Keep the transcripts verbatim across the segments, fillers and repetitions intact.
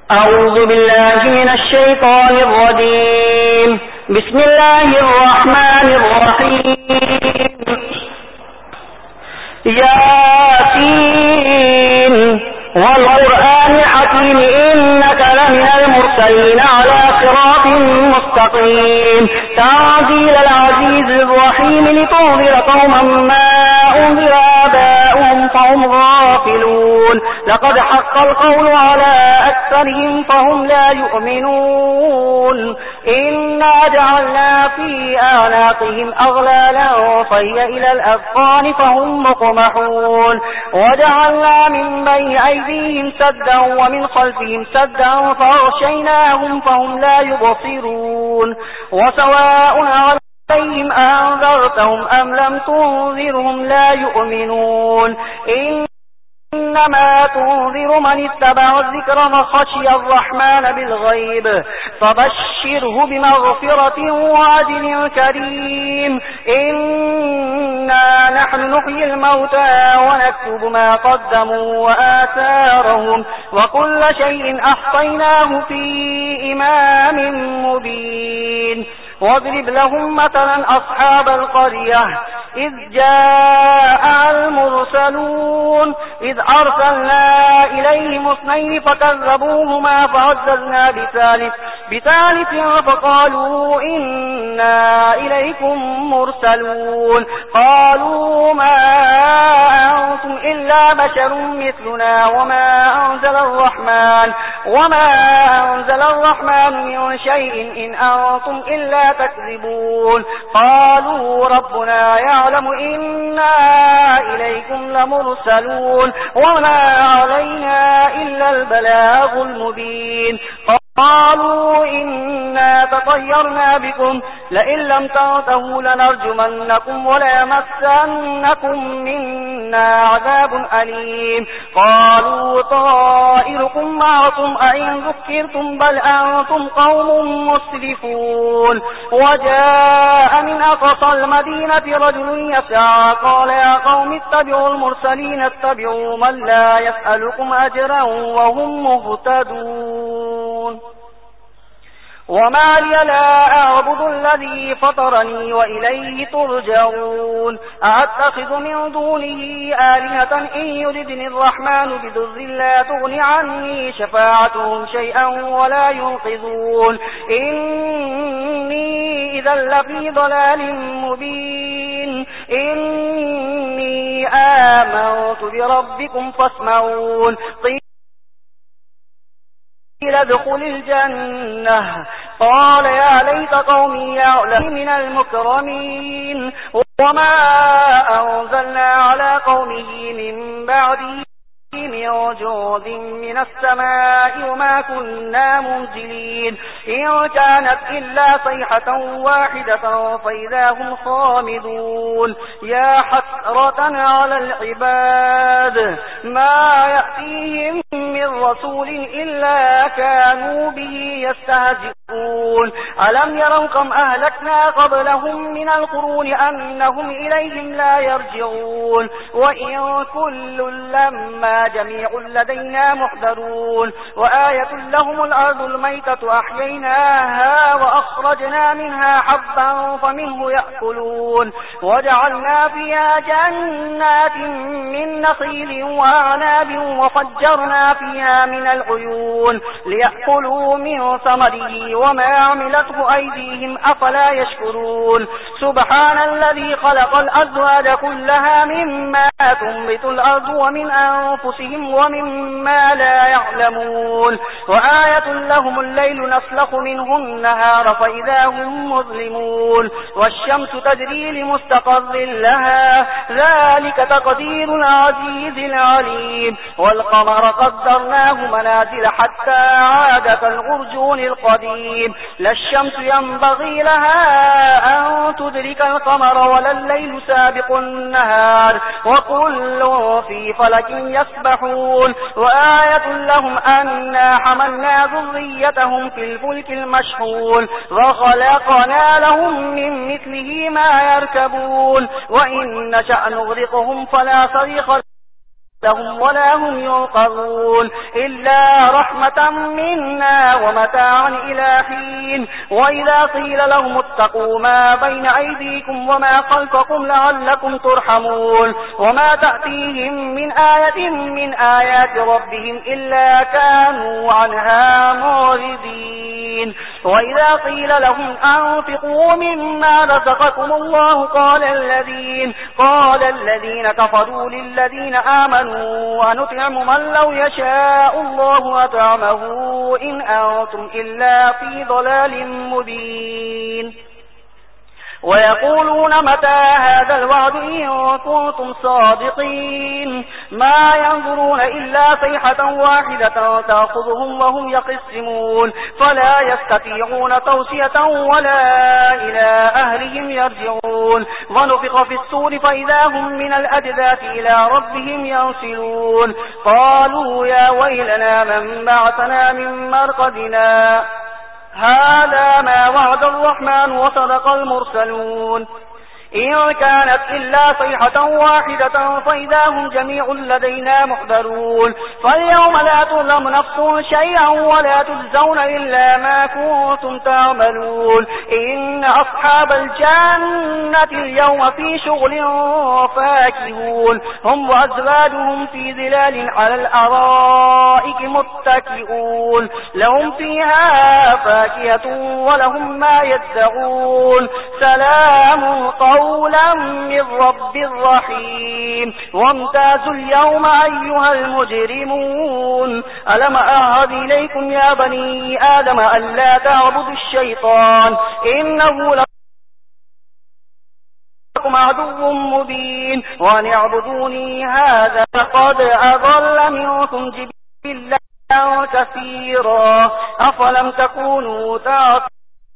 أعوذ بالله من الشيطان الرجيم. بسم الله الرحمن الرحيم. ياسين والقرآن الحكيم إنك لمن المرسلين على صراط مستقيم تنزيل العزيز الرحيم لتنذر قوما ما أنذر آباؤهم فهم غافلون لقد حق القول على أكثرهم فهم لا يؤمنون إنا جعلنا في أعناقهم أغلالا فهي إلى الأذقان فهم مقمحون وجعلنا من بين أيديهم سدا ومن خلفهم سدا فأغشيناهم فهم لا يبصرون وسواء عليهم أنذرتهم أم لم تنذرهم لا يؤمنون إنما تنذر من اتبع الذكر وخشي الرحمن بالغيب فبشره بمغفرة وأجر كريم إنا نحن نحيي الموتى ونكتب ما قدموا وآثارهم وكل شيء أحصيناه في إمام مبين واضرب لهم مثلا أصحاب القرية إذ جاء المرسلون إذ أرسلنا إليهم اثنين فكذبوهما فعززنا بثالث بثالث فقالوا إنا إليكم مرسلون قالوا ما أنتم إلا بشر مثلنا وما أنزل الرحمن وما أنزل الرحمن من شيء إن أنتم إلا تكذبون قالوا ربنا يعلم إنا إليكم لمرسلون وما علينا إلا البلاغ المبين قالوا إنا تطيرنا بكم لئن لم تنتهوا لنرجمنكم وليمسنكم منا عذاب أليم قالوا طائركم معكم أئن ذكرتم بل أنتم قوم مسرفون وجاء من أقصى المدينة رجل يسعى قال يا قوم اتبعوا المرسلين اتبعوا من لا يسألكم أجرا وهم مهتدون وما لي لا أعبد الذي فطرني وإليه ترجعون أأتخذ من دونه آلهة إن يردني الرحمن بضر لا تغن عني شفاعتهم شيئا ولا ينقذون إني إذا لفي ضلال مبين إني آمنت بربكم فاسمعون قيل ادخل الجنة قال يا ليت قومي يعلمون من المكرمين وما أنزلنا على قومه من بعده من جود من السماء وما كنا منزلين إن كانت إلا صيحة واحدة فإذا هم خامدون يا حسرة على العباد ما يأتيهم من رسول إلا كانوا به يستهزئون ألم يروا كم أهلكنا قبلهم من القرون أنهم إليهم لا يرجعون وإن كل لما جميع لدينا محضرون وآية لهم الأرض الميتة أحييناها وأخرجنا منها حبا فمنه يأكلون وجعلنا فيها جنات من نخيل وأعناب وفجرنا فيها من العيون ليأكلوا من ثمره وما عملته أيديهم أفلا يشكرون سبحان الذي خلق الأزواج كلها مما تنبت الأرض ومن أنفسهم ومما لا يعلمون وآية لهم الليل نسلخ منه النهار فإذا هم مظلمون والشمس تجري لمستقر لها ذلك تقدير العزيز العليم والقمر قدرناه منازل حتى عاد كالعرجون القديم لا الشمس ينبغي لها أن تدرك القمر ولا الليل سابق النهار وكل في فلك يسبحون وآية لهم أنا حملنا ذريتهم في الفلك المشحون وخلقنا لهم من مثله ما يركبون وإن نشأ نغرقهم فلا صريخ لهم ولا هم ينقذون إلا رحمة منا ومتاعا إلى حين وإذا قيل لهم اتقوا ما بين أيديكم وما خلفكم لعلكم ترحمون وما تأتيهم من آية من آيات ربهم إلا كانوا عنها معرضين وإذا قيل لهم أنفقوا مما رزقكم الله قال الذين قال الذين كفروا للذين آمنوا ونطعم من لو يشاء الله أطعمه إن أنتم إلا في ضلال مبين ويقولون متى هذا الوعد إن كنتم صادقين ما ينظرون إلا صيحة واحدة تأخذهم وهم يقسمون فلا يستطيعون توصية ولا إلى أهلهم يرجعون ونفخ في الصور فإذا هم من الأجداث إلى ربهم ينسلون قالوا يا ويلنا من بعثنا من مرقدنا هذا ما وعد الرحمن وصدق المرسلون إن كانت إلا صيحة واحدة فإذا هم جميع لدينا محضرون فاليوم لا تظلم نفس شيئا ولا تجزون إلا ما كنتم تعملون إن أصحاب الجنة اليوم في شغل فاكهون هم وأزواجهم في ظلال على الأرائك متكئون لهم فيها فاكهة ولهم ما يدعون سلام قولا من رب رحيم وامتازوا اليوم أيها المجرمون ألم أعهد إليكم يا بني آدم ألا تعبدوا الشيطان إنه لكم عدو مبين وأن اعبدوني هذا قد أضل منكم جبلا كثيرا أفلم تكونوا تعقلون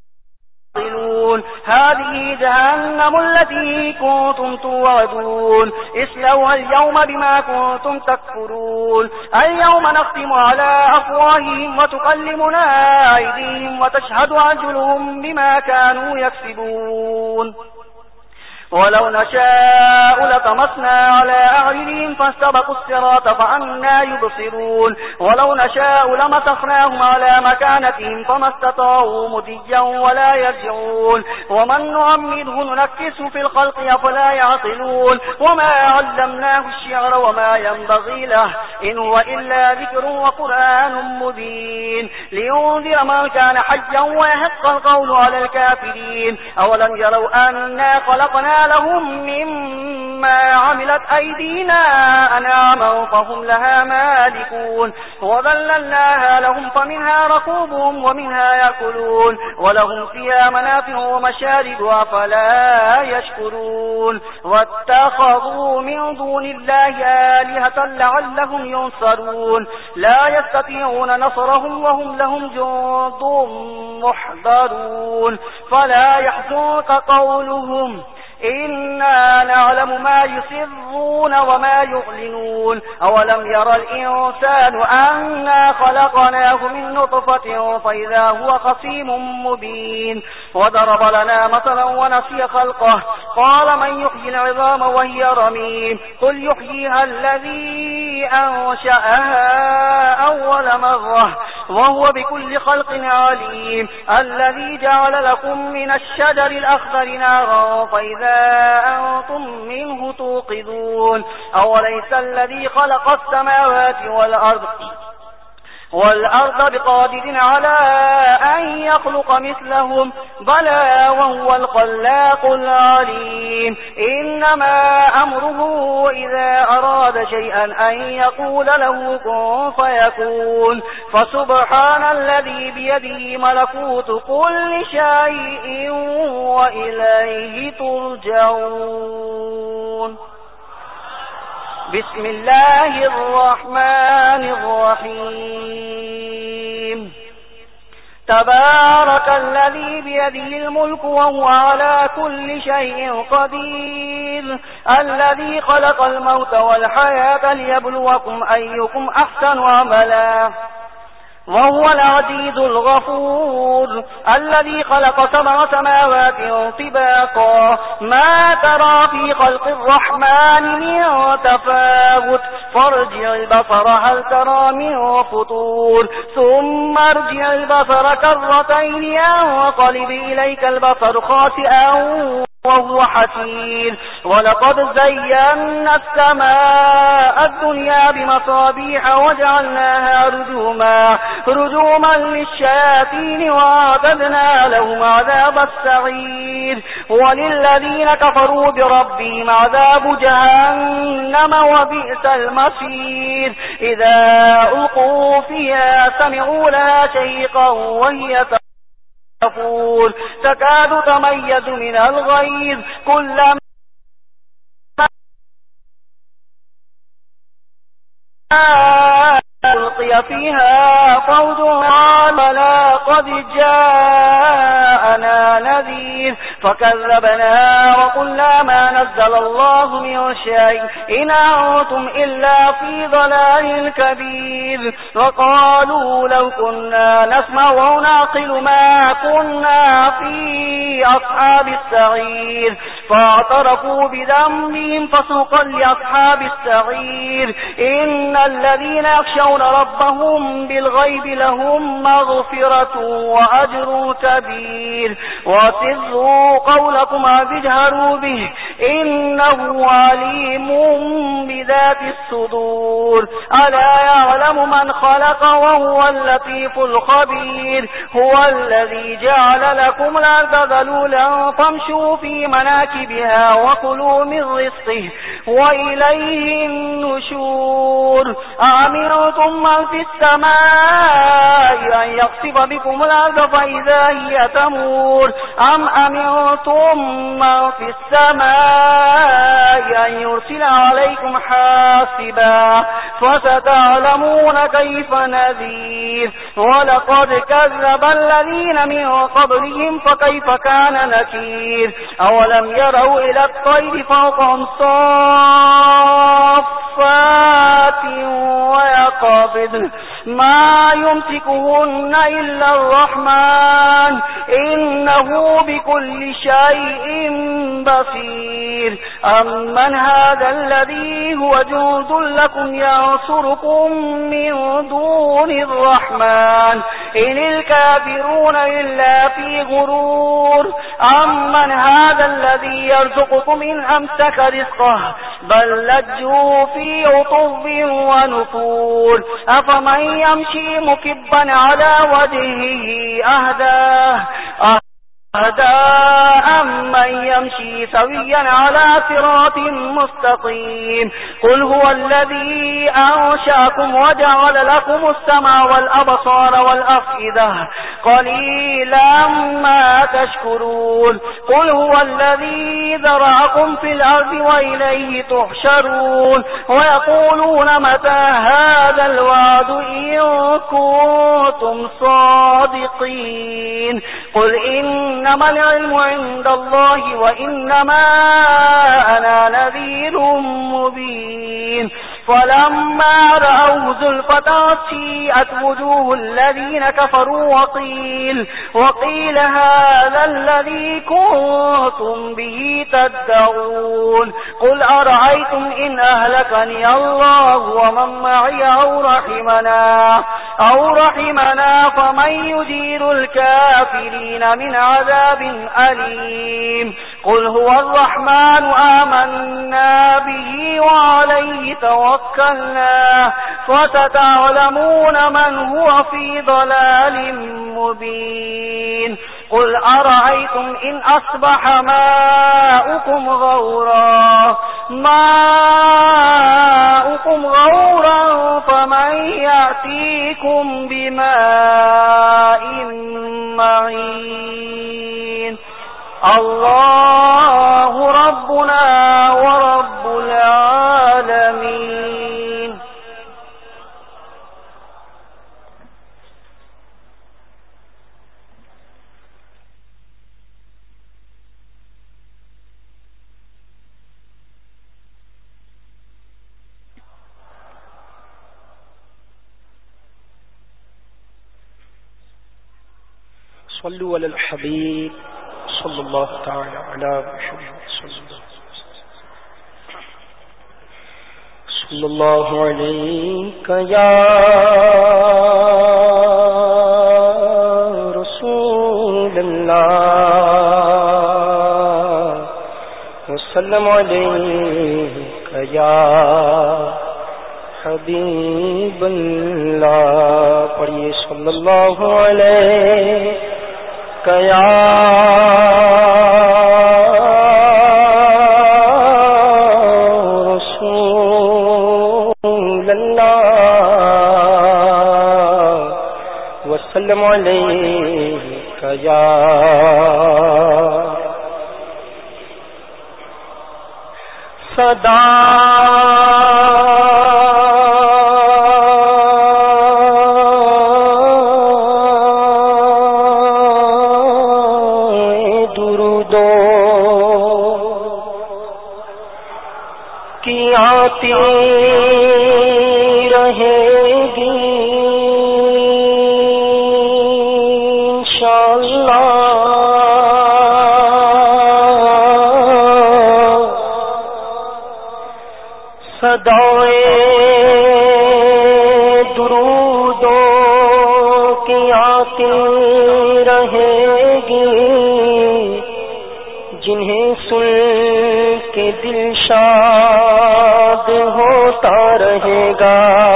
هذه جهنم التي كنتم توعدون اصلوها اليوم بما كنتم تكفرون اليوم نختم على أفواههم وتكلمنا أيديهم وتشهد أرجلهم بما كانوا يكسبون ولو نشاء لطمسنا على أعينهم فاستبقوا الصراط فأنى يبصرون ولو نشاء لمسخناهم على مكانتهم فما استطاعوا مضيا ولا يرجعون ومن نعمده ننكسه في الخلق أفلا يعقلون وما علمناه الشعر وما ينبغي له إن هو إلا ذكر وقرآن مبين لينذر من كان حيا ويحق القول على الكافرين أولم يروا أنا خلقنا لهم مما عملت أيدينا أنعاما فهم لها مالكون وذللناها لهم فمنها ركوبهم ومنها يأكلون ولهم فيها منافع ومشارب أفلا يشكرون واتخذوا من دون الله آلهة لعلهم ينصرون لا يستطيعون نصرهم وهم لهم جند محضرون فلا يحزنك قولهم إنا نعلم ما يسرون وما يعلنون أولم يرى الإنسان أنا خلقناه من نطفة فإذا هو خصيم مبين وضرب لنا مثلا ونسي خلقه قال من يحيي العظام وهي رميم قل يحييها الذي أنشأها أول مرة وهو بكل خلق عليم الذي جعل لكم من الشجر الأخضر نارا فإذا أنتم منه توقدون أوليس الذي خلق السماوات والأرض والأرض بقادر على أن يخلق مثلهم بلى وهو الخلاق العليم إنما أمره إذا أراد شيئا أن يقول له كن فيكون فسبحان الذي بيده ملكوت كل شيء وإليه ترجعون بسم الله الرحمن الرحيم تبارك الذي بيده الملك وهو على كل شيء قدير الذي خلق الموت والحياة ليبلوكم أيكم أحسن عملا وهو العزيز الغفور الذي خلق سبع سماوات طباقا ما ترى في خلق الرحمن من تفاوت فارجع البصر هل ترى من فطور ثم ارجع البصر كرتين ينقلب إليك البصر خاسئا وهو حسير ولقد زينا السماء الدنيا بمصابيح وجعلناها رجوما رجوما للشياطين وأعتدنا لهم عذاب السعير وللذين كفروا بربهم عذاب جهنم وبئس المصير إذا ألقوا فيها سمعوا لها شهيقا وهي تفور تكاد تميز من الغيظ كلما ألقي فيها فوج قال لقد جاءنا نذير فكذبنا وقلنا ما نزل الله من شيء إن أنتم إلا في ضلال كبير وقالوا لو كنا نسمع ونعقل ما كنا في أصحاب السعير فاعترفوا بذنبهم فسوقا لأصحاب السعير إن الذين يخشون ربهم بالغيب لهم مغفرة وأجر كبير وسروا قولكم واجهروا به إنه عليم بذات الصدور ألا يعلم من خلق وهو اللطيف الخبير هو الذي جعل لكم الأرض ذلولا فامشوا في مناكبها وكلوا من رزقه وإليه النشور أأمنتم من في السماء أن يخسف بكم الأرض فإذا هي تمور أم أمنتم من في السماء أن يرسل عليكم حاسبا فستعلمون كيف نذير ولقد كذب الذين من قبلهم فكيف كان نكير أولم يروا إلى الطير فوقهم صافات ويقبضن ما يمسكهن إلا الرحمن إنه بكل شيء بصير أمن هذا الذي هو جند لكم ينصركم من دون الرحمن إن الكافرون إلا في غرور أمن هذا الذي يرزقكم إن أمسك رزقه بل لجوا في عطب ونفور أفمن يمشي مكبا على وجهه أهداه أهداء من يمشي سويا على صراط مستقيم قل هو الذي أنشأكم وجعل لكم السمع والأبصار والأفئدة قليلا ما تشكرون قل هو الذي ذرأكم في الأرض وإليه تحشرون ويقولون متى هذا الوعد إن كنتم صادقين قل إنما العلم عند الله وإنما أنا نذير مبين فلما رأوا زلفة سيئت وجوه الذين كفروا وقيل وقيل هذا الذي كنتم به تدعون قل أرأيتم إن أهلكني الله ومن معي أو رحمنا أو رحمنا فمن يجير الكافرين من عذاب أليم قل هو الرحمن آمنا به وعليه توكلنا فستعلمون من هو في ضلال مبين قل أرأيتم إن أصبح ماؤكم غورا ماؤكم غورا فمن يأتيكم بماء معين الله ربنا ورب العالمين. صلوا على الحبيب صلى الله تعالى على محمد صلى الله صلی اللہ علیہ یا رسول اللہ وسلم علیہ یا حبیب اللہ. پڑھیے صلی اللہ علیہ یا وسلم علیک یا صدا درودو کی آتی رہے گی صدائے درودوں کی آتی رہے گی جنہیں سن کے دل شاد ہوتا رہے گا.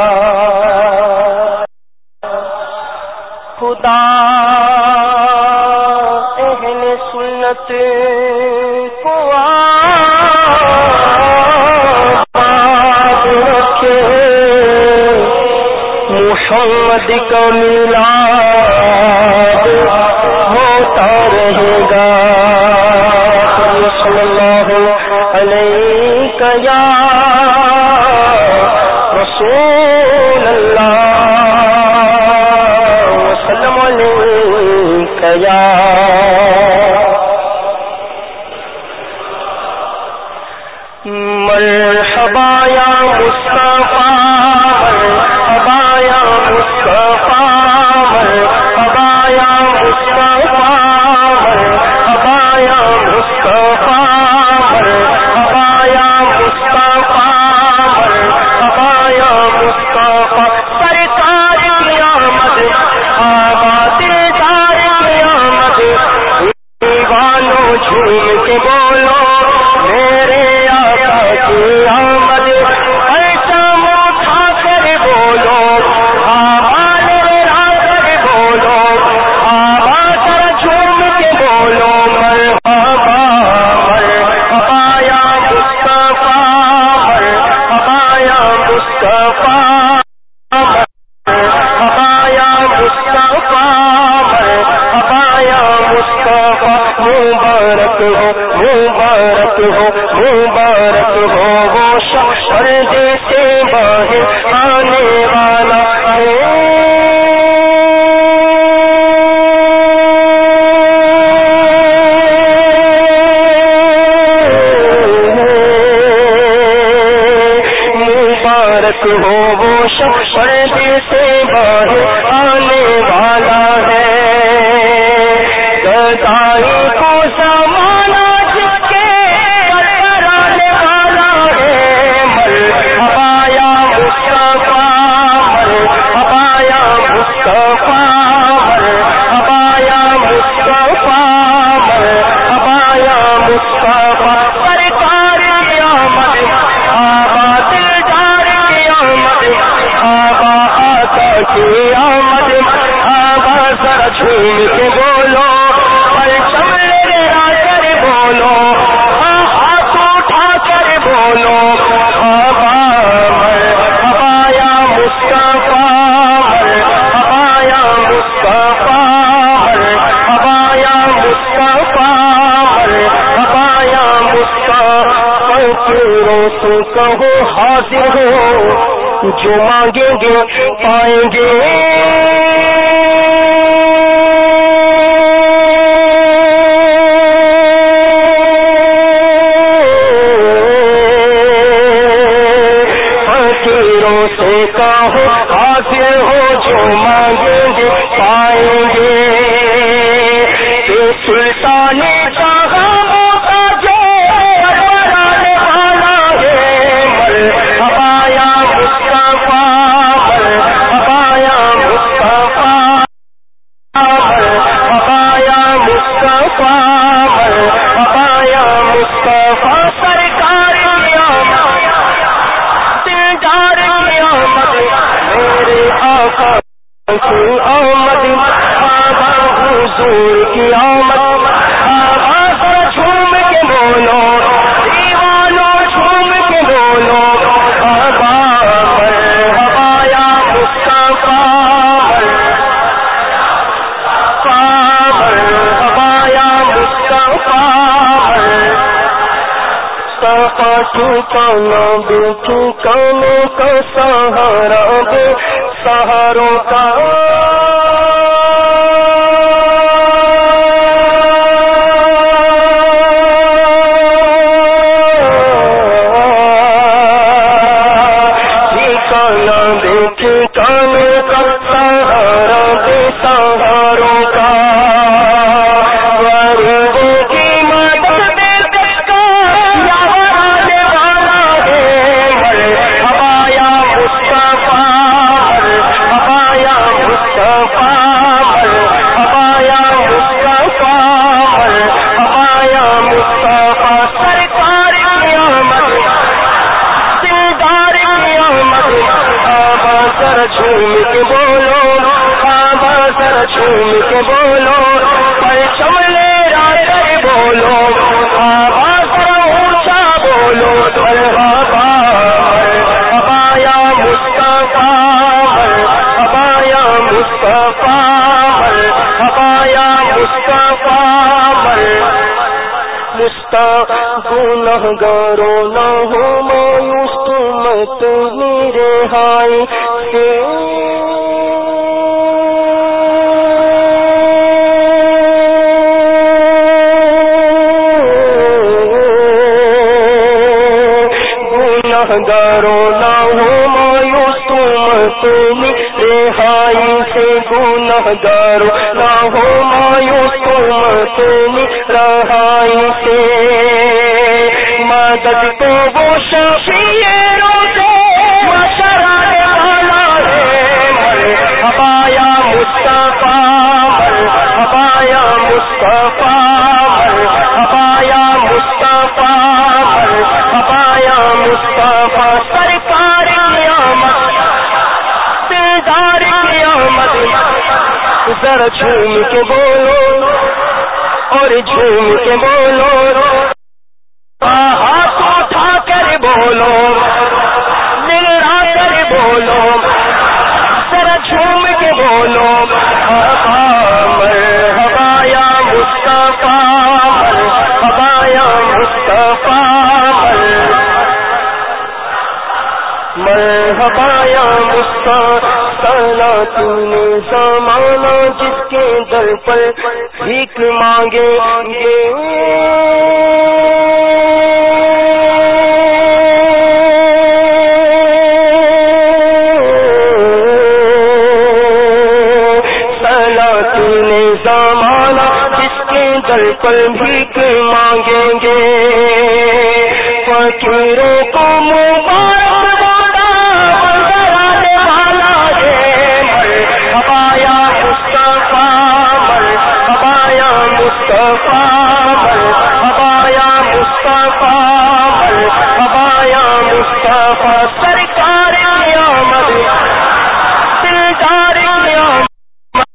خدا اہل سنت کو محمد کا میلاد ہوتا رہے گا. صلی اللہ علیہ یا رسول اللہ وسلم علیہ یا مرحبا یا مصطفیٰ کہو حاضر ہو جو مانگیں گے پائیں گے. فقیروں سے کہو حاضر ہو جو مانگیں گے پائیں گے. سلطان ابایا آمد مرحبا حضور کی آمد مرحبا سر جھوم کے بولو دیوانوں جھوم کے بولو مرحبا مرحبا یا مصطفیٰ مرحبا یا مصطفیٰ ٹھکانا بے ٹھکانے کا سہارا بے سہاروں کا ٹھکانا بے ٹھکانے کا سہارا بے سہاروں کا جھوم کے بولو بابا سر جھوم کے بولو پرچم لہرا کر بولو بابا سر اونچا بولو مرحبا مرحبا یا مصطفیٰ مرحبا یا مصطفیٰ مرحبا یا مصطفیٰ گنہگاروں نہ ہو مایوس مت میرے ہائے سے گنہگاروں نہ ہو مایوس مت میرے ہائے سے گنہگاروں نہ ہو مایوس مت رہائی سے مدد تو وہ شفیع روزے مشرانے والا ہے مرحبا یا مصطفیٰ مرحبا یا مصطفیٰ مرحبا یا مصطفیٰ مرحبا یا مصطفیٰ سرکار کی آمد دیدار کی آمد ذرا جھوم کے بولو اور جھوم کے بولو ہاتھ اٹھا کر بولو ملا کر بولو ذرا جھوم کے بولو مرحبا یا مصطفیٰ مرحبا یا مصطفیٰ مرحبا یا مصطفیٰ تم نے زمانہ جس کے در پر بھیک مانگے گے سلا تم نے زمانہ جس کے در پر بھیک مانگیں گے فقیروں کو مبارک سرکار کی آمد دلدار کی آمد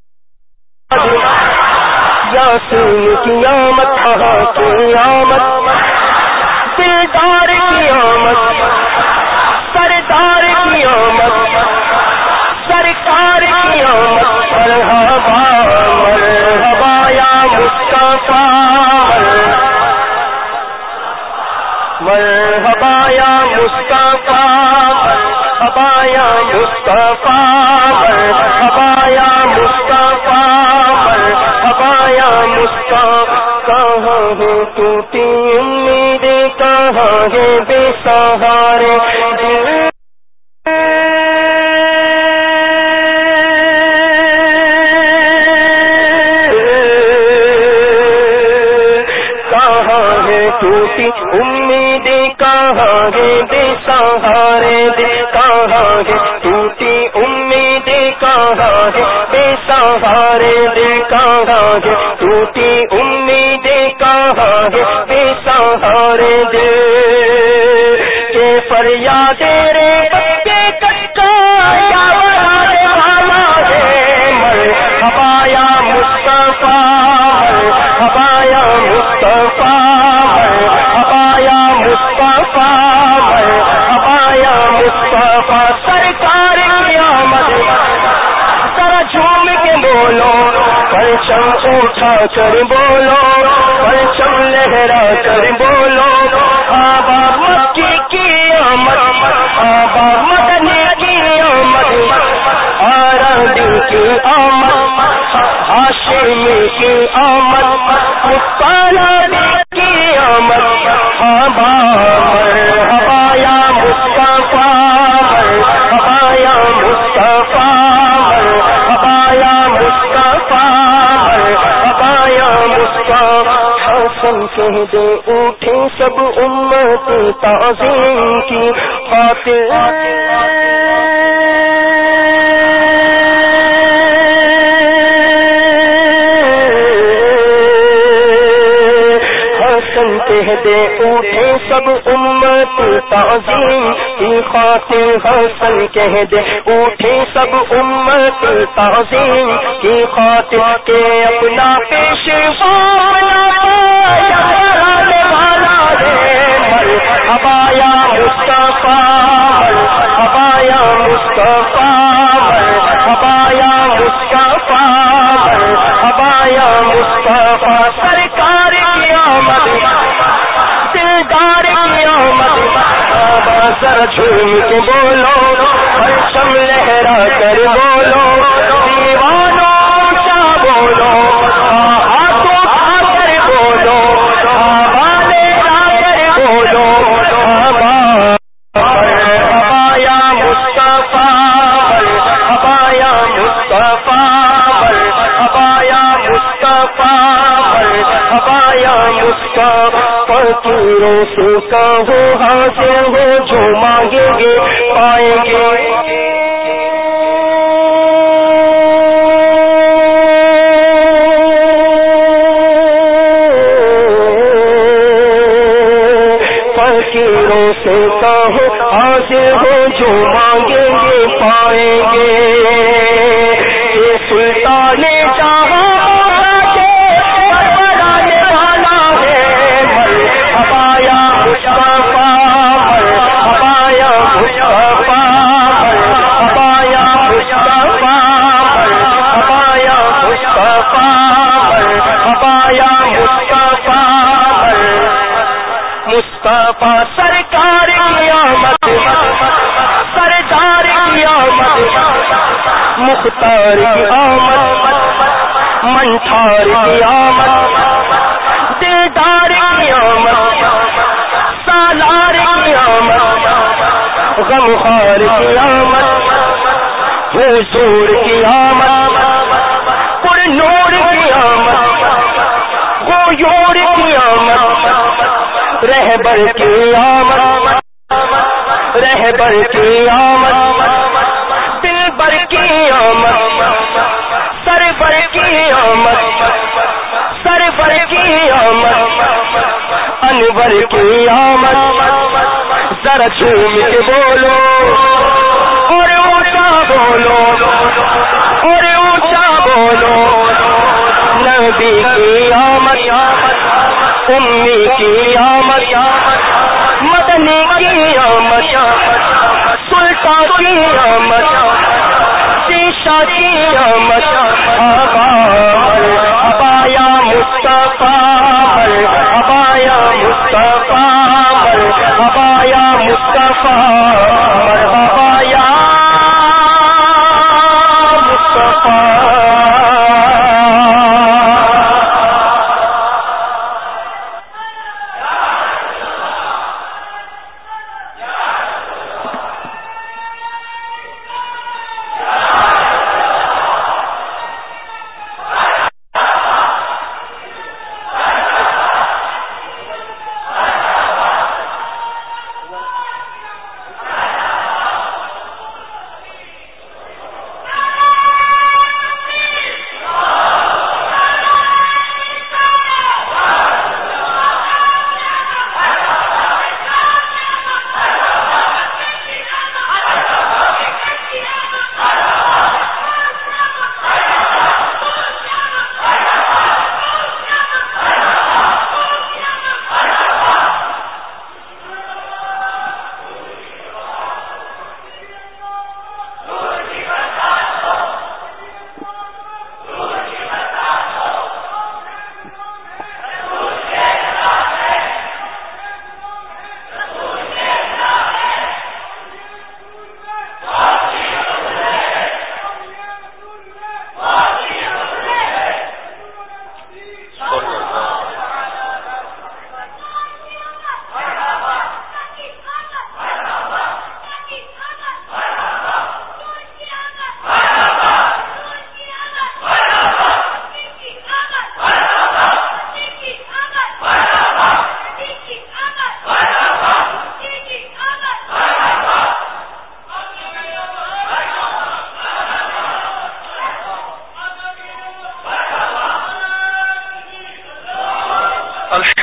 یاسین کی آمد کہاں کی آمد دلدار کی آمد سردار کی آمد سرکار کی آمد مرحبا مرحبا یا مصطفیٰ مرحبا یا مصطفیٰ مرحبا یا مصطفیٰ مرحبا یا مصطفیٰ مرحبا یا مصطفیٰ کہاں ہے ٹوٹی امیدیں کہاں ہے بے سہارے دل ٹوٹی امیدیں کہاں ہے بے سہارے دے کہاں ہے ٹوٹی امیدیں کہاں ہے بے سہارے دے کہاں ہے ٹوٹی امیدیں کہاں ہے بے سہارے دے کہ فریاد رے بچے کٹکا یا والا ہے اٹھا کر بولو، پرچم لہرا کر بولو، آباد مکی کی آمد، آباد مدنی کی آمد، آرادی کی آمد، ہاشمی کی آمد، مصطفیٰ کی آمد، مرحبا یا مصطفیٰ، مرحبا یا مصطفیٰ، مرحبا یا مصطفیٰ، مرحبا یا مصطفیٰ۔ حسن کہہ دے اٹھے سب امتی تعظیم کی خاطر، کہہ دے اٹھے سب امت تعظیم کی خاطر، حسن کہہ دے اٹھے سب امت تعظیم کی خاطر، کہ اپنا پیشوا والا ہے، مرحبا یا مصطفیٰ، مرحبا یا مصطفیٰ، مرحبا یا مصطفیٰ، مرحبا یا مصطفیٰ۔ سرکار کی آمد، دلدار کی آمد، ذرا جھوم کے بولو، پرچم لہرا کر بولو، دیوانوں اونچا بولو، ہاتھوں اٹھا کر بولو، آوازیں اٹھا کر بولو، مرحبا یا مصطفیٰ، مرحبا یا مصطفیٰ، مرحبا یا مصطفیٰ، مرحبا یا مصطفیٰ۔ فقیروں سے کہو حاضر ہو، جو مانگیں گے پائیں گے، فقیروں سے کہو حاضر ہو، جو مانگیں گے پائیں گے، یہ سلطان جہاں مصطفیٰ سرکار کی آمد، سردار کی آمد، مختار کی آمد، منٹھار کی آمد، دلدار کی آمد، سالار کی آمد، غمخوار کی آمد، حضور کی آمد، پر نور کی آمد، غیور کی آمد، رہبر کی آمد، رہبر کی آمد، دلبر کی آمد، سربر کی آمد، سربر کی آمد، انور کی آمد، ذرا جھوم کے بولو اور اونچا بولو، اور اونچا بولو، نبی کی آمد، امی کی آمد، مدنی کی آمد، سلطان کی آمد، شیشہ کی آمد، مرحبا یا مصطفیٰ، مرحبا یا مصطفیٰ، مرحبا یا مصطفیٰ، مرحبا یا مصطفیٰ۔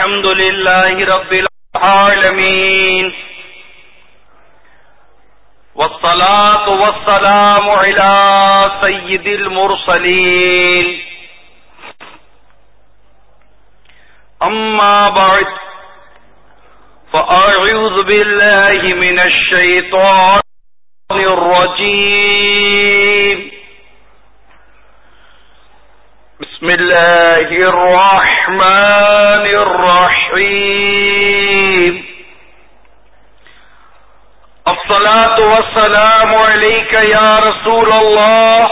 الحمد لله رب العالمين والصلاة والسلام على سيد المرسلين أما بعد فأعوذ بالله من الشيطان الرجيم بسم الله الرحمن الرحيم الصلاة والسلام عليك يا رسول الله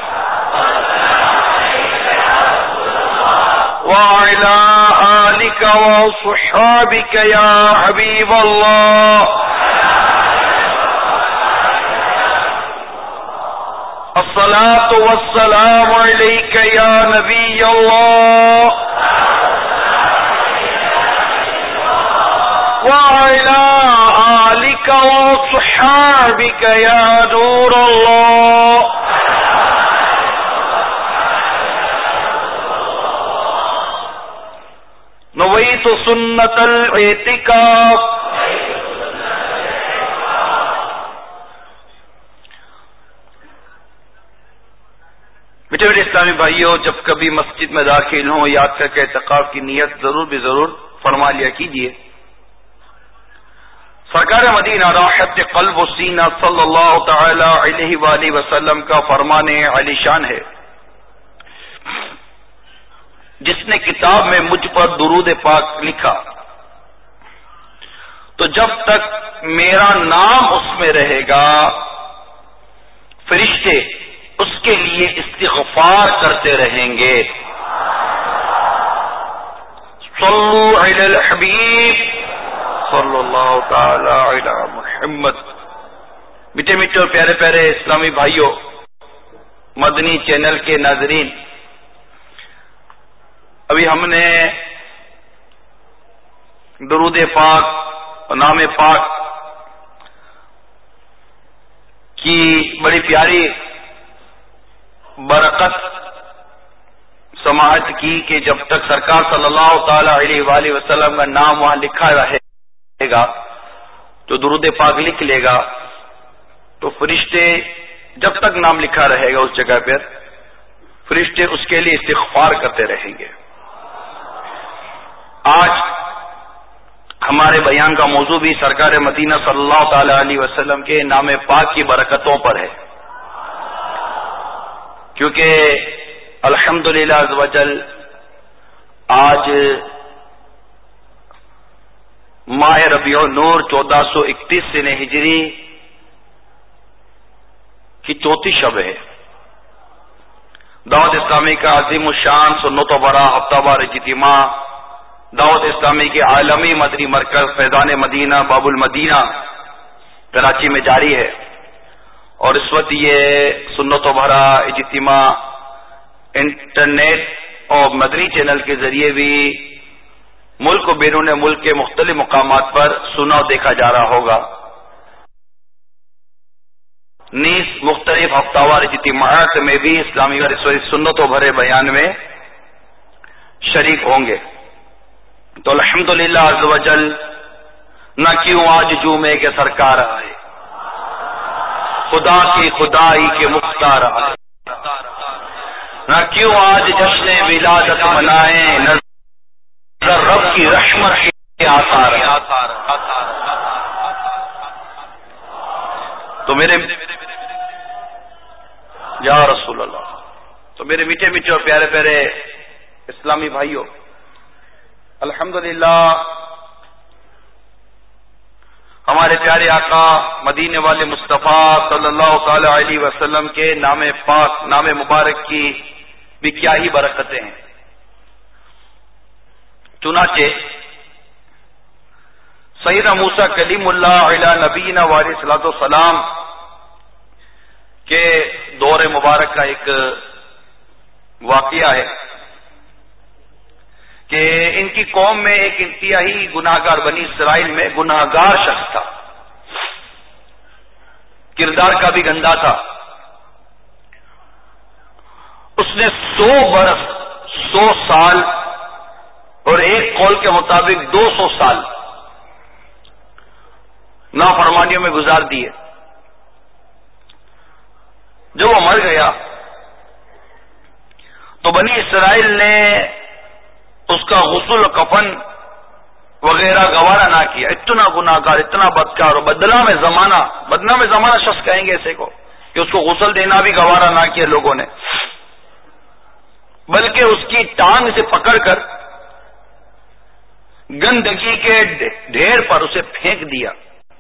وعلى آلك وصحابك يا حبيب الله الصلاة والسلام عليك يا نبي الله وعلى آلك وصحابك يا نور الله نويت سنة الاعتكاف میٹھے میٹھے اسلامی بھائیوں، جب کبھی مسجد میں داخل ہوں یاد کر کے اعتکاف کی نیت ضرور بھی ضرور فرما لیا کیجیے۔ سرکار مدینہ راحت قلب و سینہ صلی اللہ تعالی علیہ وآلہ وسلم کا فرمان عالی شان ہے، جس نے کتاب میں مجھ پر درود پاک لکھا تو جب تک میرا نام اس میں رہے گا فرشتے اس کے لیے استغفار کرتے رہیں گے۔ صلو علی الحبیب صلی اللہ تعالی علی محمد۔ میٹھے میٹھے اور پیارے پیارے اسلامی بھائیوں، مدنی چینل کے ناظرین، ابھی ہم نے درود پاک اور نام پاک کی بڑی پیاری برکت سماعت کی کہ جب تک سرکار صلی اللہ تعالی علیہ وآلہ وسلم کا نام وہاں لکھا رہے گا، تو درود پاک لکھ لے گا تو فرشتے جب تک نام لکھا رہے گا اس جگہ پر فرشتے اس کے لیے استغفار کرتے رہیں گے۔ آج ہمارے بیان کا موضوع بھی سرکار مدینہ صلی اللہ تعالی علیہ وسلم کے نام پاک کی برکتوں پر ہے، کیونکہ الحمدللہ عز و جل آج ماہ ربیع النور چودہ سو اکتیس سن ہجری کی چوتھی شب ہے۔ دعوت اسلامی کا عظیم الشان سنت و برا ہفتہ وار اجتماع دعوت اسلامی کے عالمی مدنی مرکز فیضان مدینہ باب المدینہ کراچی میں جاری ہے، اور اس وقت یہ سنت و بھرا اجتماع انٹرنیٹ اور مدنی چینل کے ذریعے بھی ملک و بیرون ملک کے مختلف مقامات پر سنا و دیکھا جا رہا ہوگا۔ نیز مختلف ہفتہ وار اجتماعات میں بھی اسلامی اور سنت و بھرے بیان میں شریک ہوں گے۔ تو الحمدللہ عز و جل نہ کیوں آج جمعے کے سرکار آئے، خدا کی خدائی کے مختار آئے، نہ کیوں آج جشن ولادت منائیں، نظر رب کی رحمت کے آثار ہیں۔ تو میرے یا رسول اللہ، تو میرے میٹھے میٹھے اور پیارے پیارے اسلامی بھائیوں، الحمدللہ ہمارے پیارے آقا مدینے والے مصطفیٰ صلی اللہ تعالی علیہ وسلم کے نام پاک نام مبارک کی بھی کیا ہی برکتیں ہیں۔ چنانچہ سیدنا موسیٰ کلیم اللہ علی نبینا علیہ الصلوۃ والسلام کے دور مبارک کا ایک واقعہ ہے کہ ان کی قوم میں ایک انتہائی گناہ گار بنی اسرائیل میں گناہ گار شخص تھا، کردار کا بھی گندا تھا۔ اس نے سو برس سو سال اور ایک قول کے مطابق دو سو سال نافرمانیوں میں گزار دیے. جب وہ مر گیا تو بنی اسرائیل نے اس کا غسل و کفن وغیرہ گوارا نہ کیا. اتنا گناہگار، اتنا بدکار، اور بدنام زمانہ بدنام زمانہ شخص کہیں گے ایسے کو کہ اس کو غسل دینا بھی گوارا نہ کیا لوگوں نے، بلکہ اس کی ٹانگ سے پکڑ کر گندگی کے ڈھیر پر اسے پھینک دیا.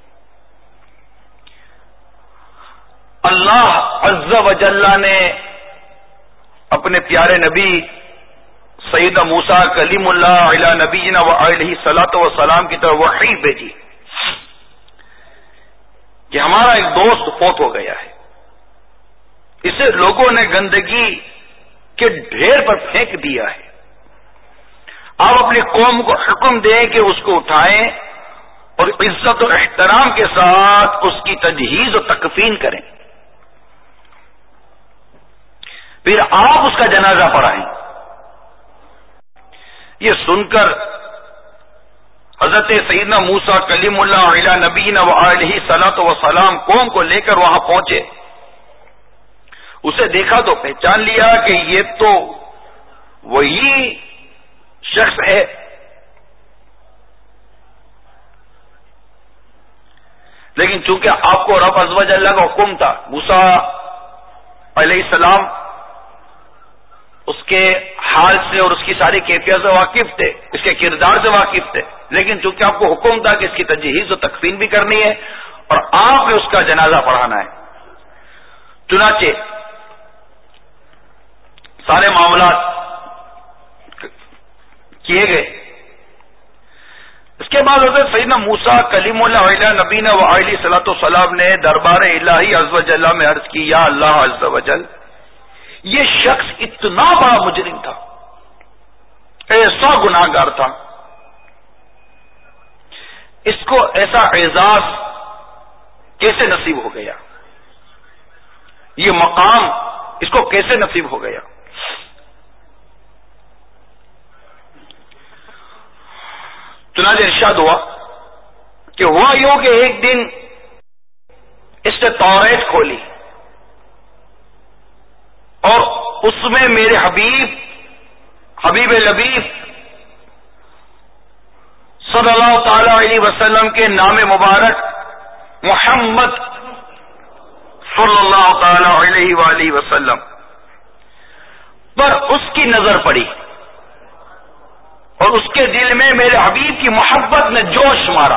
اللہ عز و جل نے اپنے پیارے نبی سید موسیٰ کلیم اللہ علی نبینا و علیہ الصلوۃ والسلام کی طرف وحی بھیجی کہ ہمارا ایک دوست فوت ہو گیا ہے، اسے لوگوں نے گندگی کے ڈھیر پر پھینک دیا ہے. آپ اپنی قوم کو حکم دیں کہ اس کو اٹھائیں اور عزت و احترام کے ساتھ اس کی تجہیز و تکفین کریں، پھر آپ اس کا جنازہ پڑھائیں. یہ سن کر حضرت سیدنا موسیٰ کلیم اللہ علی نبینا و علیہ الصلوۃ والسلام قوم کو لے کر وہاں پہنچے. اسے دیکھا تو پہچان لیا کہ یہ تو وہی شخص ہے. لیکن چونکہ آپ کو رب عز و جل کا حکم تھا، موسیٰ علیہ السلام اس کے حال سے اور اس کی ساری کیفیت سے واقف تھے، اس کے کردار سے واقف تھے، لیکن چونکہ آپ کو حکم تھا کہ اس کی تجہیز و تکفین بھی کرنی ہے اور آپ نے اس کا جنازہ پڑھانا ہے. چنانچہ سارے معاملات کیے گئے. اس کے بعد حضرت سیدنا موسیٰ کلیم اللہ علیہ نبینا و علیہ الصلوۃ والسلام نے دربار الہی عز و جل میں عرض کی، یا اللہ عز و جل، یہ شخص اتنا بڑا مجرم تھا، ایسا گناہگار تھا، اس کو ایسا اعزاز کیسے نصیب ہو گیا، یہ مقام اس کو کیسے نصیب ہو گیا. چنانچہ ارشاد ہوا کہ ہوا یوں کہ ایک دن اس نے توریت کھولی اور اس میں میرے حبیب حبیب لبیب صلی اللہ تعالی علیہ وسلم کے نام مبارک محمد صلی اللہ تعالی علیہ وآلہ وسلم پر اس کی نظر پڑی اور اس کے دل میں میرے حبیب کی محبت نے جوش مارا.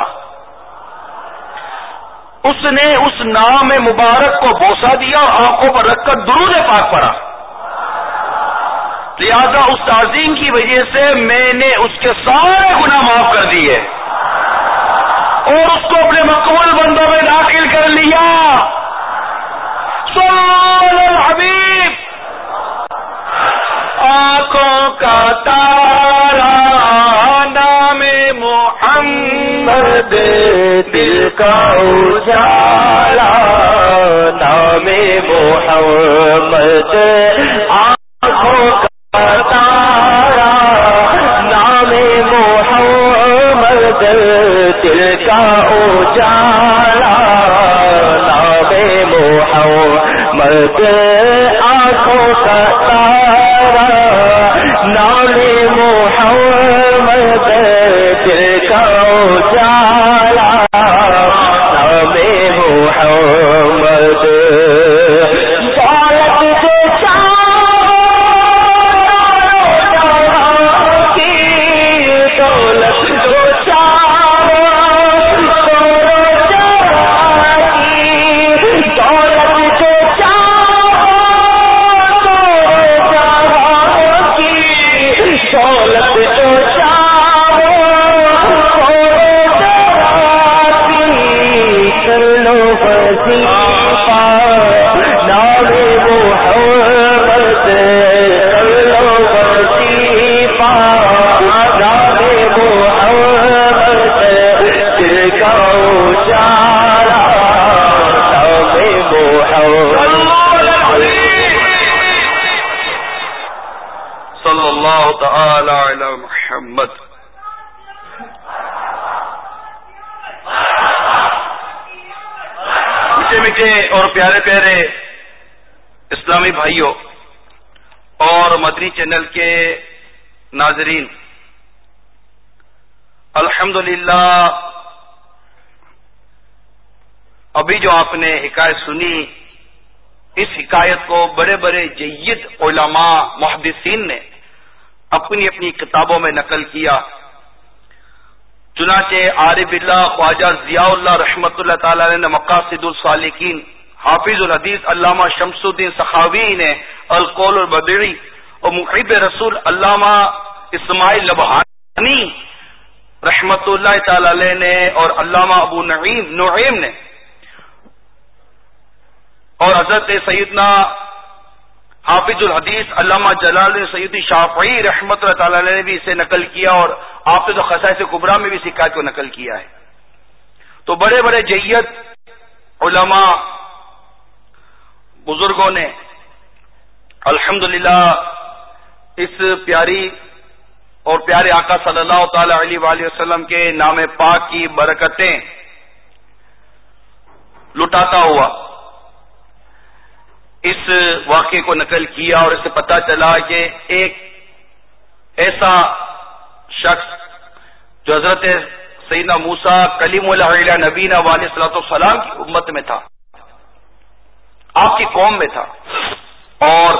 اس نے اس نام مبارک کو بوسہ دیا اور آنکھوں پر رکھ کر درود پاک پڑھا. لہذا اس تعظیم کی وجہ سے میں نے اس کے سارے گناہ معاف کر دیے اور اس کو اپنے مقبول بندوں میں داخل کر لیا. صلی الحبیب، آنکھوں کا تارا نام محمد، دل کا اجالا نام محمد، آنکھوں کا تارا نام محمد، دل کا اجالا نام محمد، آنکھوں کا تارا نام محمد، دل کا اجالا نام محمد. دولت سے تعالی علی محمد محمد. میٹھے میٹھے اور پیارے پیارے اسلامی بھائیوں اور مدنی چینل کے ناظرین، الحمدللہ ابھی جو آپ نے حکایت سنی، اس حکایت کو بڑے بڑے جید علماء محدثین نے اپنی اپنی کتابوں میں نقل کیا. چنانچہ عارف اللہ خواجہ ضیاء اللہ رحمۃ اللہ تعالی علیہ نے مقاصد السالکین، حافظ الحدیث علامہ شمس الدین سخاوی نے القول البدیعی، اور محب رسول علامہ اسماعیل لبحانی رحمۃ اللہ تعالی علیہ نے، اور علامہ ابو نعیم نعیم نے، اور حضرت سیدنا حافظ الحدیث علامہ جلال سیدی شافعی رحمۃ اللہ تعالی علیہ نے بھی اسے نقل کیا، اور آپ نے تو خصائص کبریٰ میں بھی اس حکایت کو نقل کیا ہے. تو بڑے بڑے جید علماء بزرگوں نے الحمدللہ اس پیاری اور پیارے آقا صلی اللہ تعالی علیہ وآلہ وسلم کے نام پاک کی برکتیں لٹاتا ہوا اس واقعے کو نقل کیا، اور اس سے پتہ چلا کہ ایک ایسا شخص جو حضرت سیدنا موسیٰ کلیم اللہ علیہ نبینا علیہ الصلوۃ والسلام کی امت میں تھا، آپ کی قوم میں تھا، اور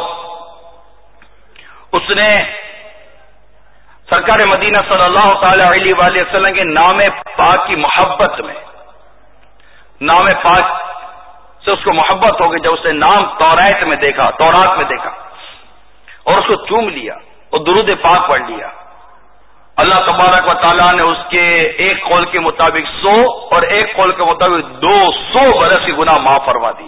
اس نے سرکار مدینہ صلی اللہ تعالی علیہ وآلہ وسلم کے نام پاک کی محبت میں، نام پاک سے اس کو محبت ہو گئی جب اس نے نام تورات میں دیکھا تورات میں دیکھا اور اس کو چوم لیا اور درود پاک پڑھ لیا. اللہ تبارک و تعالیٰ نے اس کے ایک قول کے مطابق سو اور ایک قول کے مطابق دو سو برس کے گناہ معاف فرما دیے.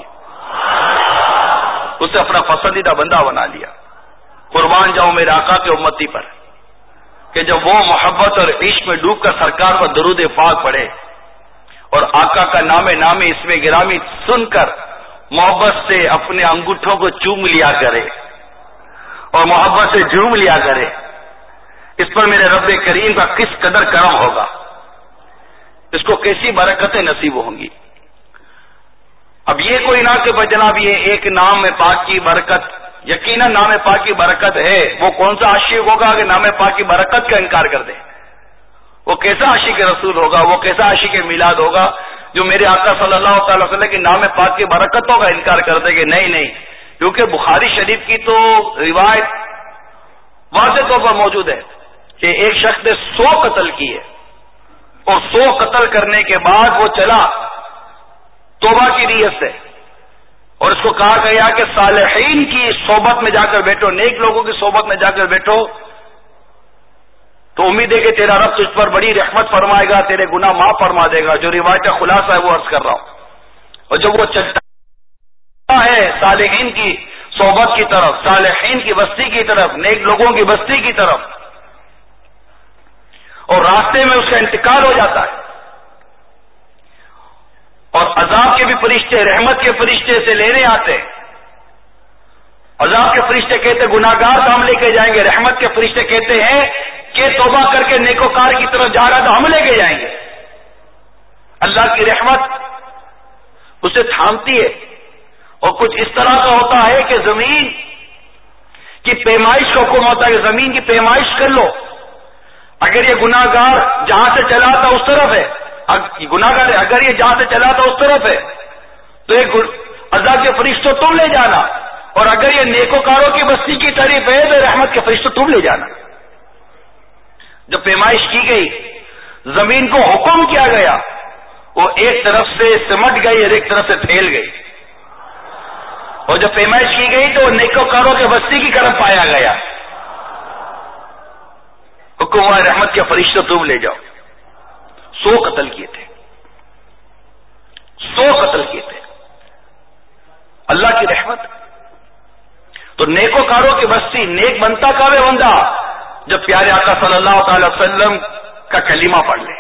اسے اپنا پسندیدہ بندہ بنا لیا. قربان جاؤں میرے آقا کے امتی پر کہ جب وہ محبت اور عشق میں ڈوب کر سرکار پر درود پاک پڑھے اور آقا کا نام نام اس میں گرامی سن کر محبت سے اپنے انگوٹھوں کو چوم لیا کرے اور محبت سے جھوم لیا کرے، اس پر میرے رب کریم کا کس قدر کرم ہوگا، اس کو کیسی برکتیں نصیب ہوں گی. اب یہ کوئی نہ کہ جناب یہ ایک نام پاک کی برکت، یقیناً نام پاک کی برکت ہے. وہ کون سا عاشق ہوگا کہ نام پاک کی برکت کا انکار کر دے؟ وہ کیسا عاشق رسول ہوگا، وہ کیسا عاشق میلاد ہوگا جو میرے آقا صلی اللہ تعالی وسلم کے نام پاک کی برکتوں کا انکار کر دے کہ نہیں نہیں. کیونکہ بخاری شریف کی تو روایت واضح طور پر موجود ہے کہ ایک شخص نے سو قتل کیے اور سو قتل کرنے کے بعد وہ چلا توبہ کی نیت سے، اور اس کو کہا گیا کہ صالحین کی صحبت میں جا کر بیٹھو، نیک لوگوں کی صحبت میں جا کر بیٹھو تو امید ہے کہ تیرا رب تجھ پر بڑی رحمت فرمائے گا، تیرے گناہ معاف فرما دے گا. جو روایت کا خلاصہ ہے وہ عرض کر رہا ہوں. اور جب وہ چلتا ہے صالحین کی صحبت کی طرف، صالحین کی بستی کی طرف، نیک لوگوں کی بستی کی طرف، اور راستے میں اس کا انتقال ہو جاتا ہے اور عذاب کے بھی فرشتے رحمت کے فرشتے سے لینے آتے ہیں. عذاب کے فرشتے کہتے گناہگار تو ہم لے کے جائیں گے، رحمت کے فرشتے کہتے ہیں کہ توبہ کر کے نیکوکار کی طرف جا رہا تو ہم لے کے جائیں گے. اللہ کی رحمت اسے تھامتی ہے، اور کچھ اس طرح کا ہوتا ہے کہ زمین کی پیمائش کا حکم ہوتا ہے کہ زمین کی پیمائش کر لو. اگر یہ گناہگار جہاں سے چلا تھا اس طرف ہے، گناہگار اگر یہ جہاں سے چلا تھا اس طرف ہے تو ایک عذاب کے فرشتوں تم لے جانا، اور اگر یہ نیکوکاروں کی بستی کی طرف ہے تو رحمت کے فرشتوں تم لے جانا. جب پیمائش کی گئی، زمین کو حکم کیا گیا، وہ ایک طرف سے سمٹ گئی اور ایک طرف سے پھیل گئی. اور جب پیمائش کی گئی تو نیکوکاروں کے بستی کی طرف پایا گیا. حکم ہوا رحمت کے فرشتوں تم لے جاؤ. سو قتل کیے تھے، سو قتل کیے تھے. اللہ کی رحمت. تو نیکوکاروں کی بستی، نیک بنتا کا وہ بندہ جب پیارے آقا صلی اللہ تعالی وسلم کا کلمہ پڑھ لے.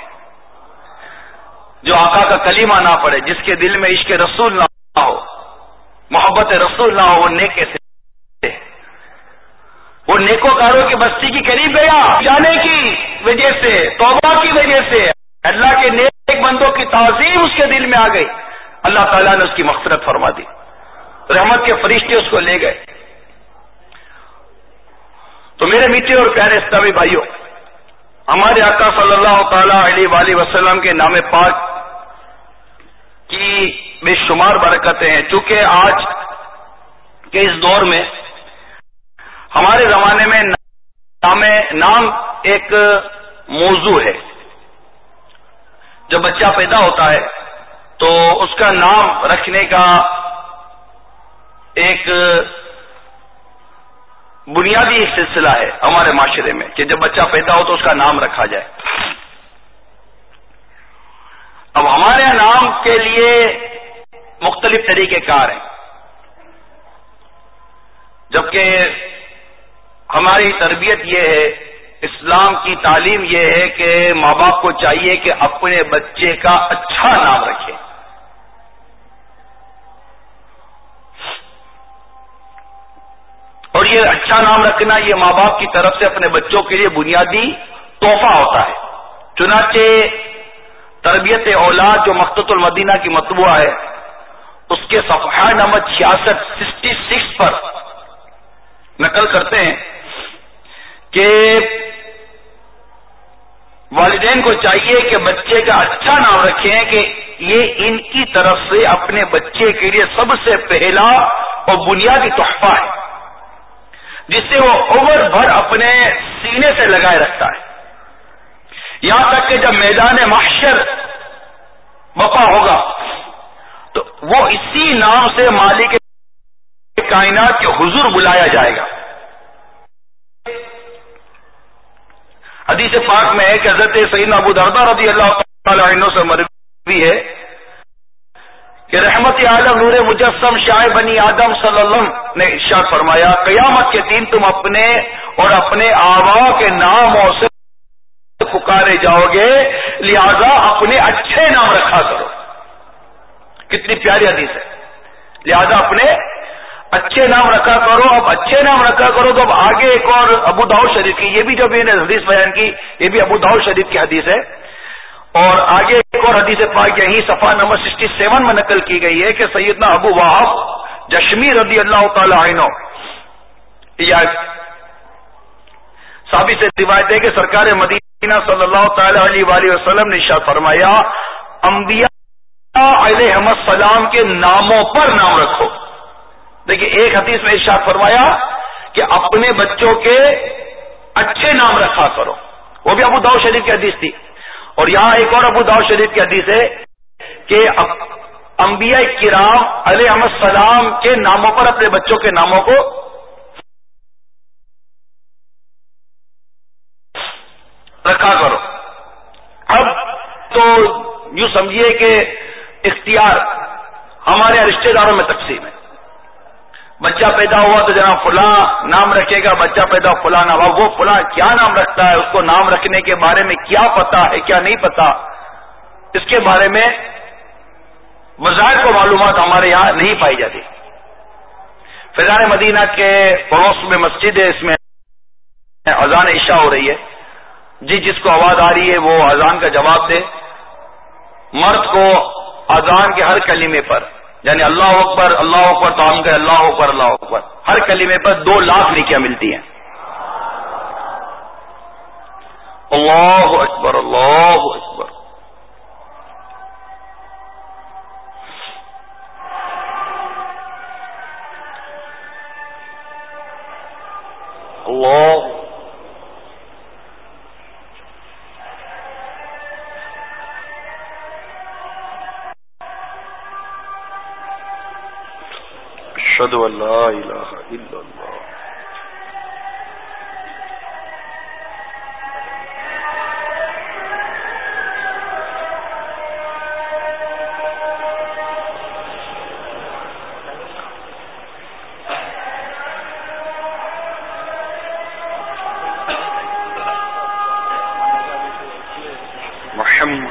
جو آقا کا کلمہ نہ پڑھے، جس کے دل میں عشق رسول نہ ہو، محبت رسول نہ ہو، وہ نیک کیسے؟ وہ نیکوکاروں کی بستی کے قریب گیا جانے کی وجہ سے، توبہ کی وجہ سے، اللہ کے نیک بندوں کی تعظیم اس کے دل میں آ گئی، اللہ تعالیٰ نے اس کی مغفرت فرما دی، رحمت کے فرشتے اس کو لے گئے۔ تو میرے میٹھے اور پیارے اسلامی بھائیوں، ہمارے آقا صلی اللہ تعالی علیہ وآلہ وسلم کے نام پاک کی بے شمار برکتیں ہیں۔ چونکہ آج کے اس دور میں ہمارے زمانے میں نام نام ایک موضوع ہے۔ جب بچہ پیدا ہوتا ہے تو اس کا نام رکھنے کا ایک بنیادی ایک سلسلہ ہے ہمارے معاشرے میں کہ جب بچہ پیدا ہو تو اس کا نام رکھا جائے۔ اب ہمارے یہاں نام کے لیے مختلف طریقہ کار ہیں، جبکہ ہماری تربیت یہ ہے، اسلام کی تعلیم یہ ہے کہ ماں باپ کو چاہیے کہ اپنے بچے کا اچھا نام رکھے۔ اور یہ اچھا نام رکھنا یہ ماں باپ کی طرف سے اپنے بچوں کے لیے بنیادی تحفہ ہوتا ہے۔ چنانچہ تربیت اولاد جو مقتۃ المدینہ کی مطبوعہ ہے، اس کے صفحہ نمبر چھیاسٹھ سکسٹی سکس پر نقل کرتے ہیں کہ والدین کو چاہیے کہ بچے کا اچھا نام رکھیں کہ یہ ان کی طرف سے اپنے بچے کے لیے سب سے پہلا اور بنیادی تحفہ ہے، جس سے وہ عمر بھر اپنے سینے سے لگائے رکھتا ہے، یہاں تک کہ جب میدان محشر بپا ہوگا تو وہ اسی نام سے مالک کائنات کے حضور بلایا جائے گا۔ حدیث پاک میں ہے کہ حضرت سیدنا ابو درداء رضی اللہ تعالی عنہ سے مروی ہے کہ رحمت عالم نور مجسم شاہ بنی آدم صلی اللہ علیہ وسلم نے ارشاد فرمایا، قیامت کے دن تم اپنے اور اپنے آبا کے ناموں سے پکارے جاؤ گے، لہذا اپنے اچھے نام رکھا کرو۔ کتنی پیاری حدیث ہے، لہذا اپنے اچھے نام رکھا کرو۔ اب اچھے نام رکھا کرو تو اب آگے ایک اور ابو داؤد شریف کی، یہ بھی جو میں نے حدیث بیان کی یہ بھی ابو داؤد شریف کی حدیث ہے، اور آگے ایک اور حدیث پاک یہی صفحہ نمبر سکسٹی سیون میں نقل کی گئی ہے کہ سیدنا ابو وہاب جشمی رضی اللہ تعالی عنہ یا صحابی سے روایت ہے کہ سرکار مدینہ صلی اللہ تعالی علیہ وآلہ وسلم نے ارشاد فرمایا، انبیاء علیہم السلام کے ناموں پر نام رکھو۔ دیکھیں ایک حدیث میں ارشاد فرمایا کہ اپنے بچوں کے اچھے نام رکھا کرو، وہ بھی ابو داؤد شریف کی حدیث تھی، اور یہاں ایک اور ابو داؤد شریف کی حدیث ہے کہ انبیاء کرام علیہم السلام کے ناموں پر اپنے بچوں کے ناموں کو رکھا کرو۔ اب تو یوں سمجھیے کہ اختیار ہمارے رشتہ داروں میں تقسیم ہے۔ بچہ پیدا ہوا تو جناب فلاں نام رکھے گا، بچہ پیدا ہوا فلاں نام، وہ فلاں کیا نام رکھتا ہے، اس کو نام رکھنے کے بارے میں کیا پتا ہے کیا نہیں پتا، اس کے بارے میں بظاہر کو معلومات ہمارے یہاں نہیں پائی جاتی۔ فیضان مدینہ کے پڑوس میں مسجد ہے، اس میں اذان عشاء ہو رہی ہے، جی جس کو آواز آ رہی ہے وہ اذان کا جواب دے۔ مرد کو اذان کے ہر کلمے پر یعنی اللہ اکبر اللہ اکبر تو ہم کہ اللہ اکبر اللہ اکبر ہر کلمے پر دو لاکھ نیکیاں ملتی ہیں۔ اللہ اکبر اللہ اکبر۔ اللہ اشہد ان لا الہ الا اللہ۔ محمد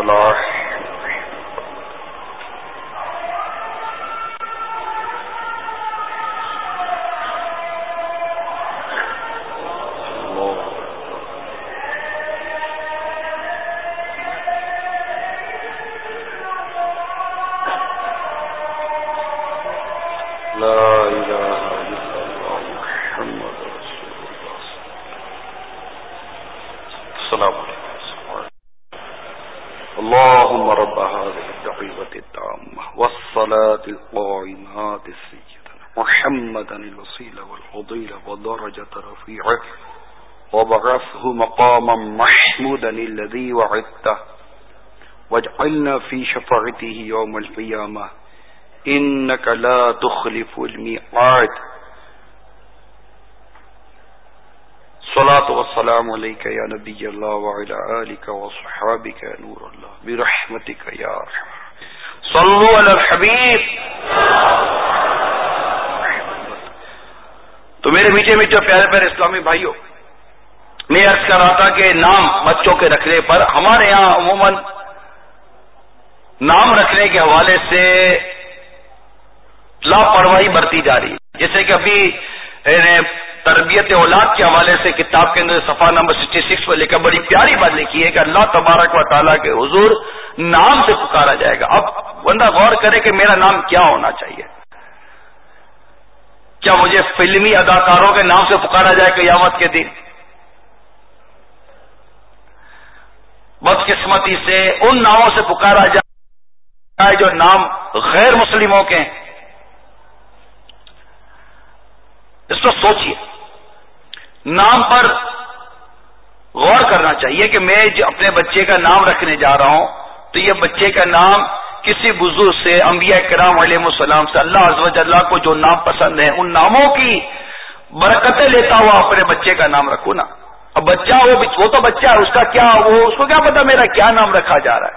الفلاح. اللهم رب هذه الدعوة التامة والصلاة القائمات سيدنا محمدا الوسيلة والفضيلة ودرجة رفيعة وبعثه مقاما محمودا الذي وعدته واجعلنا في شفاعته يوم القيامة إنك لا تخلف الميعاد. صلاة والسلام عليك يا نبي الله وعلى آلك وصحابك يا نور الله برحمتك يا أرحم. صلوا على الحبیب. تو میرے میٹھے میٹھے پیارے پیارے اسلامی بھائیوں، میں عرض کر رہا تھا کہ نام بچوں کے رکھنے پر ہمارے یہاں عموماً نام رکھنے کے حوالے سے لاپرواہی برتی جا رہی ہے. جیسے کہ ابھی تربیت اولاد کے حوالے سے کتاب کے اندر صفحہ نمبر سکسٹی سکس پر لکھا بڑی پیاری بات لکھی ہے کہ اللہ تبارک و تعالیٰ کے حضور نام سے پکارا جائے گا. اب بندہ غور کرے کہ میرا نام کیا ہونا چاہیے. کیا مجھے فلمی اداکاروں کے نام سے پکارا جائے قیامت کے دن؟ بدقسمتی سے ان ناموں سے پکارا جائے جو نام غیر مسلموں کے ہیں. اس پر سوچئے، نام پر غور کرنا چاہیے کہ میں جو اپنے بچے کا نام رکھنے جا رہا ہوں تو یہ بچے کا نام کسی بزرگ سے، انبیاء کرام علیہ السلام سے، اللہ عز و جل کو جو نام پسند ہے ان ناموں کی برکتیں لیتا ہوا اپنے بچے کا نام رکھوں نا. اب بچہ وہ وہ تو بچہ ہے، اس کا کیا وہ اس کو کیا پتا میرا کیا نام رکھا جا رہا ہے.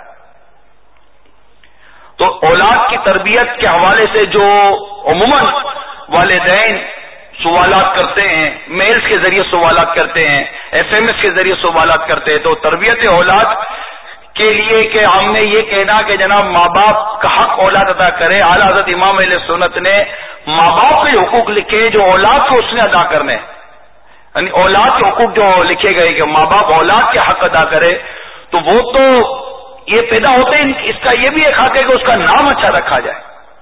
تو اولاد کی تربیت کے حوالے سے جو عموماً والدین سوالات کرتے ہیں، میلز کے ذریعے سوالات کرتے ہیں، ایس ایم ایس کے ذریعے سوالات کرتے ہیں، تو تربیت اولاد کے لیے کہ ہم نے یہ کہنا کہ جناب ماں باپ کا حق اولاد ادا کرے. اعلیٰ حضرت امام اہل سنت نے ماں باپ کے حقوق لکھے جو اولاد کو اس نے ادا کرنے، یعنی اولاد کے حقوق جو لکھے گئے کہ ماں باپ اولاد کے حق ادا کرے، تو وہ تو یہ پیدا ہوتے ہیں. اس کا یہ بھی ایک حق ہے کہ اس کا نام اچھا رکھا جائے.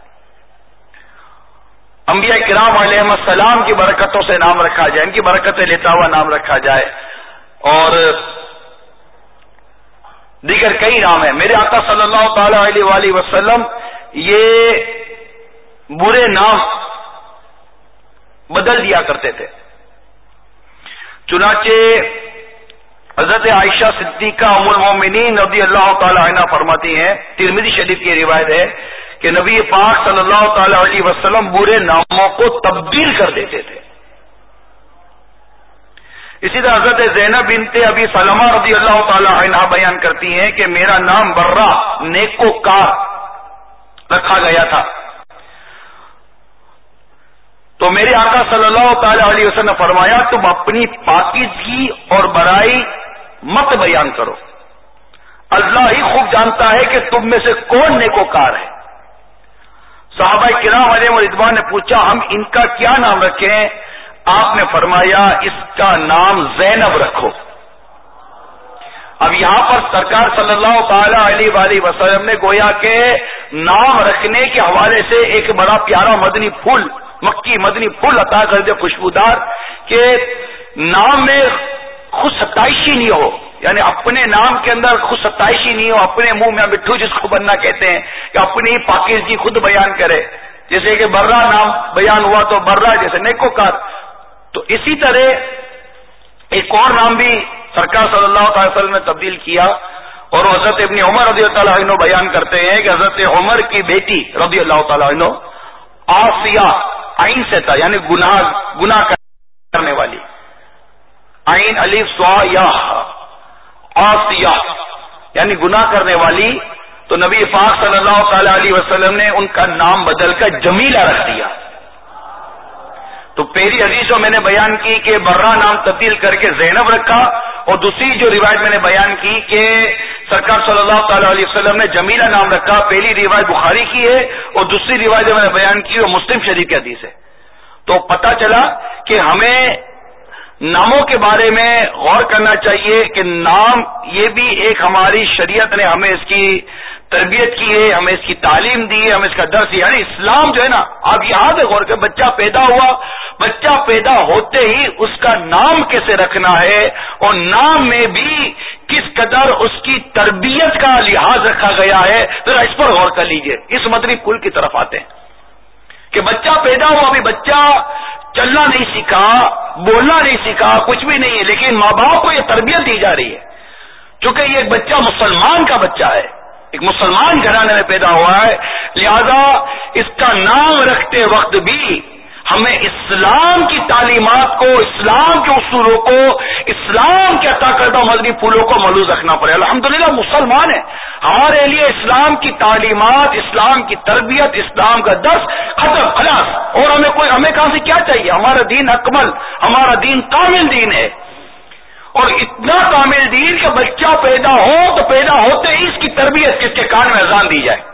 انبیاء کرام علیہ السلام کی برکتوں سے نام رکھا جائے، ان کی برکتیں لیتا ہوا نام رکھا جائے. اور دیگر کئی نام ہیں. میرے آقا صلی اللہ تعالی علیہ وآلہ وسلم یہ برے نام بدل دیا کرتے تھے. چنانچہ حضرت عائشہ صدیقہ ام المومنین رضی اللہ تعالی عنہ فرماتی ہیں، ترمذی شریف کی روایت ہے کہ نبی پاک صلی اللہ تعالی علیہ وسلم برے ناموں کو تبدیل کر دیتے تھے. اسی طرح حضرت زینب بنت ابی سلمہ رضی اللہ تعالی عنہ بیان کرتی ہیں کہ میرا نام برہ نیکوکار رکھا گیا تھا. تو میرے آقا صلی اللہ تعالی علیہ وسلم نے فرمایا تم اپنی پاکیزگی اور برائی مت بیان کرو، اللہ ہی خوب جانتا ہے کہ تم میں سے کون نیکوکار ہے. صحابہ کرام علیہ رضوان نے پوچھا ہم ان کا کیا نام رکھیں؟ آپ نے فرمایا اس کا نام زینب رکھو. اب یہاں پر سرکار صلی اللہ تعالی علیہ وآلہ وسلم نے گویا کہ نام رکھنے کے حوالے سے ایک بڑا پیارا مدنی پھول، مکی مدنی پھول عطا کر دے خوشبودار، کہ نام میں خود ستائشی نہیں ہو، یعنی اپنے نام کے اندر خود ستائشی نہیں ہو، اپنے منہ میں مٹھو جس کو بننا کہتے ہیں کہ اپنی پاکیزگی خود بیان کرے. جیسے کہ برہ نام بیان ہوا تو برہ جیسے نیکوکار. تو اسی طرح ایک اور نام بھی سرکار صلی اللہ تعالی وسلم نے تبدیل کیا، اور حضرت ابن عمر رضی اللہ تعالیٰ عنہ بیان کرتے ہیں کہ حضرت عمر کی بیٹی رضی اللہ تعالیٰ عنہ آسیہ عین سے تھا، یعنی گناہ گناہ کرنے والی، عین الف صا یا آسیہ یعنی گناہ کرنے والی. تو نبی پاک صلی اللہ تعالی علیہ وسلم نے ان کا نام بدل کر جمیلہ رکھ دیا. تو پہلی حدیث جو میں نے بیان کی کہ برہ نام تبدیل کر کے زینب رکھا، اور دوسری جو روایت میں نے بیان کی کہ سرکار صلی اللہ تعالی علیہ وسلم نے جمیلہ نام رکھا، پہلی روایت بخاری کی ہے اور دوسری روایت جو میں نے بیان کی وہ مسلم شریف کی حدیث ہے. تو پتہ چلا کہ ہمیں ناموں کے بارے میں غور کرنا چاہیے کہ نام یہ بھی ایک ہماری شریعت نے ہمیں اس کی تربیت کی ہے، ہمیں اس کی تعلیم دی ہے، ہمیں اس کا درس ہے. یعنی اسلام جو ہے نا، آپ یہاں سے غور کریں، بچہ پیدا ہوا، بچہ پیدا ہوتے ہی اس کا نام کیسے رکھنا ہے اور نام میں بھی کس قدر اس کی تربیت کا لحاظ رکھا گیا ہے، ذرا اس پر غور کر لیجئے. اس مدنی پھول کی طرف آتے ہیں کہ بچہ پیدا ہوا، ابھی بچہ چلنا نہیں سیکھا، بولنا نہیں سیکھا، کچھ بھی نہیں ہے، لیکن ماں باپ کو یہ تربیت دی جا رہی ہے. چونکہ یہ ایک بچہ مسلمان کا بچہ ہے، ایک مسلمان گھرانے میں پیدا ہوا ہے، لہذا اس کا نام رکھتے وقت بھی ہمیں اسلام کی تعلیمات کو، اسلام کے اصولوں کو، اسلام کے عطا کردہ مدنی پھولوں کو ملحوظ رکھنا پڑے. الحمدللہ مسلمان ہیں، ہمارے لیے اسلام کی تعلیمات، اسلام کی تربیت، اسلام کا درس ختم خلاص. اور ہمیں کوئی ہمیں کہاں سے کیا چاہیے؟ ہمارا دین اکمل، ہمارا دین کامل دین ہے، اور اتنا کامل دین کہ بچہ پیدا ہو تو پیدا ہوتے ہی اس کی تربیت کس کے کان میں اذان دی جائے،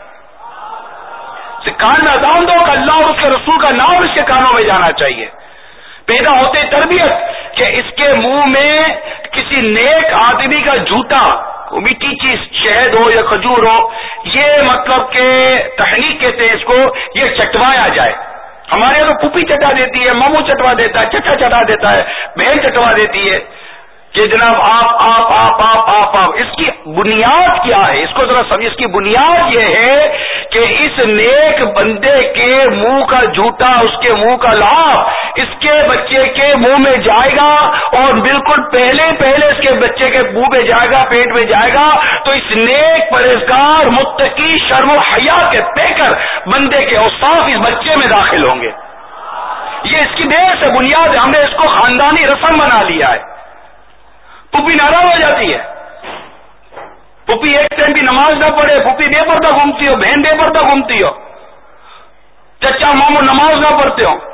کان میں اذان دو کہ اللہ اور اس کے رسول کا نام اس کے کانوں میں جانا چاہیے. پیدا ہوتے تربیت کہ اس کے منہ میں کسی نیک آدمی کا جوتا، میٹھی چیز، شہد ہو یا کھجور ہو، یہ مطلب کہ تحریک کہتے ہیں اس کو، یہ چٹوایا جائے. ہمارے یہاں تو پھوپھی چٹا دیتی ہے، ماموں چٹوا دیتا ہے، چچا چٹا دیتا ہے، بہن چٹوا دیتی ہے کہ جناب آپ آپ آپ آپ آپ آپ. اس کی بنیاد کیا ہے؟ اس کو ذرا سمجھ. اس کی بنیاد یہ ہے کہ اس نیک بندے کے منہ کا جھوٹا، اس کے منہ کا لعاب اس کے بچے کے منہ میں جائے گا، اور بالکل پہلے پہلے اس کے بچے کے منہ میں جائے گا، پیٹ میں جائے گا، تو اس نیک پرہیزگار متقی شرم و حیا کے پیکر بندے کے اوصاف اس بچے میں داخل ہوں گے. یہ اس کی بیس ہے، بنیاد ہے. ہم نے اس کو خاندانی رسم بنا لیا ہے. پھوپھی ناراض ہو جاتی ہے، پھوپھی ایک ٹائم بھی نماز نہ پڑھے، پھوپھی بے پردہ گھومتی ہو، بہن بے پردہ گھومتی ہو، چچا ماموں نماز نہ پڑھتے ہو،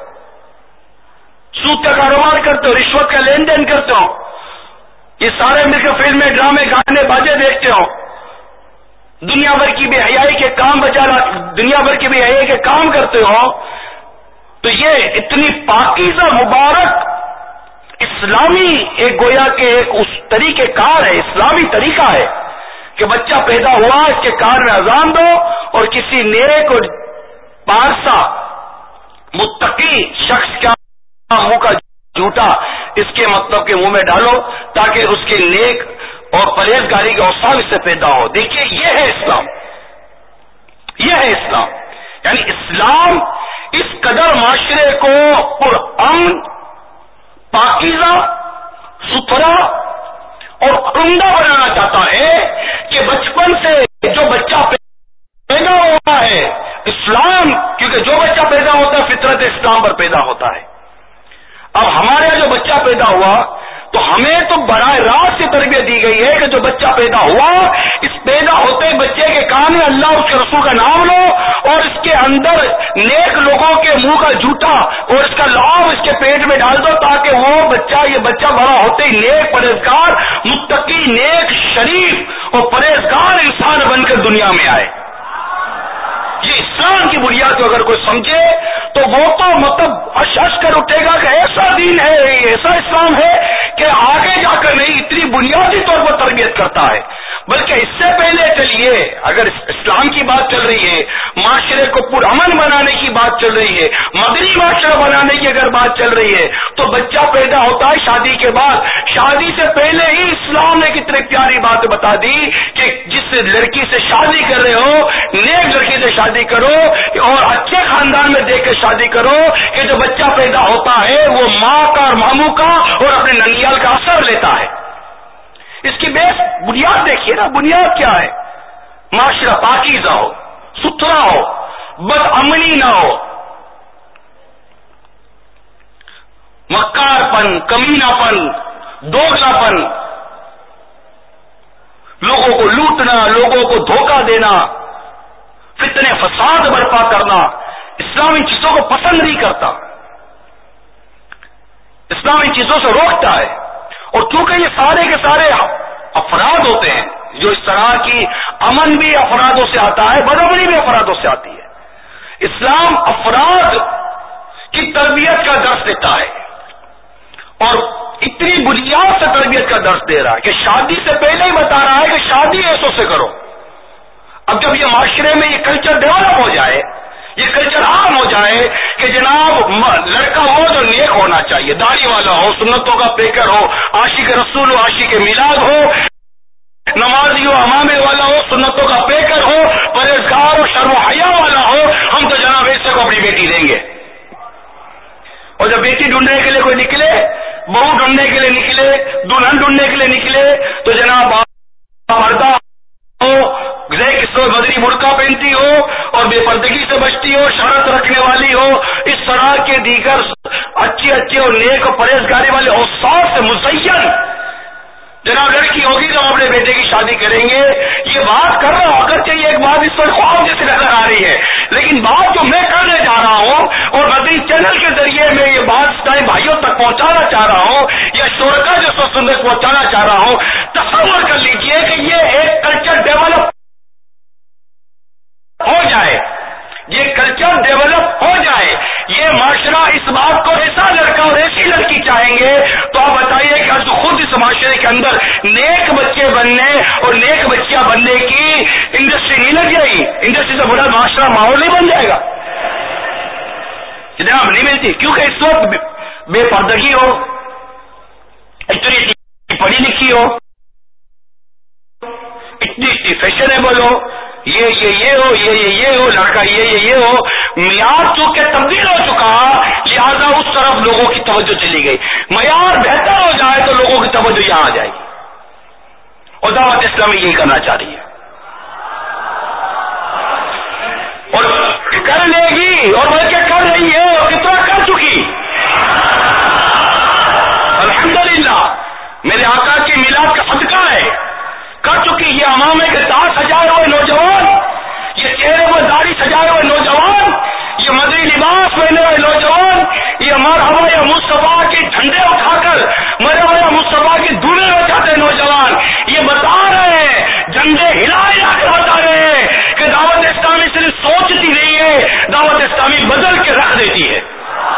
سود کا کاروبار کرتے ہو، رشوت کا لین دین کرتے ہو، یہ سارے مل کے فلمیں، ڈرامے، گانے، باجے دیکھتے ہو، دنیا بھر کی بے حیائی کے کام بچا دنیا بھر کی بے حیائی کے کام کرتے ہو. تو یہ اتنی پاکیزہ مبارک اسلامی ایک گویا کہ ایک اس طریقے کار ہے، اسلامی طریقہ ہے کہ بچہ پیدا ہوا، اس کے کان میں اذان دو اور کسی نیک اور پارسا متقی شخص کا منہ کا جھوٹا اس کے مطلب کے منہ میں ڈالو تاکہ اس کے نیک اور پرہیزگاری کے اوصاف اس سے پیدا ہو. دیکھیے یہ ہے اسلام، یہ ہے اسلام. یعنی اسلام اس قدر معاشرے کو پرامن، پاکیزہ، ستھرا اور عمدہ بنانا چاہتا ہے کہ بچپن سے جو بچہ پیدا ہوا ہے اسلام، کیونکہ جو بچہ پیدا ہوتا ہے فطرت اسلام پر پیدا ہوتا ہے. اب ہمارے یہاں جو بچہ پیدا ہوا تو ہمیں تو براہ راست یہ تربیت دی گئی ہے کہ جو بچہ پیدا ہوا اس پیدا ہوتے بچے کے کان میں اللہ اور اس کے رسول کا نام لو اور اس کے اندر نیک لوگوں کے منہ کا جھوٹا اور اس کا لعاب اس کے پیٹ میں ڈال دو تاکہ وہ بچہ یہ بچہ بڑا ہوتے ہی نیک پرہیزگار متقی نیک شریف اور پرہیزگار انسان بن کر دنیا میں آئے. یہ اسلام کی بنیاد کو اگر کوئی سمجھے تو وہ تو مطلب اش اش کر اٹھے گا کہ ایسا دین ہے، ایسا اسلام ہے کہ آگے جا کر نہیں اتنی بنیادی طور پر تربیت کرتا ہے. بلکہ اس سے پہلے چلیے اگر اسلام کی بات چل رہی ہے، معاشرے کو پرامن بنانے کی بات چل رہی ہے، مدنی معاشرہ بنانے کی اگر بات چل رہی ہے تو بچہ پیدا ہوتا ہے شادی کے بعد. شادی سے پہلے ہی اسلام نے کتنی پیاری بات بتا دی کہ جس لڑکی سے شادی کر رہے ہو نیک لڑکی سے شادی کرو اور اچھے خاندان میں دیکھ کے شادی کرو کہ جو بچہ پیدا ہوتا ہے وہ ماں کا اور ماموں کا اور اپنے ننیال کا اثر لیتا ہے. اس کی بیس بنیاد دیکھیے نا، بنیاد کیا ہے؟ معاشرہ پاکیزہ ہو، ستھرا ہو، بد امنی نہ ہو، مکار پن، کمینہ پن، دوگلا پن، لوگوں کو لوٹنا، لوگوں کو دھوکہ دینا، فتنے فساد برپا کرنا، اسلام ان چیزوں کو پسند نہیں کرتا. اسلام ان چیزوں سے روکتا ہے. اور کیونکہ یہ سارے کے سارے افراد ہوتے ہیں جو اس طرح کی امن بھی افرادوں سے آتا ہے, بدامنی بھی افرادوں سے آتی ہے. اسلام افراد کی تربیت کا درس دیتا ہے اور اتنی بنیاد سے تربیت کا درس دے رہا ہے کہ شادی سے پہلے ہی بتا رہا ہے کہ شادی ایسوں سے کرو. اب جب یہ معاشرے میں یہ کلچر ڈیولپ ہو جائے, یہ کلچر عام ہو جائے کہ جناب لڑکا ہو جو نیک ہونا چاہیے, داڑھی والا ہو, سنتوں کا پیکر ہو, عاشق رسول ہو, عاشق میلاد ہو, نمازی ہو, امامے والا ہو, سنتوں کا پیکر ہو, پرہیزگار ہو, شرم و حیا والا ہو, ہم تو جناب ایسے کو اپنی بیٹی دیں گے. اور جب بیٹی ڈھونڈنے کے لیے کوئی نکلے, بہو ڈھونڈنے کے لیے نکلے, دلہن ڈھونڈنے کے لیے نکلے, تو جناب پردہ ہو, مدنی برقع پہنتی ہو اور بے پردگی سے بچتی ہو, شرط رکھنے والی ہو, اس طرح کے دیگر اچھے اچھے اور نیک اور پرہیزگاری والے اوصاف سے مزین جناب لڑکی ہوگی جو اپنے بیٹے کی شادی کریں گے. یہ بات کر رہا ہوں, اگرچہ یہ ایک بات اس پر خواب جیسے نظر آ رہی ہے, لیکن بات جو میں کرنے جا رہا ہوں اور مدنی چینل کے ذریعے میں یہ بات اسلامی بھائیوں تک پہنچانا چاہ رہا ہوں, یا شرکا جو سو سنت پہنچانا چاہ رہا ہوں, تصور کر لیجئے کہ یہ ایک کلچر ڈیولپ ہو جائے, یہ کلچر ڈیولپ ہو جائے, یہ معاشرہ اس بات کو ایسا لڑکا اور ایسی لڑکی چاہیں گے, تو آپ بتائیے کہ آج خود اس معاشرے کے اندر نیک بچے بننے اور نیک بچیاں بننے کی انڈسٹری نہیں لگ جائے گی. انڈسٹری سے بڑا معاشرہ ماحول نہیں بن جائے گا, جناب نہیں ملتی. کیونکہ اس وقت بے پردگی ہو, اتنی پڑھی لکھی ہو, اتنی اتنی فیشنیبل ہو, یہ یہ یہ ہو, یہ یہ یہ ہو, لڑکا یہ یہ یہ ہو, معیار چونکہ تبدیل ہو چکا, لہذا اس طرف لوگوں کی توجہ چلی گئی. معیار بہتر ہو جائے تو لوگوں کی توجہ یہاں آ جائے گی, اور دعوت اسلامی یہی کرنا چاہ رہی ہے اور کر لے گی, اور بلکہ کر رہی ہے اور کتنا کر چکی. الحمدللہ میرے آقا کی میلاد کا صدقہ ہے, کر چکی. یہ امامے کے تاج سجائے ہوئے نوجوان, یہ چہرے پر داڑھی سجائے ہوئے نوجوان, یہ مدنی لباس پہنے ہوئے نوجوان, یہ مرحبا یا مصطفیٰ کے جھنڈے اٹھا کر مرحبا یا مصطفیٰ کی دھونے بچاتے نوجوان, یہ بتا رہے ہیں, جھنڈے ہلا ہلا کر بتا رہے ہیں کہ دعوت اسلامی صرف سوچتی نہیں ہے, دعوت اسلامی بدل کے رکھ دیتی ہے.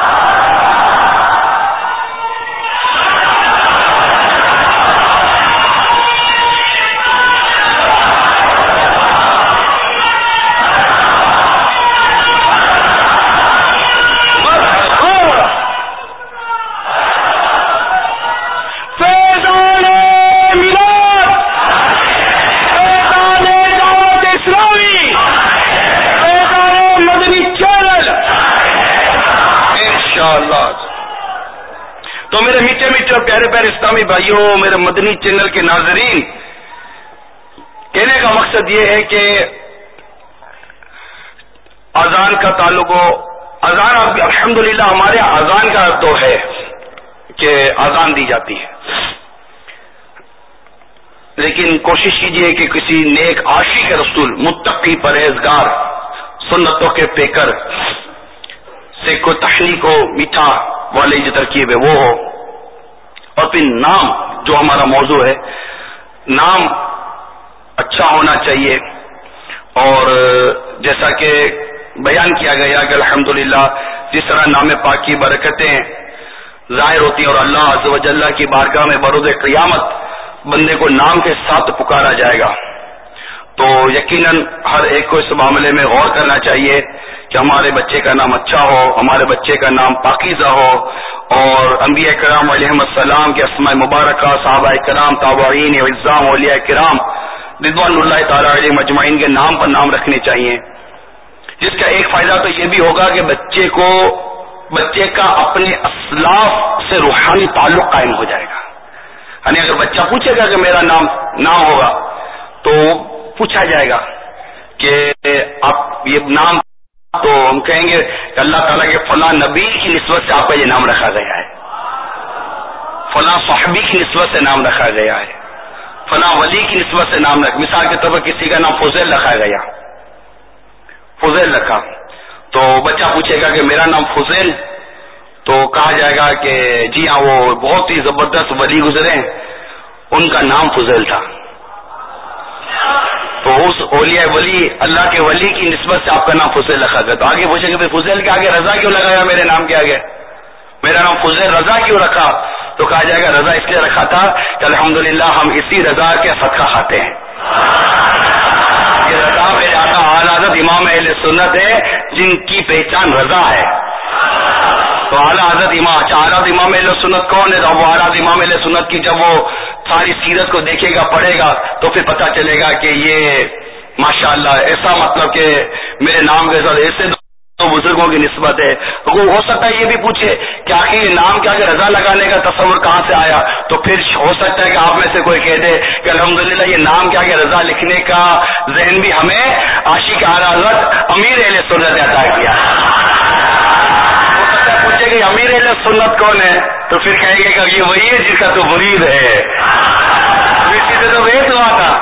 تو میرے میٹھے میٹھے اور پیارے پیارے اسلامی بھائیوں, میرے مدنی چینل کے ناظرین, کہنے کا مقصد یہ ہے کہ اذان کا تعلق ہو, اذان الحمدللہ ہمارے اذان کا تو ہے کہ اذان دی جاتی ہے, لیکن کوشش کیجئے کہ کسی نیک عاشق رسول, متقی, پرہیزگار, سنتوں کے پیکر سے کوئی تحریک ہو, میٹھا والی جو ترکیب ہے وہ ہو. اور پھر نام جو ہمارا موضوع ہے, نام اچھا ہونا چاہیے, اور جیسا کہ بیان کیا گیا کہ الحمدللہ جس طرح نام پاک کی برکتیں ظاہر ہوتی ہیں اور اللہ عز و جل کی بارگاہ میں بروز قیامت بندے کو نام کے ساتھ پکارا جائے گا, تو یقیناً ہر ایک کو اس معاملے میں غور کرنا چاہیے کہ ہمارے بچے کا نام اچھا ہو, ہمارے بچے کا نام پاکیزہ ہو, اور انبیاء کرام علیہم السلام کے اسماء مبارکہ, صحابہ کرام, تابعین, اعزام, اولیاء کرام رضوان اللہ تعالی علیہم اجمعین کے نام پر نام رکھنے چاہیے, جس کا ایک فائدہ تو یہ بھی ہوگا کہ بچے کو بچے کا اپنے اسلاف سے روحانی تعلق قائم ہو جائے گا. یعنی اگر بچہ پوچھے گا کہ میرا نام نام ہوگا تو پوچھا جائے گا کہ آپ یہ نام, تو ہم کہیں گے کہ اللہ تعالیٰ کے فلاں نبی کی نسبت سے آپ کا یہ نام رکھا گیا ہے, فلاں صحابی کی نسبت سے نام رکھا گیا ہے, فلاں ولی کی نسبت سے نام رکھا. مثال کے طور پر کسی کا نام فضیل رکھا گیا, فضیل رکھا, تو بچہ پوچھے گا کہ میرا نام فضیل, تو کہا جائے گا کہ جی ہاں وہ بہت ہی زبردست ولی گزرے ہیں، ان کا نام فضیل تھا. تو اس اولیاء ولی اللہ کے ولی کی نسبت سے آپ کا نام فضیل رکھا گیا. تو آگے پوچھیں گے فضیل کے آگے رضا کیوں لگایا میرے نام کے آگے؟ میرا نام فضیل رضا کیوں رکھا؟ تو کہا جائے گا رضا اس لیے رکھا تھا کہ الحمدللہ ہم اسی رضا کے صدقہ کھاتے ہیں. یہ رضا میرے آقا اعلی حضرت امام اہل سنت ہے جن کی پہچان رضا ہے. تو اعلی حضرت امام اچھا اعلی حضرت امام اہل سنت کون ہے؟ وہ اعلی حضرت امام اہل سنت کی جب وہ ساری سیرت کو دیکھے گا پڑھے گا تو پھر پتہ چلے گا کہ یہ ماشاءاللہ ایسا مطلب کہ میرے نام کے ساتھ ایسے تو بزرگوں کی نسبت ہے. وہ ہو سکتا ہے یہ بھی پوچھے کہ آخر یہ نام کیا کہ رضا لگانے کا تصور کہاں سے آیا؟ تو پھر ہو سکتا ہے کہ آپ میں سے کوئی کہہ دے کہ الحمدللہ یہ نام کیا کہ رضا لکھنے کا ذہن بھی ہمیں عاشق اعلی حضرت امیر اہل سنت نے عطا کیا. ہو سکتا ہے پوچھے کہ امیر اہل سنت کون ہے؟ تو پھر کہیں گے کہ یہ وہی ہے جس کا تو مرید ہے. اسی سے تو ویس ہوا تھا.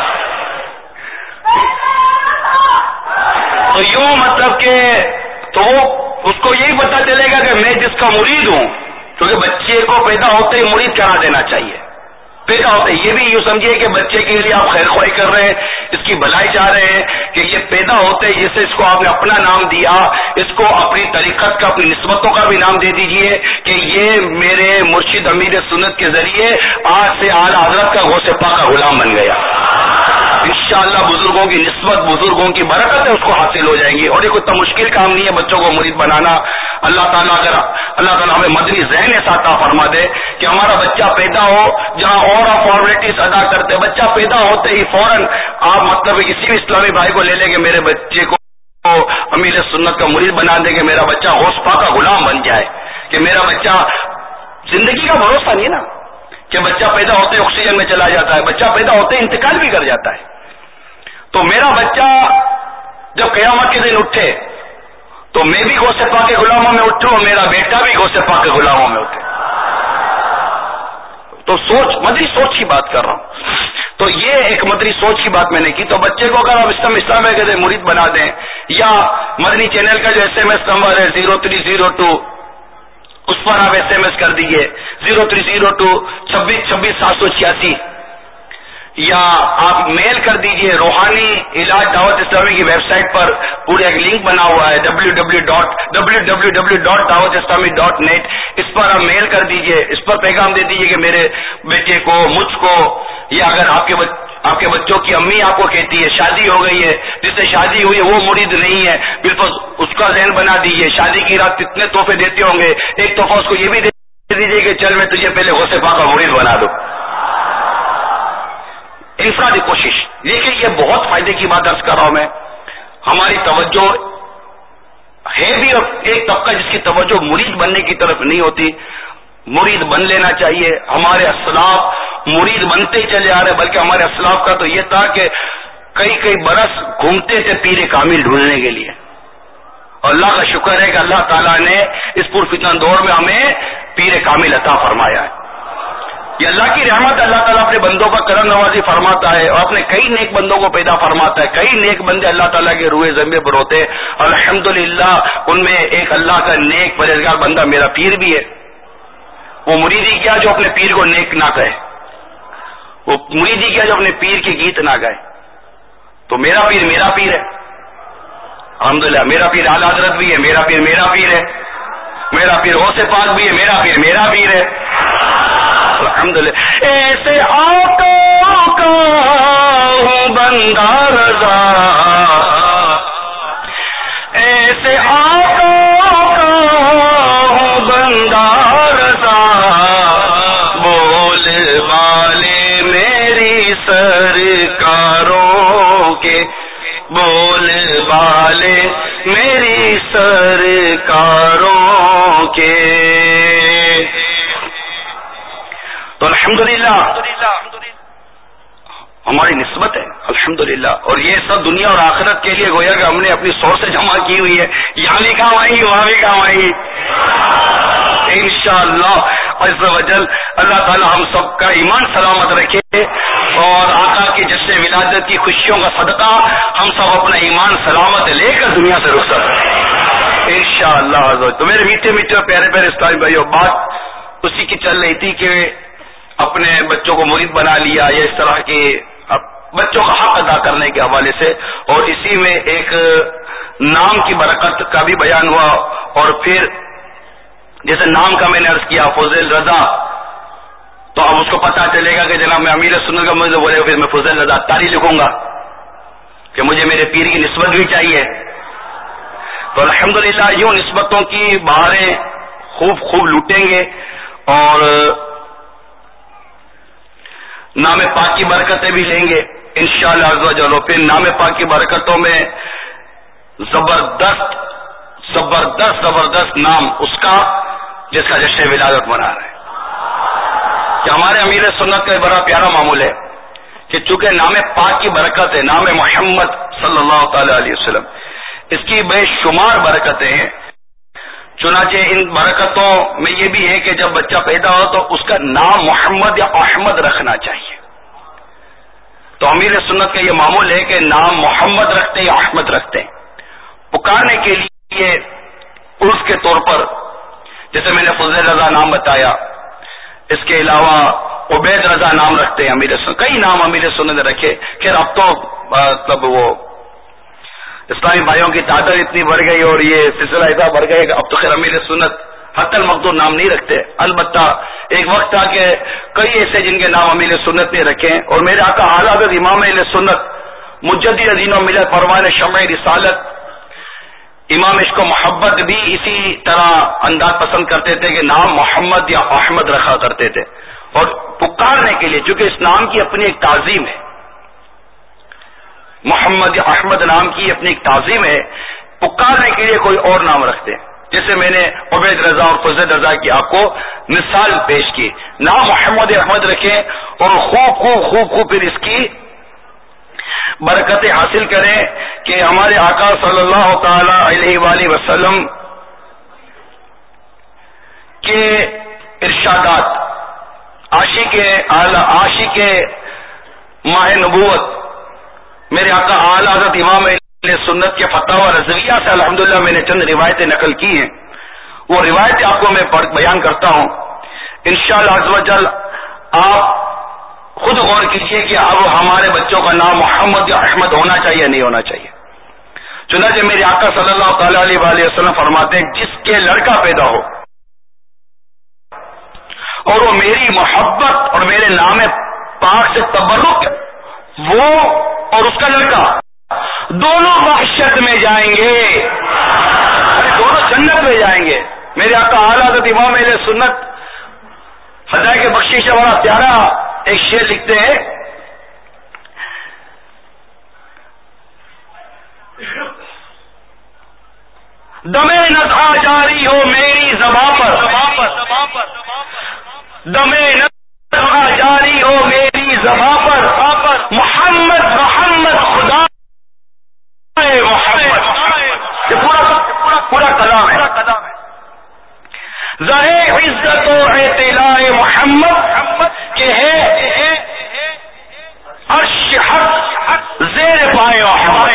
تو یوں مطلب کہ تو وہ اس کو یہی پتا چلے گا کہ میں جس کا مرید ہوں، کیونکہ بچے کو پیدا ہوتے ہی مرید کرا دینا چاہیے. پیدا ہوتے یہ بھی یوں سمجھیے کہ بچے کے لیے آپ خیر خواہی کر رہے ہیں، اس کی بھلائی چاہ رہے ہیں کہ یہ پیدا ہوتے ہی جیسے اس کو آپ نے اپنا نام دیا، اس کو اپنی طریقت کا اپنی نسبتوں کا بھی نام دے دیجئے کہ یہ میرے مرشد امیر سنت کے ذریعے آج سے اعلی حضرت کا غوث پاک کا غلام بن گیا. انشاءاللہ بزرگوں کی نسبت، بزرگوں کی برکت ہے اس کو حاصل ہو جائیں گی. اور یہ کوئی اتنا مشکل کام نہیں ہے بچوں کو مرید بنانا. اللہ تعالیٰ اگر اللہ تعالیٰ ہمیں مدنی ذہن ایسا عطا فرما دے کہ ہمارا بچہ پیدا ہو جہاں اور آپ فارمیلٹیز ادا کرتے، بچہ پیدا ہوتے ہی فوراً آپ مطلب کسی بھی اسلامی بھائی کو لے لیں کہ میرے بچے کو امیر سنت کا مرید بنا دے، کہ میرا بچہ غوث پاک کا غلام بن جائے، کہ میرا بچہ زندگی کا بھروسہ نہیں نا کہ بچہ پیدا ہوتے آکسیجن میں چلا جاتا ہے، بچہ پیدا ہوتے انتقال بھی کر جاتا ہے. تو میرا بچہ جب قیامت کے دن اٹھے تو میں بھی غوث پاک کے غلاموں میں اٹھوں اور میرا بیٹا بھی غوث پاک کے غلاموں میں اٹھے. تو سوچ مدری سوچ کی بات کر رہا ہوں. تو یہ ایک مدری سوچ کی بات میں نے کی. تو بچے کو اگر آپ اسلام اسلام کے مرید بنا دیں، یا مدنی چینل کا جو ایس ایم ایس نمبر ہے زیرو تھری زیرو ٹو اس پر آپ ایس ایم ایس کر دیجیے زیرو تھری زیرو ٹو چھبیس چھبیس سات سو چھیاسی، یا آپ میل کر دیجئے روحانی علاج دعوت اسلامی کی ویب سائٹ پر پورے ایک لنک بنا ہوا ہے W W dot W W W dot Dawat Islami dot net. اس پر آپ میل کر دیجئے، اس پر پیغام دے دیجئے کہ میرے بیٹے کو، مجھ کو، یا اگر آپ کے بچ... آپ کے بچوں کی امی آپ کو کہتی ہے شادی ہو گئی ہے، جس سے شادی ہوئی ہے وہ مرید نہیں ہے، بالکل اس کا ذہن بنا دیجئے. شادی کی رات کتنے تحفے دیتے ہوں گے، ایک تحفہ اس کو یہ بھی دے دیجئے کہ چل میں تجھے پہلے غوث پاک کا مرید بنا دوں. انفرادی کوشش. دیکھیے یہ بہت فائدے کی بات عرض کر رہا ہوں میں. ہماری توجہ ہے بھی ایک طبقہ جس کی توجہ مرید بننے کی طرف نہیں ہوتی. مرید بن لینا چاہیے. ہمارے اسلاف مرید بنتے ہی چلے آ رہے، بلکہ ہمارے اسلاف کا تو یہ تھا کہ کئی کئی برس گھومتے تھے پیر کامل ڈھونڈنے کے لیے. اور اللہ کا شکر ہے کہ اللہ تعالیٰ نے اس پرفتن دور میں ہمیں پیر کامل عطا فرمایا ہے. یہ اللہ کی رحمت. اللہ تعالیٰ اپنے بندوں کا کرم نوازی فرماتا ہے اور اپنے کئی نیک بندوں کو پیدا فرماتا ہے. کئی نیک بندے اللہ تعالیٰ کے روئے زمین پر ہوتے. الحمدللہ ان میں ایک اللہ کا نیک پرہیزگار بندہ میرا پیر بھی ہے. وہ مریدی کیا جو اپنے پیر کو نیک نہ کہے، وہ مریدی کیا جو اپنے پیر کے گیت نہ گائے. تو میرا پیر میرا پیر ہے الحمدللہ. میرا پیر اعلیٰ حضرت بھی ہے، میرا پیر میرا پیر ہے. میرا پیر غوث پاک بھی ہے، میرا پیر میرا پیر ہے الحمدللہ. ایسے آقا کا ہوں بندہ رضا، ایسے آقا کا ہوں بندہ رضا، بول والے میری سرکاروں کے، بول والے میری سرکاروں کے. تو الحمدللہ ہماری نسبت ہے الحمدللہ. اور یہ سب دنیا اور آخرت کے لیے گویا کہ ہم نے اپنی سوچ سے جمع کی ہوئی ہے. یہاں بھی کام آئیں گی وہاں بھی کام آئیں گی انشاءاللہ عز و جل. اللہ تعالی ہم سب کا ایمان سلامت رکھے اور آقا کی جشن ولادت کی خوشیوں کا صدقہ ہم سب اپنا ایمان سلامت لے کر دنیا سے رخصت. انشاءاللہ. تو میرے میٹھے میٹھے اور پیارے پیارے اسلامی بھائیوں، بات اسی کی چل رہی تھی کہ اپنے بچوں کو مرید بنا لیا یا اس طرح کے بچوں کا حق ادا کرنے کے حوالے سے، اور اسی میں ایک نام کی برکت کا بھی بیان ہوا. اور پھر جیسے نام کا میں نے عرض کیا فضل رضا، تو اب اس کو پتا چلے گا کہ جناب میں امیر سنت کا مجھے بولے پھر میں فضل رضا تاری لکھوں گا کہ مجھے میرے پیر کی نسبت بھی چاہیے. تو الحمدللہ یوں نسبتوں کی بہاریں خوب خوب لوٹیں گے اور نام پاک کی برکتیں بھی لیں گے انشاءاللہ عز و جل. پھر نام پاک کی برکتوں میں زبردست زبردست زبردست نام اس کا جس کا جشن ولادت منا رہے ہیں کہ ہمارے امیر سنت کا بڑا پیارا معمول ہے کہ چونکہ نام پاک کی برکت ہے، نام محمد صلی اللہ تعالی علیہ وسلم، اس کی بے شمار برکتیں ہیں. چنانچہ ان برکتوں میں یہ بھی ہے کہ جب بچہ پیدا ہو تو اس کا نام محمد یا احمد رکھنا چاہیے. تو امیر سنت کا یہ معمول ہے کہ نام محمد رکھتے ہیں یا احمد رکھتے ہیں. پکارنے کے لیے عرف کے طور پر جیسے میں نے فضل رضا نام بتایا، اس کے علاوہ عبید رضا نام رکھتے ہیں امیر سنت. کئی نام امیر سنت نے رکھے. خیر اب تو مطلب وہ اسلامی بھائیوں کی تعداد اتنی بڑھ گئی اور یہ سلسلہ ایسا بڑھ گیا کہ اب تو خیر امیر سنت حتی المقدور نام نہیں رکھتے. البتہ ایک وقت تھا کہ کئی ایسے جن کے نام امیر سنت نے رکھے، اور میرے آقا اعلی حضرت امام اہل سنت مجدد دین و ملت پروان شمع رسالت امام عشق و محبت بھی اسی طرح انداز پسند کرتے تھے کہ نام محمد یا احمد رکھا کرتے تھے. اور پکارنے کے لیے چونکہ اس نام کی اپنی ایک تعظیم ہے، محمد یا احمد نام کی اپنی ایک تعظیم ہے، پکارنے کے لیے کوئی اور نام رکھتے ہیں. جیسے میں نے عبید رضا اور فضل رضا کی آپ کو مثال پیش کی. نام محمد احمد رکھیں اور خوب خوب خوب خوب پھر اس کی برکتیں حاصل کریں کہ ہمارے آقا صلی اللہ تعالی علیہ وآلہ وسلم کے ارشادات، عاشق عاشق ماہ نبوت میرے آقا اعلی حضرت امام اہل سنت کے فتاوی رضویہ سے الحمدللہ میں نے چند روایتیں نقل کی ہیں. وہ روایتیں آپ کو میں بیان کرتا ہوں انشاءاللہ عز و جل. آپ خود غور کیجئے کہ اب ہمارے بچوں کا نام محمد یا احمد ہونا چاہیے نہیں ہونا چاہیے. چنانچہ میرے آقا صلی اللہ تعالی علیہ وآلہ وسلم فرماتے ہیں جس کے لڑکا پیدا ہو اور وہ میری محبت اور میرے نام پاک سے تبرک، وہ اور اس کا لڑکا دونوں وحشت میں جائیں گے، دونوں جنت میں جائیں گے. میرے آقا اعلی حضرت امام اہل سنت خدا کے بخشش سے بڑا پیارا ایک شعر لکھتے ہیں، دمے نزع جاری ہو میری زباں پر، دمے نزع جاری ہو میری زباں پر، محمد محمد خدا محمد. یہ پورا پورا کلام ہے. ظاہر عزت و اطلاع محمد کہ ہے عرش حق زیر پائے محمد.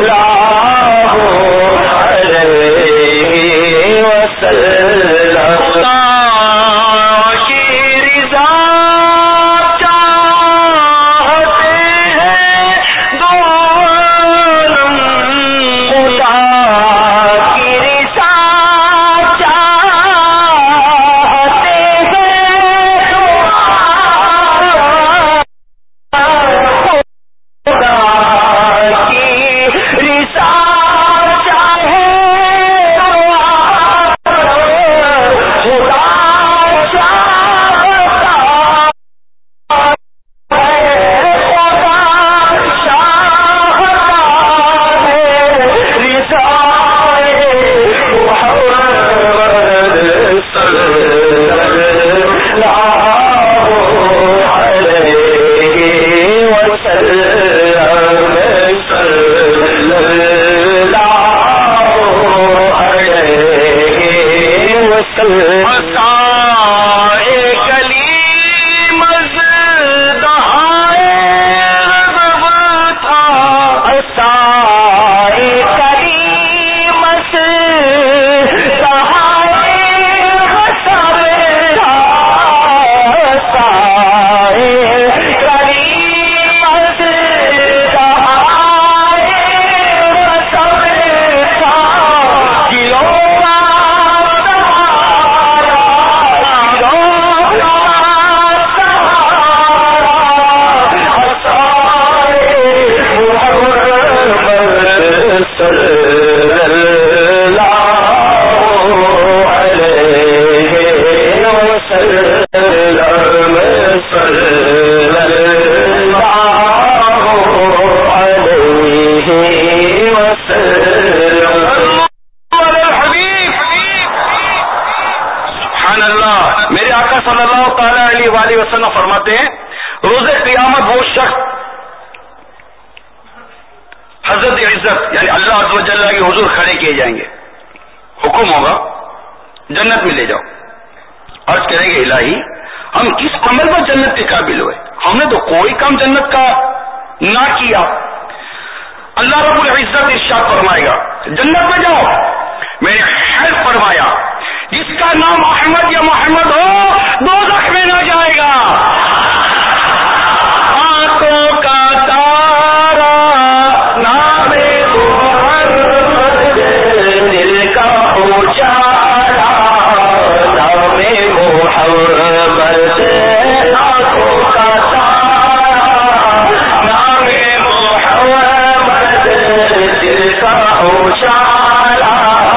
وسلم میرے آقا صلی اللہ تعالی علیہ وآلہ وسلم فرماتے ہیں روز قیامت وہ شخص حضرت عزت یعنی اللہ عز و جل کے حضور کھڑے کیے جائیں گے، حکم ہوگا جنت میں لے جاؤ. عرض کریں گے الہی ہم کس عمل پر جنت کے قابل ہوئے؟ ہم نے تو کوئی کام جنت کا نہ کیا. اللہ رب العزت ارشاد فرمائے گا جنت میں جاؤ. میں نے خیر فرمایا جس کا نام احمد یا محمد ہو دوزخ میں نہ جائے گا. آنکھوں کا تارا نام محمد، دل کا اجالا نام محمد. آنکھوں کا تارا نام محمد، دل کا اجالا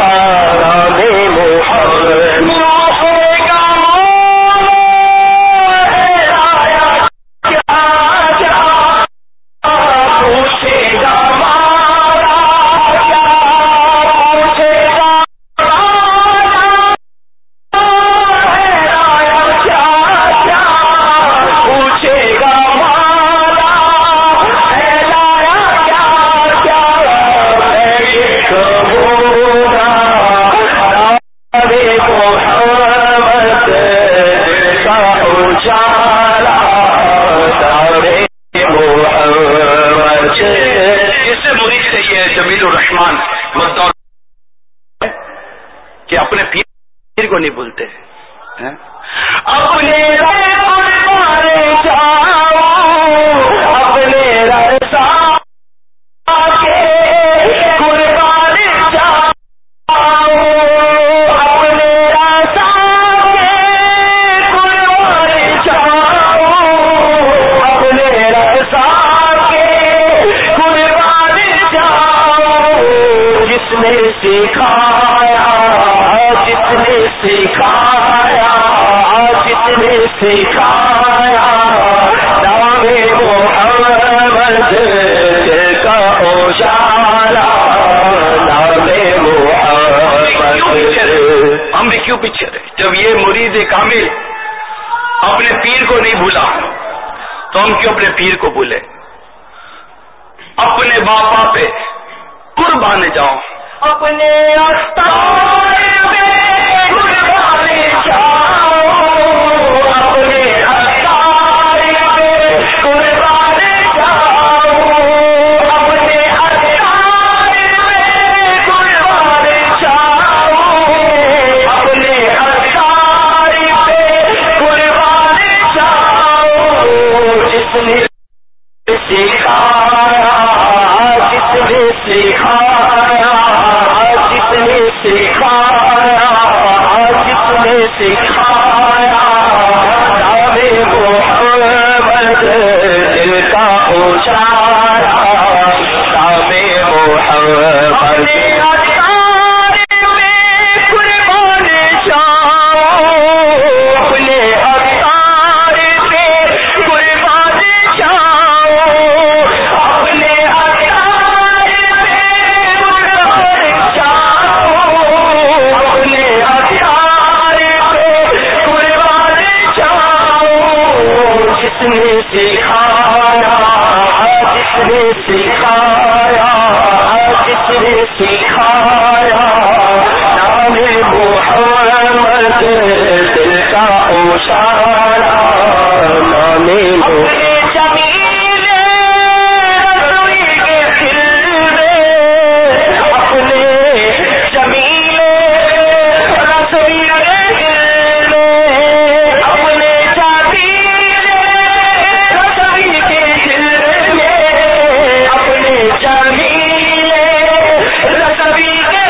کہ اپنے پیر کو نہیں بھولتے. اپنے قربان جاؤ اپنے رضا کے قربان جاؤ اپنے رضا کے قربان جاؤ اپنے رضا کے قربان جاؤ. جس نے سکھایا جس نے سکھایا جس نے سکھایا نام محمد کا اجالا نام محمد. ہم بھی کیوں پیچھے رہے؟ جب یہ مرید کامل اپنے پیر کو نہیں بھولا تو ہم کیوں اپنے پیر کو بھولے؟ اپنے باپا پہ قربان جاؤ اپنے استار میں قربان جاؤ اپنے استار میں قربان جاؤ اپنے استار میں قربان جاؤ اپنے استار میں قربان جاؤ. جس نے سکھایا جس نے سکھایا جس نے سکھایا جس نے سکھایا نام محمد دل کا اجالا نام محمد. سکھایا جس نے سکھایا جس نے سکھایا نام محمد دل کا اجالا نام محمد. Be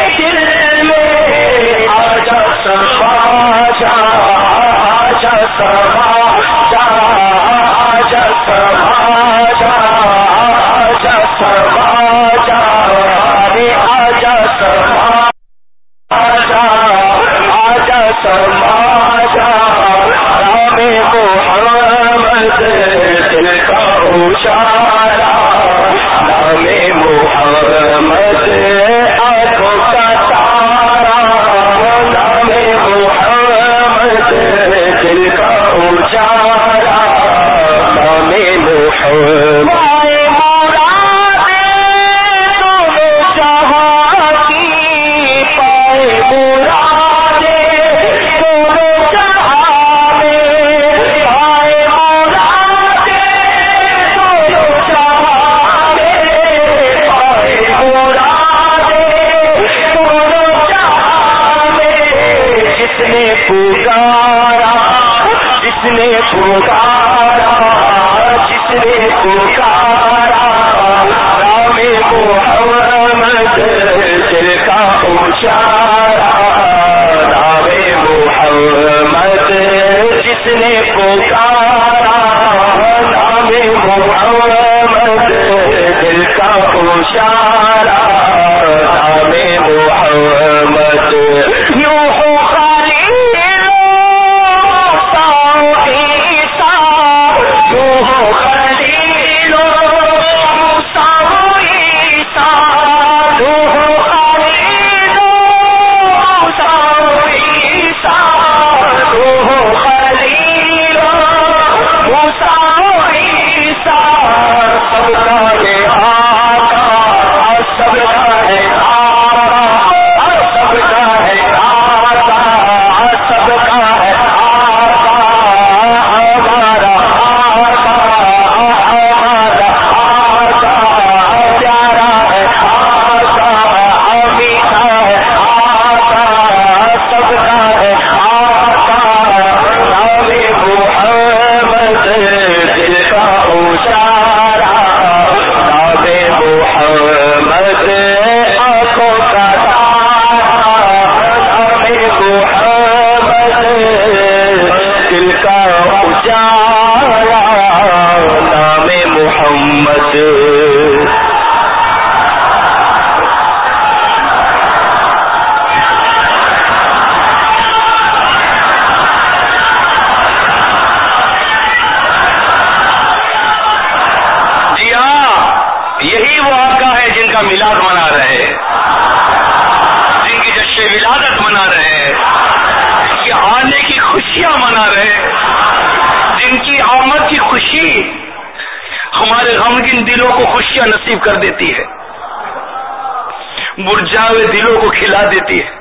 پکارا جس نے پکارا نام محمد دل کا اچارا نام محمد جس نے پکارا نام محمد دل کا اچارا نام محمد یوں ہو خلیل موسیٰ عیسیٰ یوں ہو خلیل موسیٰ عیسیٰ یوں ہو خلیل موسیٰ عیسیٰ یوں ہو خلیل موسیٰ عیسیٰ سب کا ہے آقا سب کا ہے آقا سب کا ہے آقا سب کا ہے آقا ہمارا آقا ہمارا آقا پیارا ہے آقا امیتا ہے آقا سب کا ہے آقا نام محمد دل کا اچارا نام محمد آنکھوں کا تارا نام محمد دل کا اجالا نام محمد جی ہاں، یہی وہ آقا ہے جن کا میلاد منا رہے ہیں، جن کی جشن ولادت منا رہے ہیں، جن کی آنے کی خوشیاں منا رہے ہیں، جن کی آمد کی خوشی ہمارے غمگین دلوں کو خوشیاں نصیب کر دیتی ہے، مرجھائے ہوئے دلوں کو کھلا دیتی ہے۔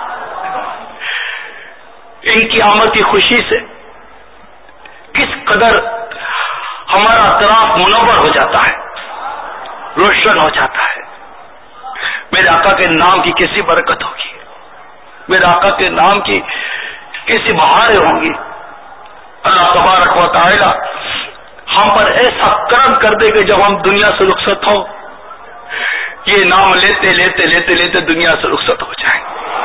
ان کی آمد کی خوشی سے کس قدر ہمارا اطراف منور ہو جاتا ہے، روشن ہو جاتا ہے۔ میرے آقا کے نام کی کیسی برکت ہوگی، میرے آقا کے نام کی کیسی بہاریں ہوں گی۔ اللہ تبارک و تعالی ہم پر ایسا کرم کر دے کہ جب ہم دنیا سے رخصت ہو، یہ نام لیتے لیتے لیتے لیتے دنیا سے رخصت ہو جائیں۔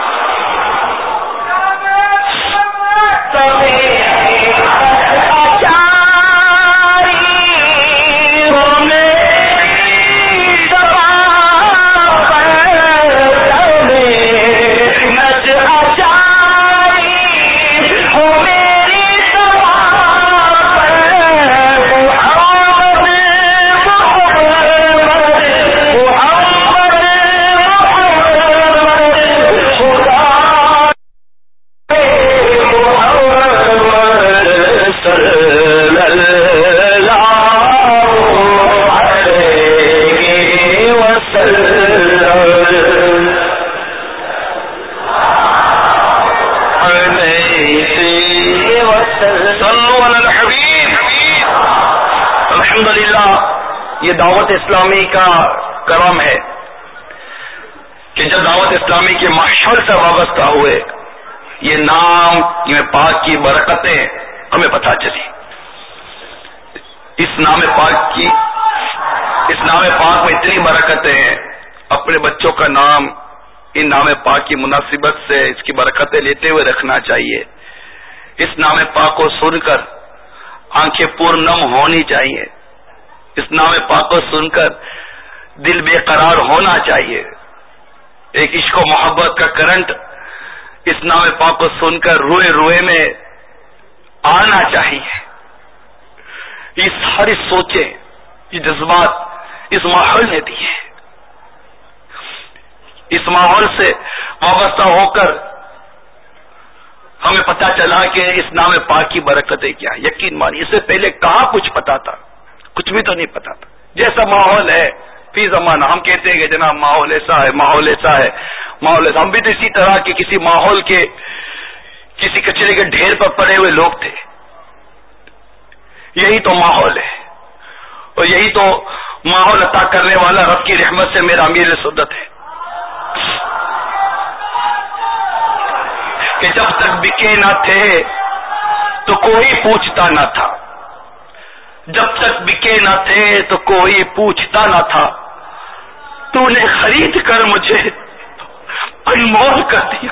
یہ دعوت اسلامی کا کرم ہے کہ جب دعوت اسلامی کے ماحول سے وابستہ ہوئے یہ نام یہ پاک کی برکتیں ہمیں پتہ چلی۔ اس نام پاک کی اس نام پاک میں اتنی برکتیں ہیں، اپنے بچوں کا نام ان نام پاک کی مناسبت سے اس کی برکتیں لیتے ہوئے رکھنا چاہیے۔ اس نام پاک کو سن کر آنکھیں پور نم ہونی چاہیے، اس نام پاک کو سن کر دل بے قرار ہونا چاہیے، ایک عشق و محبت کا کرنٹ اس نام پاک کو سن کر روئے روئے میں آنا چاہیے۔ یہ ساری سوچیں، یہ جذبات اس ماحول نے دی ہے۔ اس ماحول سے وابستہ ہو کر ہمیں پتہ چلا کہ اس نام پاک کی برکتیں کیا۔ یقین مانی اس سے پہلے کہاں کچھ پتا تھا، کچھ بھی تو نہیں پتا تھا۔ جیسا ماحول ہے فی زمانہ ہم کہتے ہیں کہ جناب ماحول ایسا ہے، ماحول ایسا ہے، ماحول ایسا۔ ہم بھی تو اسی طرح کے کسی ماحول کے کسی کچرے کے ڈھیر پر پڑے ہوئے لوگ تھے۔ یہی تو ماحول ہے، اور یہی تو ماحول عطا کرنے والا رب کی رحمت سے میرا امیر سعادت ہے کہ جب تک بکے نہ تھے تو کوئی پوچھتا نہ تھا، جب تک بکے نہ تھے تو کوئی پوچھتا نہ تھا، تو نے خرید کر مجھے انمول کر دیا۔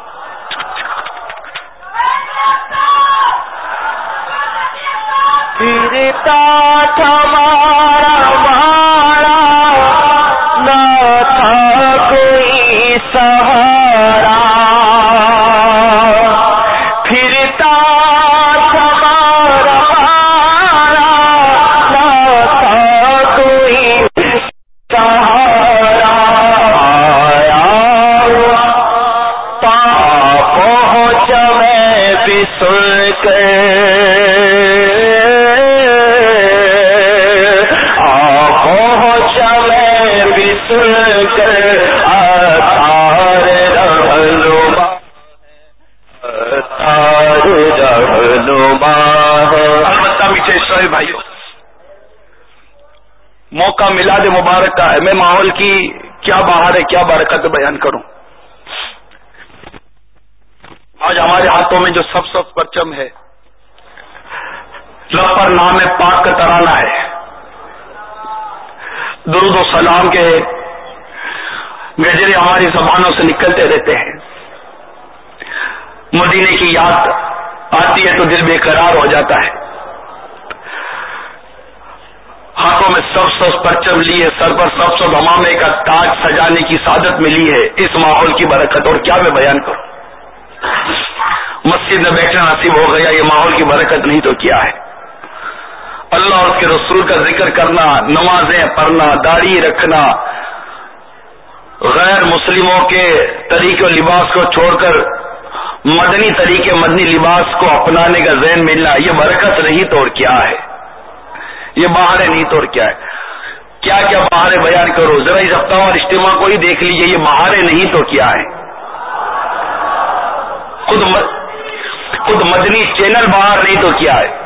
پھرتا تھا مارا مارا نہ تھا کوئی سہارا، پھرتا تھا مارا مارا نہ تھا کوئی سہارا، آیا تا پہنچ میں بسر کر بھائیو موقع میلاد مبارک کا ہے، میں ماحول کی کیا بہار ہے کیا برکت بیان کروں۔ آج ہمارے ہاتھوں میں جو سب سب پرچم ہے، لب پر نام پاک کا ترانہ ہے، درود و سلام کے گجرے ہماری زبانوں سے نکلتے رہتے ہیں، مدینے کی یاد آتی ہے تو دل بے قرار ہو جاتا ہے۔ ہاتھوں میں سب سب پرچم لیے، سر پر سب سب امامے کا تاج سجانے کی سعادت ملی ہے، اس ماحول کی برکت اور کیا میں بیان کروں۔ مسجد میں بیٹھنا نصیب ہو گیا، یہ ماحول کی برکت نہیں تو کیا ہے۔ اللہ اور اس کے رسول کا ذکر کرنا، نمازیں پڑھنا، داڑھی رکھنا، غیر مسلموں کے طریقے و لباس کو چھوڑ کر مدنی طریقے مدنی لباس کو اپنانے کا ذہن ملنا، یہ برکت نہیں تو اور کیا ہے، یہ بہاریں نہیں تو اور کیا ہے۔ کیا کیا بہاریں بیان کرو، ذرا اس ہفتہ اور اجتماع کو ہی دیکھ لیجئے، یہ بہاریں نہیں تو کیا ہے۔ خود خود مدنی چینل بہار نہیں تو کیا ہے۔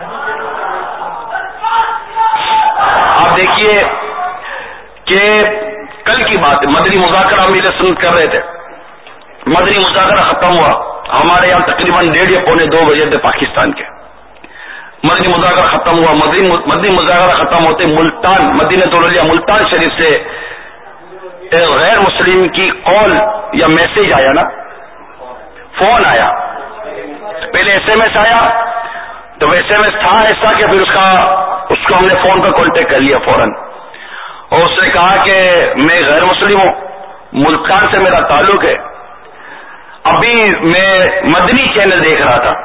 آپ دیکھیے کہ کل کی بات ہے، مدنی مذاکرہ میرے سن کر رہے تھے، مدنی مذاکرہ ختم ہوا، ہمارے یہاں تقریباً ڈیڑھ یا پونے دو بجے تھے پاکستان کے، مدنی مذاکرہ ختم ہوا، مدنی مدنی مذاکرہ ختم ہوتے ملتان مدینہ الاولیاء ملتان شریف سے ایک غیر مسلم کی کال یا میسج آیا نا، فون آیا، پہلے ایس ایم ایس آیا تو ایس ایم ایس تھا ایسا کہ پھر اس کا اس کو ہم نے فون پر کانٹیکٹ کر لیا فوراً، اور اس نے کہا کہ میں غیر مسلم ہوں، ملتان سے میرا تعلق ہے، ابھی میں مدنی چینل دیکھ رہا تھا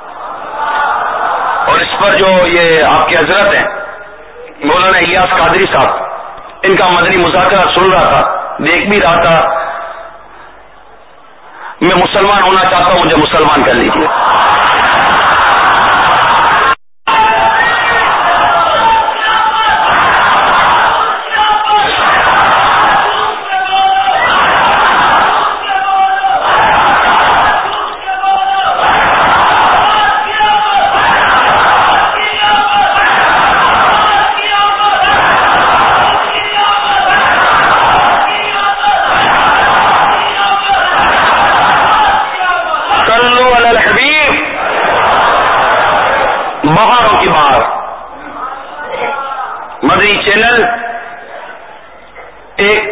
اور اس پر جو یہ آپ کے حضرت ہیں مولانا الیاس قادری صاحب، ان کا مدنی مذاکرہ سن رہا تھا، دیکھ بھی رہا تھا، میں مسلمان ہونا چاہتا ہوں، مجھے مسلمان کر لیجیے۔ مدنی چینل ایک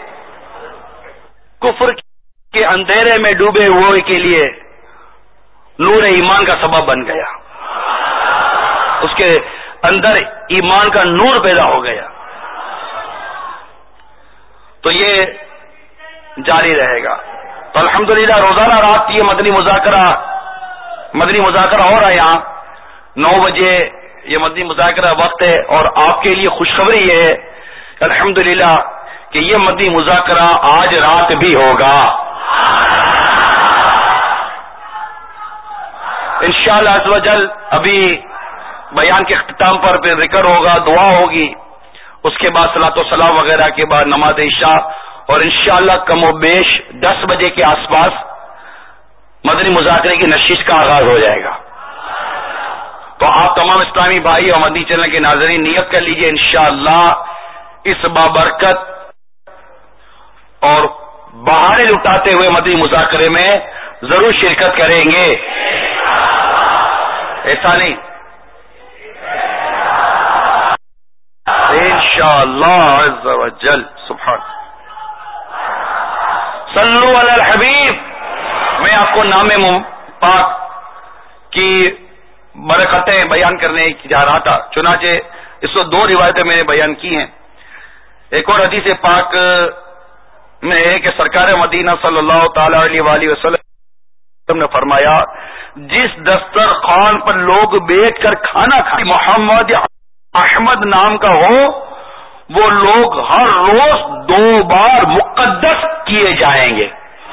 کفر کے اندھیرے میں ڈوبے ہوئے کے لیے نور ایمان کا سبب بن گیا، اس کے اندر ایمان کا نور پیدا ہو گیا، تو یہ جاری رہے گا۔ تو الحمدللہ روزانہ رات یہ مدنی مذاکرہ مدنی مذاکرہ ہو رہا ہے، یہاں نو بجے یہ مدنی مذاکرہ وقت ہے، اور آپ کے لیے خوشخبری یہ ہے الحمدللہ کہ یہ مدنی مذاکرہ آج رات بھی ہوگا انشاءاللہ عز و جل۔ ابھی بیان کے اختتام پر پھر ذکر ہوگا، دعا ہوگی، اس کے بعد صلاۃ و سلام وغیرہ کے بعد نماز عشاء، اور انشاءاللہ کم و بیش دس بجے کے آس پاس مدنی مذاکرے کی نشست کا آغاز ہو جائے گا۔ تو آپ تمام اسلامی بھائی اور مدنی چینل کے ناظرین نیت کر لیجئے، انشاءاللہ اس بابرکت اور بہاریں لٹاتے ہوئے مدنی مذاکرے میں ضرور شرکت کریں گے ایسا نہیں، انشاءاللہ عز و جل. سبحان. صلو علی الحبیب. میں آپ کو نام پاک کی برکتیں بیان کرنے جا رہا تھا، چنانچہ اس کو دو روایتیں میں نے بیان کی ہیں. ایک اور حدیث پاک میں ہے کہ سرکار مدینہ صلی اللہ تعالی علیہ وآلہ وسلم نے فرمایا، جس دسترخوان پر لوگ بیٹھ کر کھانا کھائیں محمد احمد نام کا ہو، وہ لوگ ہر روز دو بار مقدس کیے جائیں گے.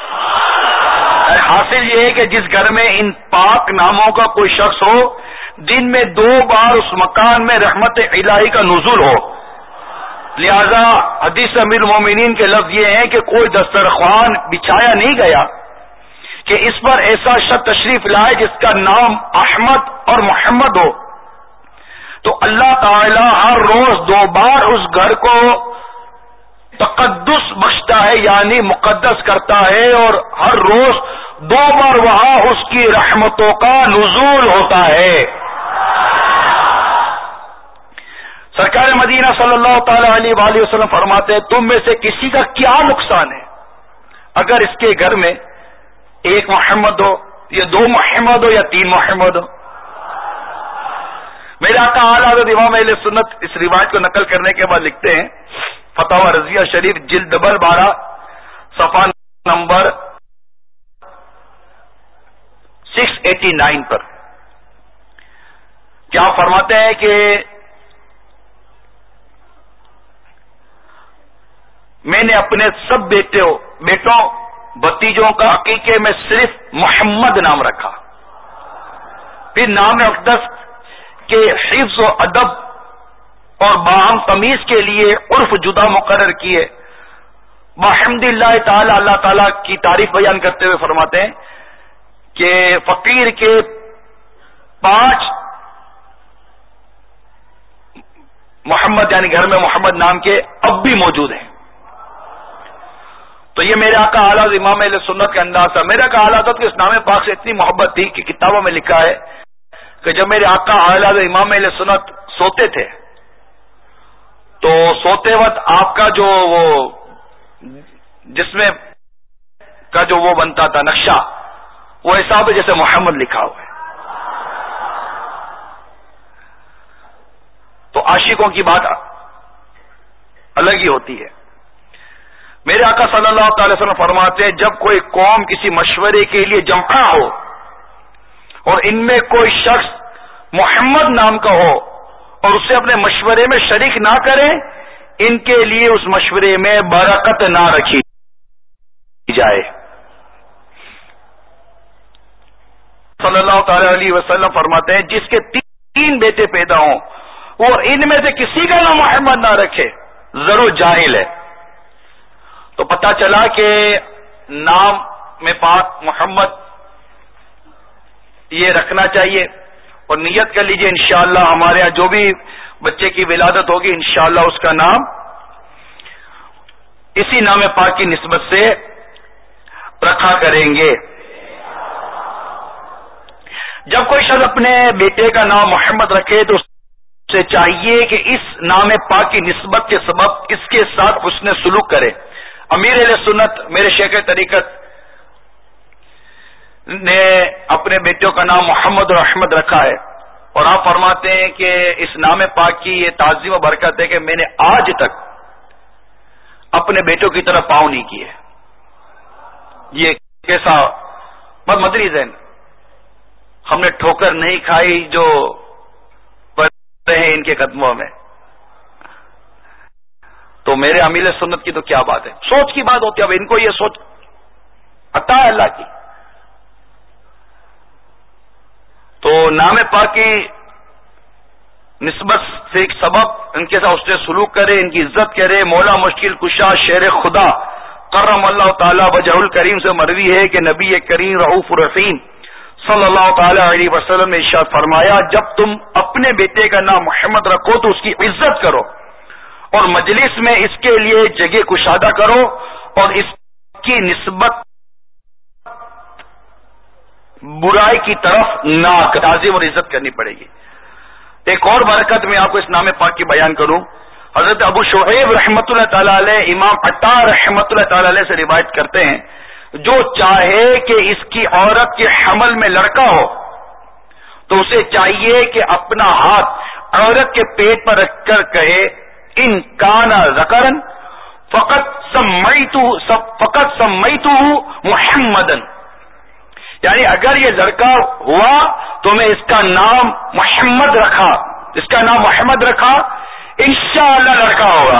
حاصل یہ ہے کہ جس گھر میں ان پاک ناموں کا کوئی شخص ہو، دن میں دو بار اس مکان میں رحمت الہی کا نزول ہو. لہذا حدیث امیر المومنین کے لفظ یہ ہیں کہ کوئی دسترخوان بچھایا نہیں گیا کہ اس پر ایسا شخص تشریف لائے جس کا نام احمد اور محمد ہو، تو اللہ تعالی ہر روز دو بار اس گھر کو تقدس بخشتا ہے، یعنی مقدس کرتا ہے، اور ہر روز دو بار وہاں اس کی رحمتوں کا نزول ہوتا ہے. سرکار مدینہ صلی اللہ تعالی علیہ وآلہ وسلم فرماتے ہیں، تم میں سے کسی کا کیا نقصان ہے اگر اس کے گھر میں ایک محمد ہو یا دو محمد ہو یا تین محمد ہو. میرے آقا اعلی حضرت امام اہل سنت اس روایت کو نقل کرنے کے بعد لکھتے ہیں فتاوی رضیہ شریف جلد ڈبل بارہ صفحہ نمبر سکس ایٹی نائن پر کیا فرماتے ہیں کہ میں نے اپنے سب بیٹوں بیٹوں بھتیجوں کا عقیقے میں صرف محمد نام رکھا، پھر نام اقدس کے حفظ و ادب اور باہم تمیز کے لیے عرف جدا مقرر کیے. بحمد اللہ تعالی، اللہ تعالی کی تعریف بیان کرتے ہوئے فرماتے ہیں کہ فقیر کے پانچ محمد یعنی گھر میں محمد نام کے اب بھی موجود ہیں. تو یہ میرے آقا اعلیٰ امام اہل سنت کا انداز تھا. میرے آقا اعلیٰ حضرت کو اس نام پاک سے اتنی محبت تھی کہ کتابوں میں لکھا ہے کہ جب میرے آقا اعلیٰ امام اہل سنت سوتے تھے تو سوتے وقت آپ کا جو وہ جس میں کا جو وہ بنتا تھا نقشہ، وہ ایسا ہے جیسے محمد لکھا ہوا ہے. تو عاشقوں کی بات الگ ہی ہوتی ہے. میرے آقا صلی اللہ تعالی وسلم فرماتے ہیں، جب کوئی قوم کسی مشورے کے لیے جمع ہو اور ان میں کوئی شخص محمد نام کا ہو اور اسے اپنے مشورے میں شریک نہ کرے، ان کے لیے اس مشورے میں برکت نہ رکھی جائے. صلی اللہ تعالی علیہ وسلم فرماتے ہیں، جس کے تین بیٹے پیدا ہوں اور ان میں سے کسی کا نام محمد نہ رکھے ضرور جاہل ہے. تو پتہ چلا کہ نام میں پاک محمد یہ رکھنا چاہیے، اور نیت کر لیجئے انشاءاللہ ہمارے یہاں جو بھی بچے کی ولادت ہوگی انشاءاللہ اس کا نام اسی نام پاک کی نسبت سے رکھا کریں گے. جب کوئی شخص اپنے بیٹے کا نام محمد رکھے تو اسے چاہیے کہ اس نام پاک کی نسبت کے سبب اس کے ساتھ حسن سلوک کرے. امیر اہل سنت میرے شیخ طریقت نے اپنے بیٹوں کا نام محمد اور احمد رکھا ہے، اور آپ فرماتے ہیں کہ اس نام پاک کی یہ تعظیم و برکت ہے کہ میں نے آج تک اپنے بیٹوں کی طرف پاؤں نہیں کیے. یہ کیسا بد مدری ذہن، ہم نے ٹھوکر نہیں کھائی جو پڑے ہیں ان کے قدموں میں. تو میرے امیل سنت کی تو کیا بات ہے، سوچ کی بات ہوتی ہے. اب ان کو یہ سوچ عطا ہے اللہ کی. تو نام پاک کی نسبت سے ایک سبب ان کے ساتھ اس نے سلوک کرے، ان کی عزت کرے. مولا مشکل کشا شیر خدا کرم اللہ تعالی وجہ الکریم سے مروی ہے کہ نبی کریم رؤوف الرحیم صلی اللہ تعالی علیہ وسلم نے ارشاد فرمایا، جب تم اپنے بیٹے کا نام محمد رکھو تو اس کی عزت کرو اور مجلس میں اس کے لیے جگہ کشادہ کرو اور اس کی نسبت برائی کی طرف نہ تعظیم اور عزت کرنی پڑے گی. ایک اور برکت میں آپ کو اس نام پاک کی بیان کروں. حضرت ابو شعیب رحمۃ اللہ تعالی علیہ امام عطا رحمۃ اللہ تعالی علیہ سے روایت کرتے ہیں جو چاہے کہ اس کی عورت کے حمل میں لڑکا ہو تو اسے چاہیے کہ اپنا ہاتھ عورت کے پیٹ پر رکھ کر کہے ان کانا ذکرن فقط سمیتو فقط سمیتو محمدن، یعنی اگر یہ لڑکا ہوا تو میں اس کا نام محمد رکھا، اس کا نام محمد رکھا، انشاءاللہ لڑکا ہوگا.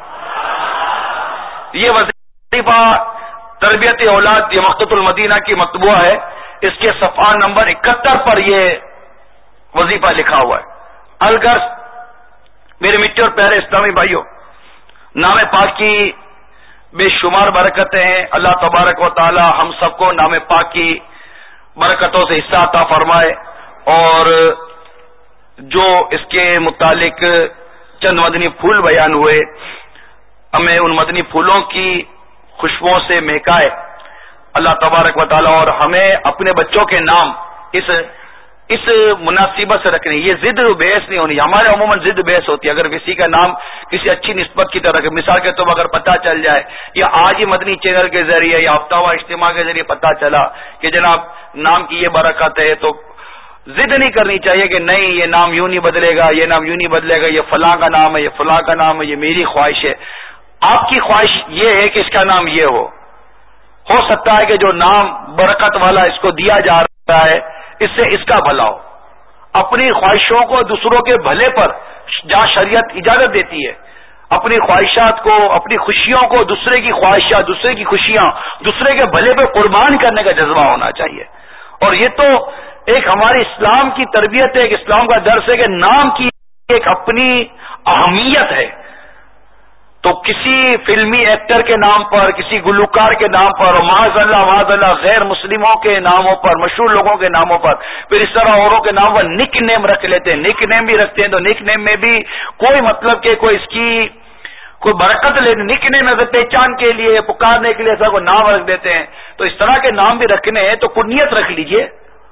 یہ وظیفہ تربیت اولاد یہ مقتۃ المدینہ کی مطبوعہ ہے، اس کے صفحہ نمبر اکہتر پر یہ وظیفہ لکھا ہوا ہے. الغرض میرے میٹھے اور پیارے اسلامی بھائیوں، نام پاک کی بے شمار برکتیں ہیں. اللہ تبارک و تعالی ہم سب کو نام پاک کی برکتوں سے حصہ عطا فرمائے، اور جو اس کے متعلق چند مدنی پھول بیان ہوئے ہمیں ان مدنی پھولوں کی خوشبوؤں سے مہکائے اللہ تبارک و تعالی، اور ہمیں اپنے بچوں کے نام اس اس مناسبت سے رکھنے. یہ ضد بحث نہیں ہونی. ہمارے عموماً ضد بحث ہوتی ہے اگر کسی کا نام کسی اچھی نسبت کی طرح، مثال کے طور پر اگر پتہ چل جائے یا آج ہی مدنی چینل کے ذریعے یا ہفتہ وار اجتماع کے ذریعے پتہ چلا کہ جناب نام کی یہ برکت ہے، تو ضد نہیں کرنی چاہیے کہ نہیں یہ نام یوں نہیں بدلے گا، یہ نام یوں نہیں بدلے گا، یہ فلاں کا نام ہے، یہ فلاں کا نام ہے، یہ میری خواہش ہے. آپ کی خواہش یہ ہے کہ اس کا نام یہ ہو ہو سکتا ہے کہ جو نام برکت والا اس کو دیا جا رہا ہے اس سے اس کا بھلا ہو. اپنی خواہشوں کو دوسروں کے بھلے پر جہاں شریعت اجازت دیتی ہے، اپنی خواہشات کو، اپنی خوشیوں کو دوسرے کی خواہشات، دوسرے کی خوشیاں دوسرے کے بھلے پہ قربان کرنے کا جذبہ ہونا چاہیے. اور یہ تو ایک ہماری اسلام کی تربیت ہے، ایک اسلام کا درس ہے کہ نام کی ایک اپنی اہمیت ہے. تو کسی فلمی ایکٹر کے نام پر، کسی گلوکار کے نام پر، اور معاذ اللہ معاذ اللہ غیر مسلموں کے ناموں پر، مشہور لوگوں کے ناموں پر، پھر اس طرح اوروں کے نام پر نک نیم رکھ لیتے ہیں. نک نیم بھی رکھتے ہیں تو نک نیم میں بھی کوئی مطلب کہ کوئی اس کی کوئی برکت لینے، نک نیم میں پہچان کے لیے پکارنے کے لیے ایسا کوئی نام رکھ دیتے ہیں. تو اس طرح کے نام بھی رکھنے ہیں تو کنیت رکھ لیجئے،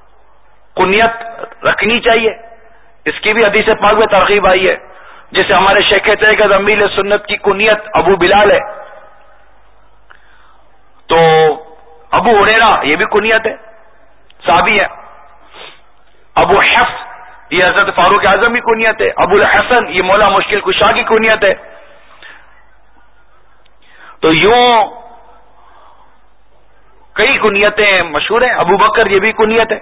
کنیت رکھنی چاہیے. اس کی بھی حدیث پاک میں ترغیب آئی ہے. جیسے ہمارے شیخ کہتے ہیں کہ امیل سنت کی کنیت ابو بلال ہے، تو ابو ہریرہ یہ بھی کنیت ہے، صحابی ہے. ابو حفص یہ حضرت فاروق اعظم کی کنیت ہے. ابو الحسن یہ مولا مشکل کشا کی کنیت ہے. تو یوں کئی کنیتیں مشہور ہیں. ابو بکر یہ بھی کنیت ہے،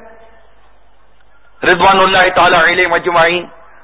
رضوان اللہ تعالی علیہ مجمعین.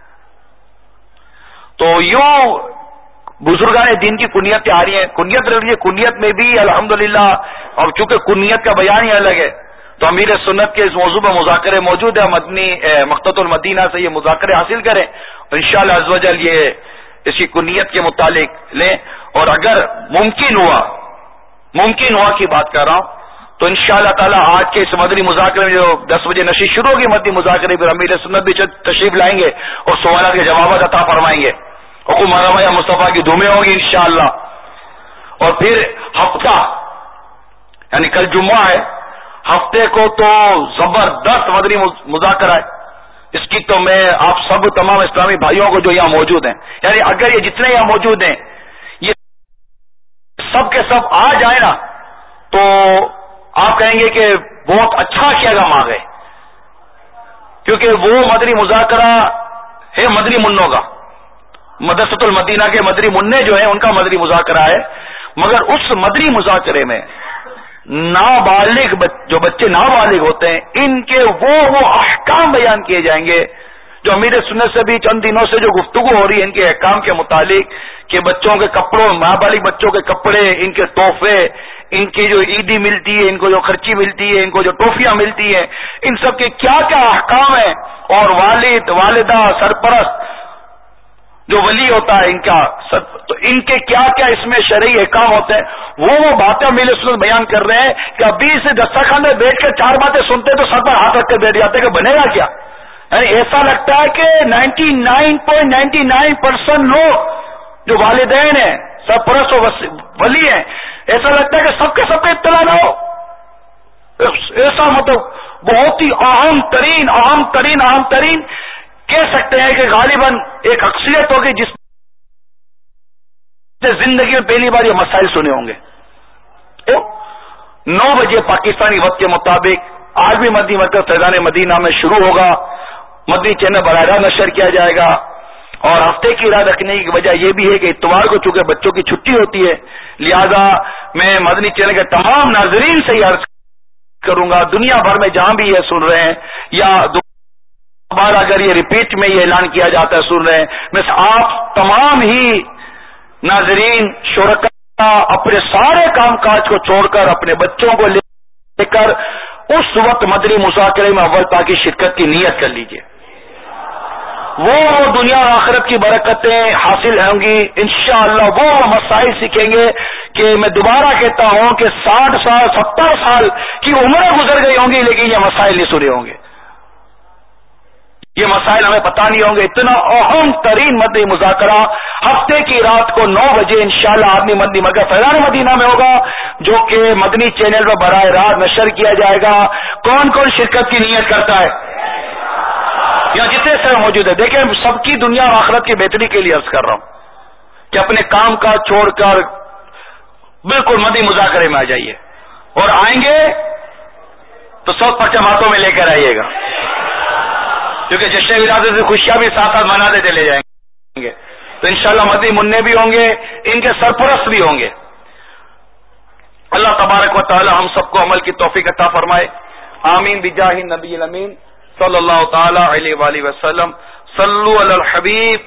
تو یوں بزرگان دین کی کنیتیں آ رہی ہیں. کنیت رکھ لیجیے. کنیت میں بھی الحمدللہ، اور چونکہ کنیت کا بیان ہی الگ ہے تو امیر سنت کے اس موضوع پر مذاکرے موجود ہے. مدنی مقتۃ المدینہ سے یہ مذاکرے حاصل کریں، انشاءاللہ عز و جل یہ اس کی کنیت کے متعلق لیں. اور اگر ممکن ہوا ممکن ہوا کی بات کر رہا ہوں تو انشاءاللہ تعالی آج کے اس مدنی مذاکرے میں جو دس بجے نشست شروع ہوگی مدنی مذاکرے پھر امیر سنت بھی تشریف لائیں گے اور سوالات کے جوابات عطا فرمائیں گے. حکم مرحبا یا مصطفیٰ کی دھومیں ہوں گی انشاءاللہ. اور پھر ہفتہ یعنی کل جمعہ ہے، ہفتے کو تو زبردست مدنی مذاکرہ ہے. اس کی تو میں آپ سب تمام اسلامی بھائیوں کو جو یہاں موجود ہیں، یعنی اگر یہ جتنے یہاں موجود ہیں یہ سب کے سب آ جائیں نا تو آپ کہیں گے کہ بہت اچھا کیا گا ماں گئے، کیونکہ وہ مدنی مذاکرہ ہے مدنی منوں کا. مدرسۃ المدینہ کے مدنی منع جو ہیں ان کا مدنی مذاکرہ ہے، مگر اس مدنی مذاکرے میں نابالغ جو بچے نابالغ ہوتے ہیں ان کے وہ وہ احکام بیان کیے جائیں گے جو امیر سنت سے بھی چند دنوں سے جو گفتگو ہو رہی ہے ان کے احکام کے متعلق، کہ بچوں کے کپڑوں، نابالغ بچوں کے کپڑے، ان کے تحفے، ان کی جو عیدی ملتی ہے، ان کو جو خرچی ملتی ہے، ان کو جو ٹوفیاں ملتی ہیں، ان سب کے کیا کیا احکام ہیں، اور والد والدہ سرپرست جو ولی ہوتا ہے ان کا، تو ان کے کیا کیا اس میں شرعی احکام ہوتے ہیں، وہ وہ باتیں میرے سنت بیان کر رہے ہیں کہ ابھی سے دسترخوان میں بیٹھ کر چار باتیں سنتے تو سر پر ہاتھ رکھ کر بیٹھ جاتے کہ بنے گا کیا. یعنی ایسا لگتا ہے کہ ninety nine point ninety nine percent لوگ جو والدین ہیں، سرپرست و ولی ہیں، ایسا لگتا ہے کہ سب کے سب کا اطلاع نہ ہو. ایسا مطلب بہت ہی اہم ترین اہم ترین اہم ترین کہہ سکتے ہیں کہ غالباً ایک اکثریت ہوگی جس نے زندگی میں پہلی بار یہ مسائل سنے ہوں گے. نو بجے پاکستانی وقت کے مطابق آج بھی مدنی مرکز فیضان مدینہ میں شروع ہوگا. مدنی چینل براہ راست نشر کیا جائے گا. اور ہفتے کی رات رکھنے کی وجہ یہ بھی ہے کہ اتوار کو چونکہ بچوں کی چھٹی ہوتی ہے, لہذا میں مدنی چینل کے تمام ناظرین سے یہ عرض کروں گا, دنیا بھر میں جہاں بھی یہ سن رہے ہیں یا دوبارہ اگر یہ ریپیٹ میں یہ اعلان کیا جاتا ہے سن رہے ہیں, میں آپ تمام ہی ناظرین شرکا اپنے سارے کام کاج کو چھوڑ کر اپنے بچوں کو لے کر اس وقت مدنی مذاکرے میں اول تاکہ شرکت کی نیت کر لیجیے. وہ دنیا اور آخرت کی برکتیں حاصل ہوں گی انشاءاللہ. وہ مسائل سیکھیں گے کہ میں دوبارہ کہتا ہوں کہ ساٹھ سال ستر سال کی عمریں گزر گئی ہوں گی لیکن یہ مسائل نہیں سنے ہوں گے, یہ مسائل ہمیں پتہ نہیں ہوں گے. اتنا اہم ترین مدنی مذاکرہ ہفتے کی رات کو نو بجے انشاءاللہ آدمی مدنی مرکز فیضان مدینہ میں ہوگا, جو کہ مدنی چینل پر براہ راست نشر کیا جائے گا. کون کون شرکت کی نیت کرتا ہے یا جتنے سے موجود ہے؟ دیکھیں سب کی دنیا اور آخرت کی بہتری کے لیے عرض کر رہا ہوں کہ اپنے کام کا چھوڑ کر بالکل مدنی مذاکرے میں آ جائیے, اور آئیں گے تو سب پرچم ہاتھوں میں لے کر آئیے گا, کیونکہ جشن ولادت سے خوشیاں بھی ساتھ ساتھ مناتے چلے جائیں گے. تو انشاءاللہ مدنی منع بھی ہوں گے, ان کے سرپرست بھی ہوں گے. اللہ تبارک و تعالی ہم سب کو عمل کی توفیق عطا فرمائے. آمین بجاہ نبی الامین صلی اللہ تعالی علیہ وآلہ وسلم. صلو علی الحبیب.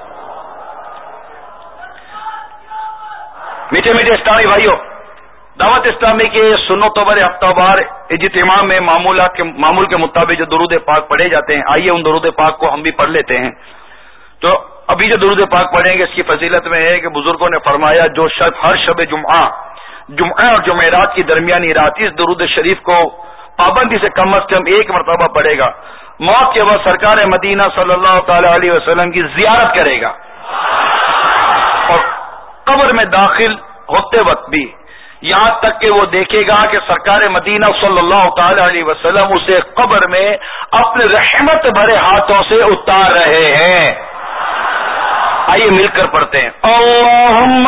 میٹھے میٹھے اسلامی بھائیوں, دعوت اسلامی کے سنتوں پر ہفتہ وار اجتماع میں معمولات کے معمول کے مطابق جو درود پاک پڑھے جاتے ہیں, آئیے ان درود پاک کو ہم بھی پڑھ لیتے ہیں. تو ابھی جو درود پاک پڑھیں گے اس کی فضیلت میں ہے کہ بزرگوں نے فرمایا جو شخص ہر شب جمعہ جمعہ اور جمعرات کی درمیانی رات اس درود شریف کو پابندی سے کم از کم ایک مرتبہ پڑھے گا, موت کے بعد سرکار مدینہ صلی اللہ تعالی علیہ وسلم کی زیارت کرے گا, اور قبر میں داخل ہوتے وقت بھی یہاں تک کہ وہ دیکھے گا کہ سرکار مدینہ صلی اللہ تعالی علیہ وسلم اسے قبر میں اپنے رحمت بھرے ہاتھوں سے اتار رہے ہیں. آئیے مل کر پڑھتے ہیں. اللہم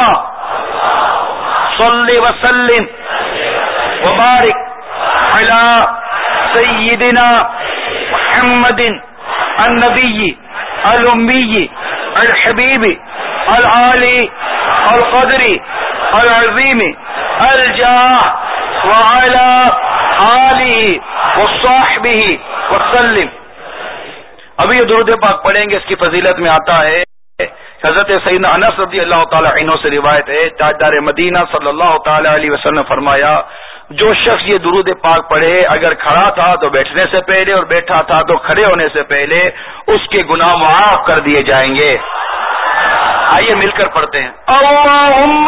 صلی وسلم وبارک علی سیدنا محمد النبی الامی الحبیب العالی القدری العظیم الجاہ وعلی آلہ وصحبہ وسلم. ابھی یہ درود پاک پڑھیں گے, اس کی فضیلت میں آتا ہے حضرت سیدنا انس رضی اللہ تعالی عنہ سے روایت ہے, تاجدار مدینہ صلی اللہ تعالی علیہ وسلم نے فرمایا جو شخص یہ درود پاک پڑھے اگر کھڑا تھا تو بیٹھنے سے پہلے اور بیٹھا تھا تو کھڑے ہونے سے پہلے اس کے گناہ معاف کر دیے جائیں گے. آئیے مل کر پڑھتے ہیں. اللہم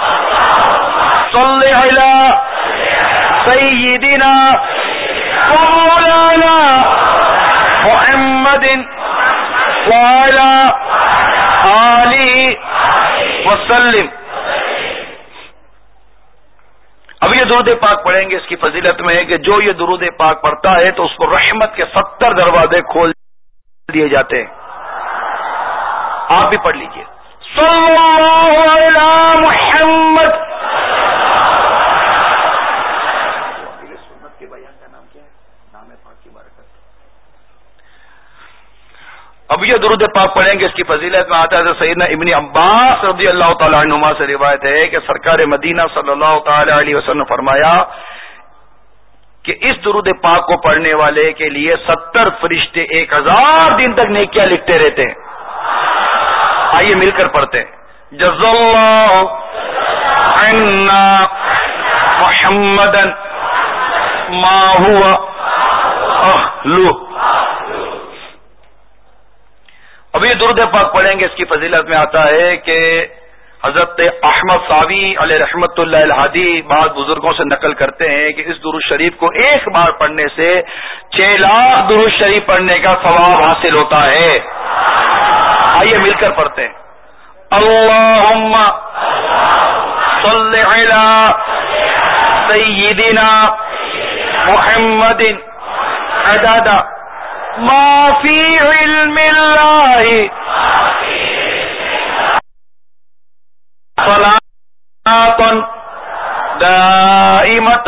صلی علی سیدنا مولانا محمد وعلی آلہ وسلم. اب یہ درود پاک پڑھیں گے, اس کی فضیلت میں ہے کہ جو یہ درود پاک پڑھتا ہے تو اس کو رحمت کے ستر دروازے کھول دیے جاتے ہیں. آپ بھی پڑھ لیجئے. صلی اللہ علی محمد. اب یہ درود پاک پڑھیں گے, اس کی فضیلت میں آتا ہے سیدنا ابن عباس رضی اللہ تعالی عنہما سے روایت ہے کہ سرکار مدینہ صلی اللہ تعالی علیہ وسلم نے فرمایا کہ اس درود پاک کو پڑھنے والے کے لیے ستر فرشتے ایک ہزار دن تک نیکیاں لکھتے رہتے ہیں. آئیے مل کر پڑھتے ہیں. جزا اللہ عنا محمدا ما هو اہلہ. ابھی درود پاک پڑھیں گے, اس کی فضیلت میں آتا ہے کہ حضرت احمد صاوی علیہ رحمت اللہ الہادی بعض بزرگوں سے نقل کرتے ہیں کہ اس درود شریف کو ایک بار پڑھنے سے چھ لاکھ درود شریف پڑھنے کا ثواب حاصل ہوتا ہے. آئیے مل کر پڑھتے ہیں. اللہم صلی علی سیدنا محمد عدد ما فی علم اللہ صلاۃ دائمۃ.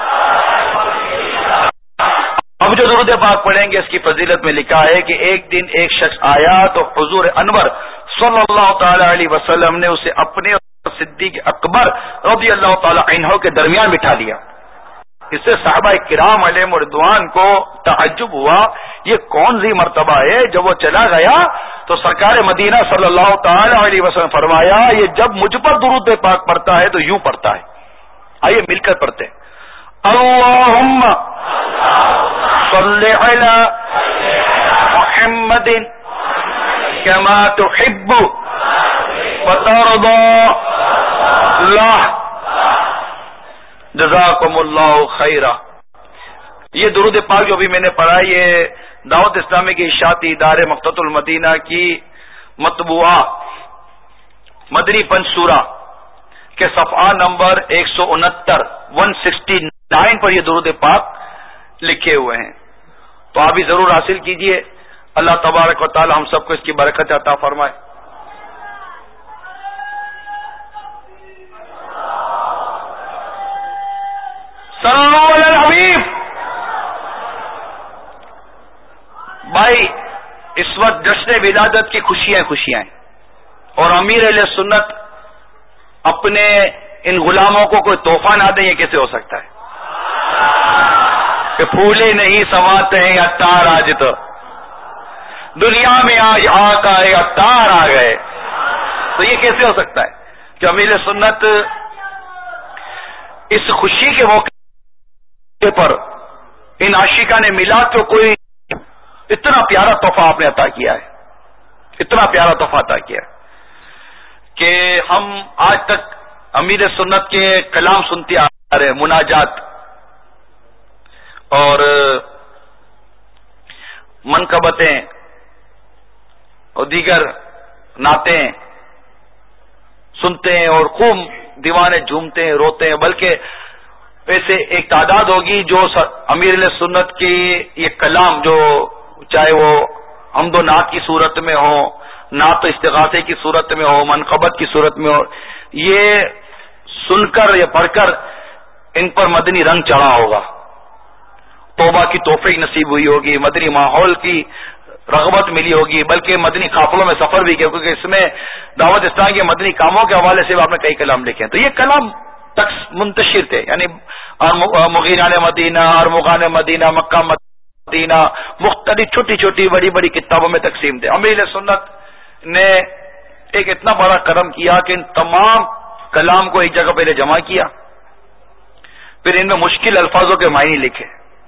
اب جو درود پاک پڑھیں گے اس کی فضیلت میں لکھا ہے کہ ایک دن ایک شخص آیا تو حضور انور صلی اللہ تعالی علیہ وسلم نے اسے اپنے صدیق اکبر رضی اللہ تعالی عنہ کے درمیان بٹھا لیا. اس سے صحابہ کرام علیہم رضوان کو تعجب ہوا، یہ کون سی مرتبہ ہے. جب وہ چلا گیا تو سرکار مدینہ صلی اللہ تعالی علیہ وسلم فرمایا یہ جب مجھ پر درود پاک پڑھتا ہے تو یوں پڑھتا ہے. آئیے مل کر پڑھتے ہیں. اللہم صلی علی محمد کما تحب وترضى. اللہ جزاکم اللہ خیرہ. یہ درود پاک جو بھی میں نے پڑھا یہ دعوت اسلامی کے اشاعتی ادارے مقتۃ المدینہ کی مطبوعہ مدنی پنج سورہ کے صفحہ نمبر ایک سو انہتر ون سکسٹی نائن پر یہ درود پاک لکھے ہوئے ہیں، تو آپ بھی ضرور حاصل کیجئے. اللہ تبارک و تعالی ہم سب کو اس کی برکت عطا فرمائے. صلو علی الحبیب. بھائی اس وقت جشن ولادت کی خوشیاں خوشیاں ہیں اور امیر اہل سنت اپنے ان غلاموں کو کوئی تحفہ نہ دیں، یہ کیسے ہو سکتا ہے کہ پھولے نہیں سماتے ہیں عطار آج تو دنیا میں آج آقا عطار آ گئے. تو یہ کیسے ہو سکتا ہے کہ امیر سنت اس خوشی کے موقع پر ان عاشقان میلاد کو کوئی اتنا پیارا تحفہ آپ نے عطا کیا ہے، اتنا پیارا تحفہ عطا کیا ہے کہ ہم آج تک امیر سنت کے کلام سنتے آ رہے ہیں، مناجات اور منقبتیں اور دیگر نعتیں سنتے ہیں اور خوب دیوانے جھومتے ہیں، روتے ہیں. بلکہ ویسے ایک تعداد ہوگی جو امیر علیہ سنت کی یہ کلام جو چاہے وہ حمد و نعت کی صورت میں ہو، نعت و استغاثے کی صورت میں ہو، منقبت کی صورت میں ہو، یہ سن کر یا پڑھ کر ان پر مدنی رنگ چڑھا ہوگا، توبہ کی توفیق نصیب ہوئی ہوگی، مدنی ماحول کی رغبت ملی ہوگی، بلکہ مدنی قافلوں میں سفر بھی کیا، کیونکہ اس میں دعوت اسلام کے مدنی کاموں کے حوالے سے آپ نے کئی کلام لکھے ہیں. تو یہ کلام تک منتشر تھے، یعنی مغیران مدینہ، ارمغان مدینہ، مکہ مدینہ، مختلف چھوٹی چھوٹی بڑی بڑی کتابوں میں تقسیم تھے. امیر سنت نے ایک اتنا بڑا کرم کیا کہ ان تمام کلام کو ایک جگہ پہلے جمع کیا، پھر ان میں مشکل الفاظوں کے معنی لکھے،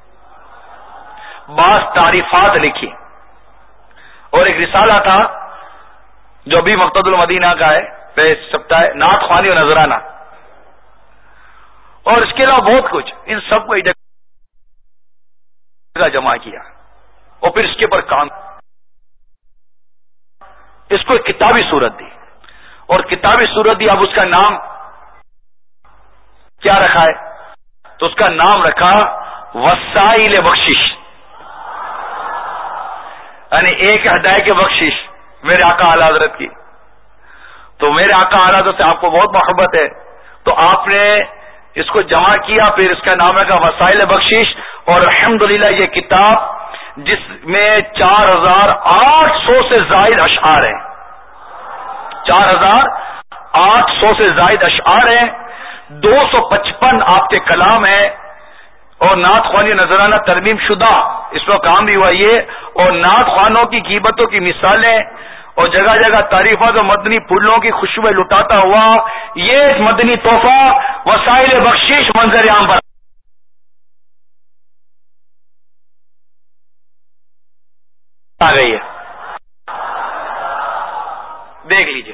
بعض تعریفات لکھی، اور ایک رسالہ تھا جو ابھی مقتدی المدینہ کا ہے، پہ سکتا ہے نعت خوانی و نذرانہ، اور اس کے علاوہ بہت کچھ. ان سب کو ایک جگہ جمع کیا اور پھر اس کے اوپر کام، اس کو ایک کتابی صورت دی، اور کتابی صورت دی. اب اس کا نام کیا رکھا ہے؟ تو اس کا نام رکھا وسائل بخشش، یعنی ایک ہدایت کی بخشش میرے آقا اعلی حضرت کی. تو میرے آقا اعلی حضرت سے آپ کو بہت محبت ہے، تو آپ نے اس کو جمع کیا، پھر اس کا نام رکھا وسائل بخشش. اور الحمدللہ یہ کتاب جس میں چار ہزار آٹھ سو سے زائد اشعار ہیں، چار ہزار آٹھ سو سے زائد اشعار ہیں، دو سو پچپن آپ کے کلام ہیں، اور نعت خوانی نذرانہ ترمیم شدہ اس پر کام بھی ہوا یہ، اور نعت خوانوں کی غیبتوں کی مثالیں اور جگہ جگہ تعریفات و مدنی پھولوں کی خوشبوئیں لٹاتا ہوا یہ مدنی تحفہ وسائل بخشش منظر عام پر آ گئی ہے. دیکھ لیجئے.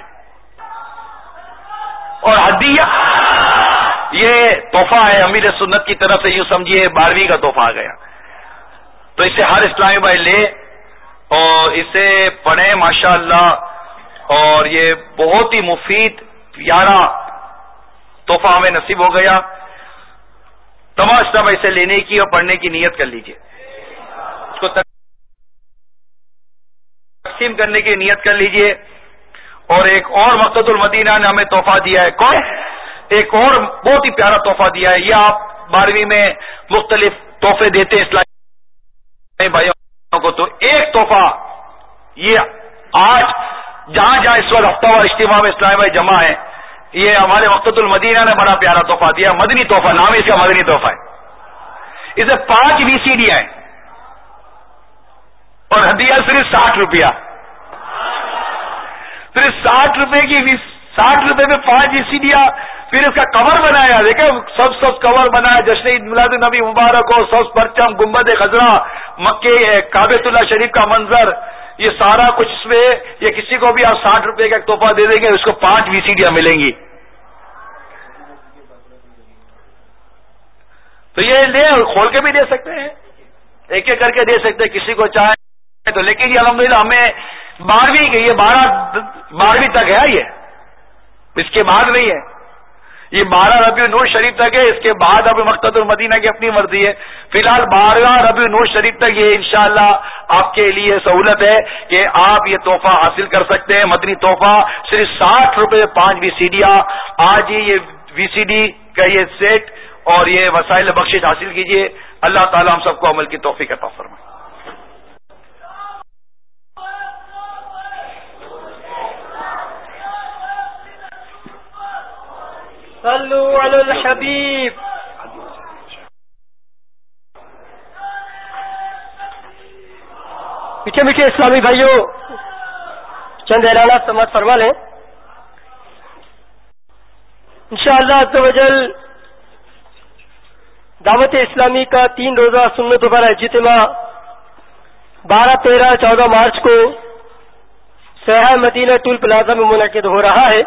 اور ہدیہ یہ تحفہ ہے امیر سنت کی طرف سے، یوں سمجھیے بارہویں کا تحفہ آ گیا. تو اسے ہر اسلامی بھائی لے اور اسے پڑھیں ماشاء اللہ، اور یہ بہت ہی مفید پیارا تحفہ ہمیں نصیب ہو گیا. تمام اسٹاف ایسے لینے کی اور پڑھنے کی نیت کر لیجئے. اس کو تقسیم کرنے کی نیت کر لیجئے. اور ایک اور مقصد المدینہ نے ہمیں تحفہ دیا ہے. کون؟ ایک اور بہت ہی پیارا تحفہ دیا ہے. یہ آپ بارہویں میں مختلف تحفے دیتے ہیں اسلامی بھائیوں کو. تو ایک تحفہ یہ آج جہاں جہاں اس وقت ہفتہ وار اجتماع میں اسلامی بھائی جمع ہیں، یہ ہمارے مقصد المدینہ نے بڑا پیارا تحفہ دیا. مدنی تحفہ نام اس کا مدنی تحفہ ہے. اسے پانچ وی سی ڈی ہیں اور ہدیہ صرف ساٹھ روپیہ. صرف ساٹھ روپے کی ساٹھ روپے میں پانچ وی سی ڈیاں. پھر اس کا کور بنایا، دیکھیں سب سب کور بنایا. جشن عید میلاد النبی مبارک ہو، سب پرچم، گنبد خضرا، مکے کعبۃ اللہ شریف کا منظر، یہ سارا کچھ اس میں. یہ کسی کو بھی آپ ساٹھ روپے کا ایک تحفہ دے دیں گے، اس کو پانچ وی سی ڈیاں ملیں گی. تو یہ لے کھول کے بھی دے سکتے ہیں، ایک ایک کر کے دے سکتے ہیں کسی کو چاہے تو. لیکن یہ الحمدللہ ہمیں بارہویں کے یہ بارہ بارہویں تک ہے، یہ اس کے بعد نہیں ہے. یہ بارہ ربیع النور شریف تک ہے. اس کے بعد اب مقصد المدینہ کی اپنی مرضی ہے. فی الحال بارہ ربیع النور شریف تک یہ انشاءاللہ آپ کے لیے سہولت ہے کہ آپ یہ تحفہ حاصل کر سکتے ہیں. مدنی تحفہ صرف ساٹھ روپے پانچ وی سی ڈیاں. آج ہی یہ وی سی ڈی کا یہ سیٹ اور یہ وسائل بخشش حاصل کیجئے. اللہ تعالی ہم سب کو عمل کی توفیق عطا فرمائے. صلو علی الحبیب. میٹھے میٹھے اسلامی بھائیوں، چند اعلانات سماعت فرما لیں. انشاءاللہ عز و جل دعوت اسلامی کا تین روزہ سنت دوبارہ اجتماع بارہ تیرہ چودہ مارچ کو سیاح مدینہ ٹول پلازا میں منعقد ہو رہا ہے.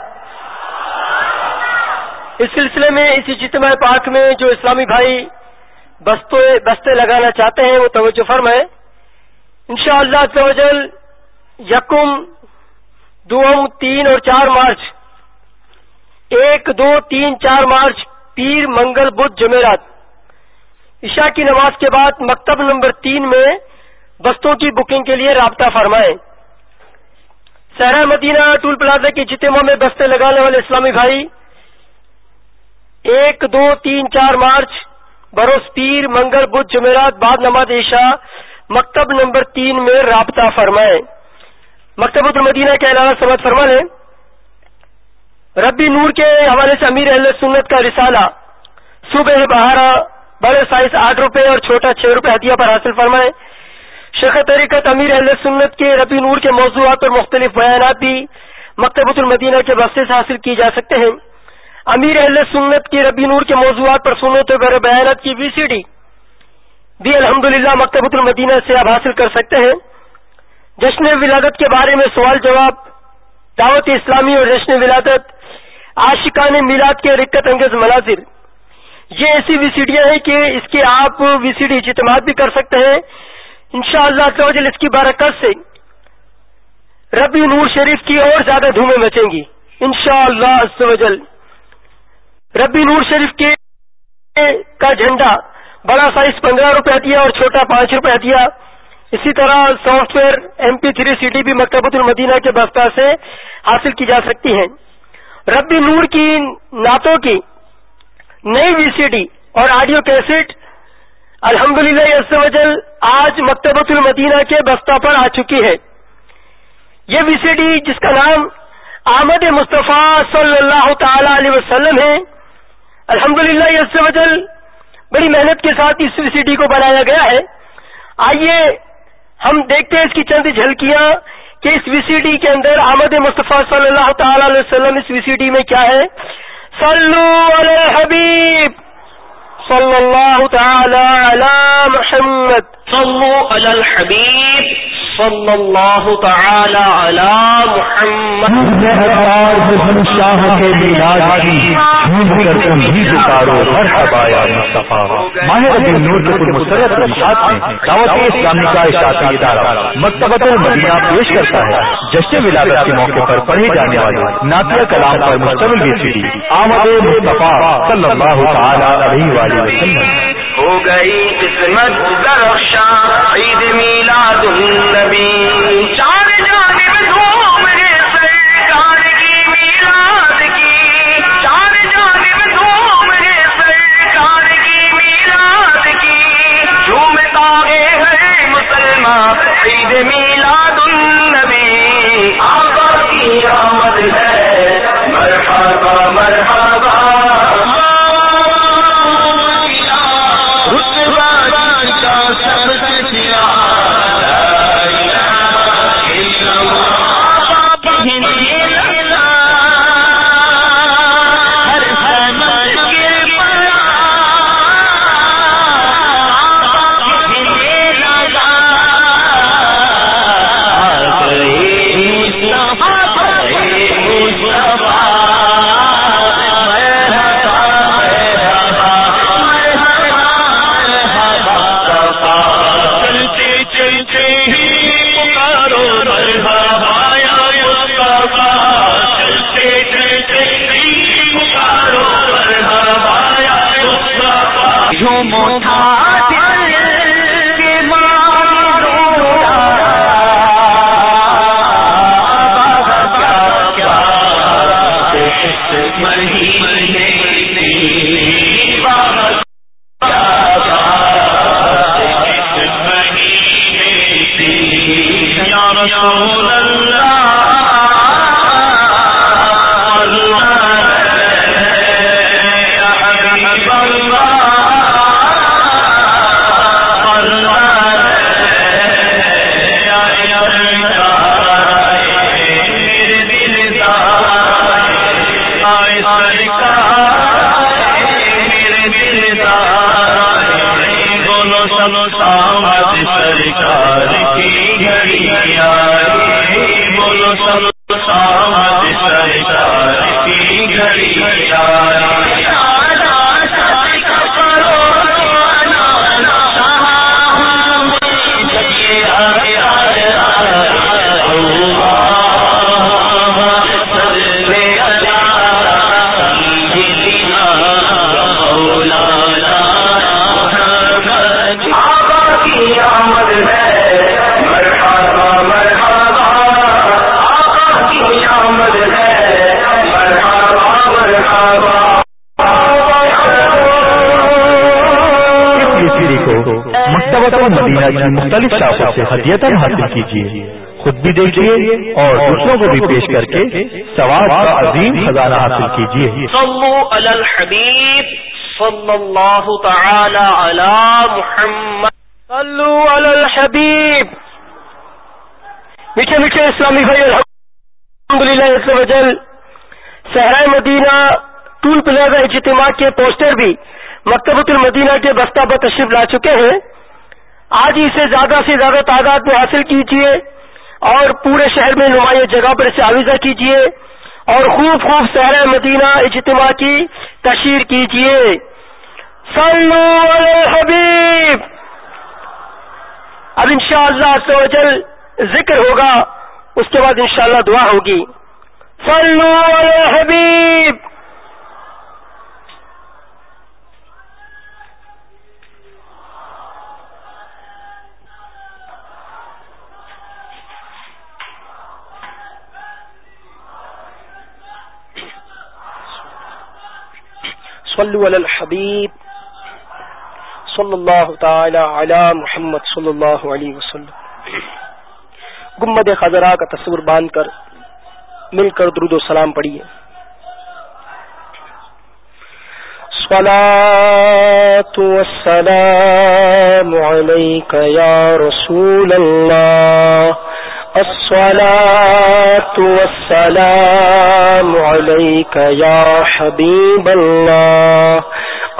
اس سلسلے میں اس اجتماع پاک میں جو اسلامی بھائی بستے بستے لگانا چاہتے ہیں وہ توجہ فرمائیں. انشاءاللہ عز و جل یکم، دوم، تین اور چار مارچ، ایک دو تین چار مارچ پیر، منگل، بدھ، جمعرات عشاء کی نماز کے بعد مکتب نمبر تین میں بستوں کی بکنگ کے لیے رابطہ فرمائیں. سہرا مدینہ ٹول پلازا کے اجتماع میں بستے لگانے والے اسلامی بھائی ایک دو تین چار مارچ بروز پیر، منگل، بدھ، جمعرات بعد نماز عشاء مکتب نمبر تین میں رابطہ فرمائیں. مکتبۃ المدینہ کے اعلان سماعت فرما لیں. ربی نور کے حوالے سے امیر اہل سنت کا رسالہ صبح بہارا بڑے سائز آٹھ روپے اور چھوٹا چھ روپے ہدیہ پر حاصل فرمائیں. شیخ طریقت امیر اہل سنت کے ربی نور کے موضوعات اور مختلف بیانات بھی مکتبۃ المدینہ کے واسطے سے حاصل کی جا سکتے ہیں. امیر اہل سنت کی ربی نور کے موضوعات پر سنت و بیانات کی وی سی ڈی بھی الحمدللہ مکتبۃ المدینہ سے آپ حاصل کر سکتے ہیں. جشن ولادت کے بارے میں سوال جواب، دعوت اسلامی اور جشن ولادت، عاشقان میلاد کے رکت انگیز مناظر، یہ ایسی وی سی ڈیاں ہیں کہ اس کے آپ وی سی ڈی اجتماعات بھی کر سکتے ہیں. انشاءاللہ عز و جل اس کی برکت سے ربی نور شریف کی اور زیادہ دھومیں مچیں گی انشاءاللہ عز و جل. ربی نور شریف کے کا جھنڈا بڑا سائز پندرہ روپے ہدیہ اور چھوٹا پانچ روپے ہدیہ. اسی طرح software M P three C D بھی مکتبۃ المدینہ کے بستہ سے حاصل کی جا سکتی ہیں. ربی نور کی نعتوں کی نئی وی سی ڈی اور آڈیو کیسٹ الحمدللہ عز و جل آج مکتبۃ المدینہ کے بستہ پر آ چکی ہے. یہ وی سی ڈی جس کا نام آمد مصطفیٰ صلی اللہ تعالی علیہ وسلم ہے، الحمدللہ عز و جل بڑی محنت کے ساتھ اس وی سی ڈی کو بنایا گیا ہے. آئیے ہم دیکھتے ہیں اس کی چند جھلکیاں کہ اس وی سی ڈی کے اندر آمد مصطفیٰ صلی اللہ تعالی علیہ وسلم اس وی سی ڈی میں کیا ہے. صلو علی الحبیب صلی اللہ تعالی علی محمد. صلو علی الحبیب صلی اللہ تعالی علی محمد شاہ کے میلاد کی جھوم کر تم بھی پکارو مرحبا یا مصطفیٰ. ماہ ربیع النور کے پرمسرت نشاط میں دعوت اسلامی کا اشاعتی ادارہ مکتبۃ المدینہ پیش کرتا ہے جشن ولادت کے موقع پر پڑھے جانے والے نعتیہ کلام پر مشتمل یہ سی ڈی آمد مصطفیٰ صلی اللہ تعالی علیہ وآلہ وسلم. ہو گئی قسمت درخشاں عید میلاد النبی. چار جانب دھوم ہے سرکار کی میلاد کی. چار جانب دھوم ہے سرکار کی میلاد کی. جھومتا ہے مسلمان عید میلاد النبی. آقا کی آمد ہے مرحبا مرحبا. مختلف شاخوں سے ہدیتاً حاصل کیجیے، خود بھی دیکھیے اور دوسروں کو بھی پیش کر کے ثواب کا عظیم خزانہ حاصل کیجیے. صلو علی الحبیب صلی اللہ تعالی علی محمد. صلو علی الحبیب. میٹھے میٹھے اسلامی بھائی، الحمدللہ عز و جل صحرائے مدینہ ٹول پلازا اجتماع کے پوسٹر بھی مکتبۃ المدینہ کے بستہ پر تشریف لا چکے ہیں. آج ہی سے زیادہ سے زیادہ تعداد میں حاصل کیجیے اور پورے شہر میں نمایاں جگہ پر اسے آویزہ کیجیے اور خوب خوب صحرائے مدینہ اجتماع کی تشہیر کیجیے. صلو علی الحبیب. اب انشاءاللہ عز و جل ذکر ہوگا، اس کے بعد انشاءاللہ دعا ہوگی. صلو علی الحبیب. صلو علی الحبیب صلی اللہ تعالی علی محمد صلی اللہ علیہ وسلم. گنبد خضراء کا تصور باندھ کر مل کر درود و سلام پڑھیے. الصلاۃ والسلام علیک یا رسول اللہ. الصلاۃ والسلام علیک یا حبیب اللہ.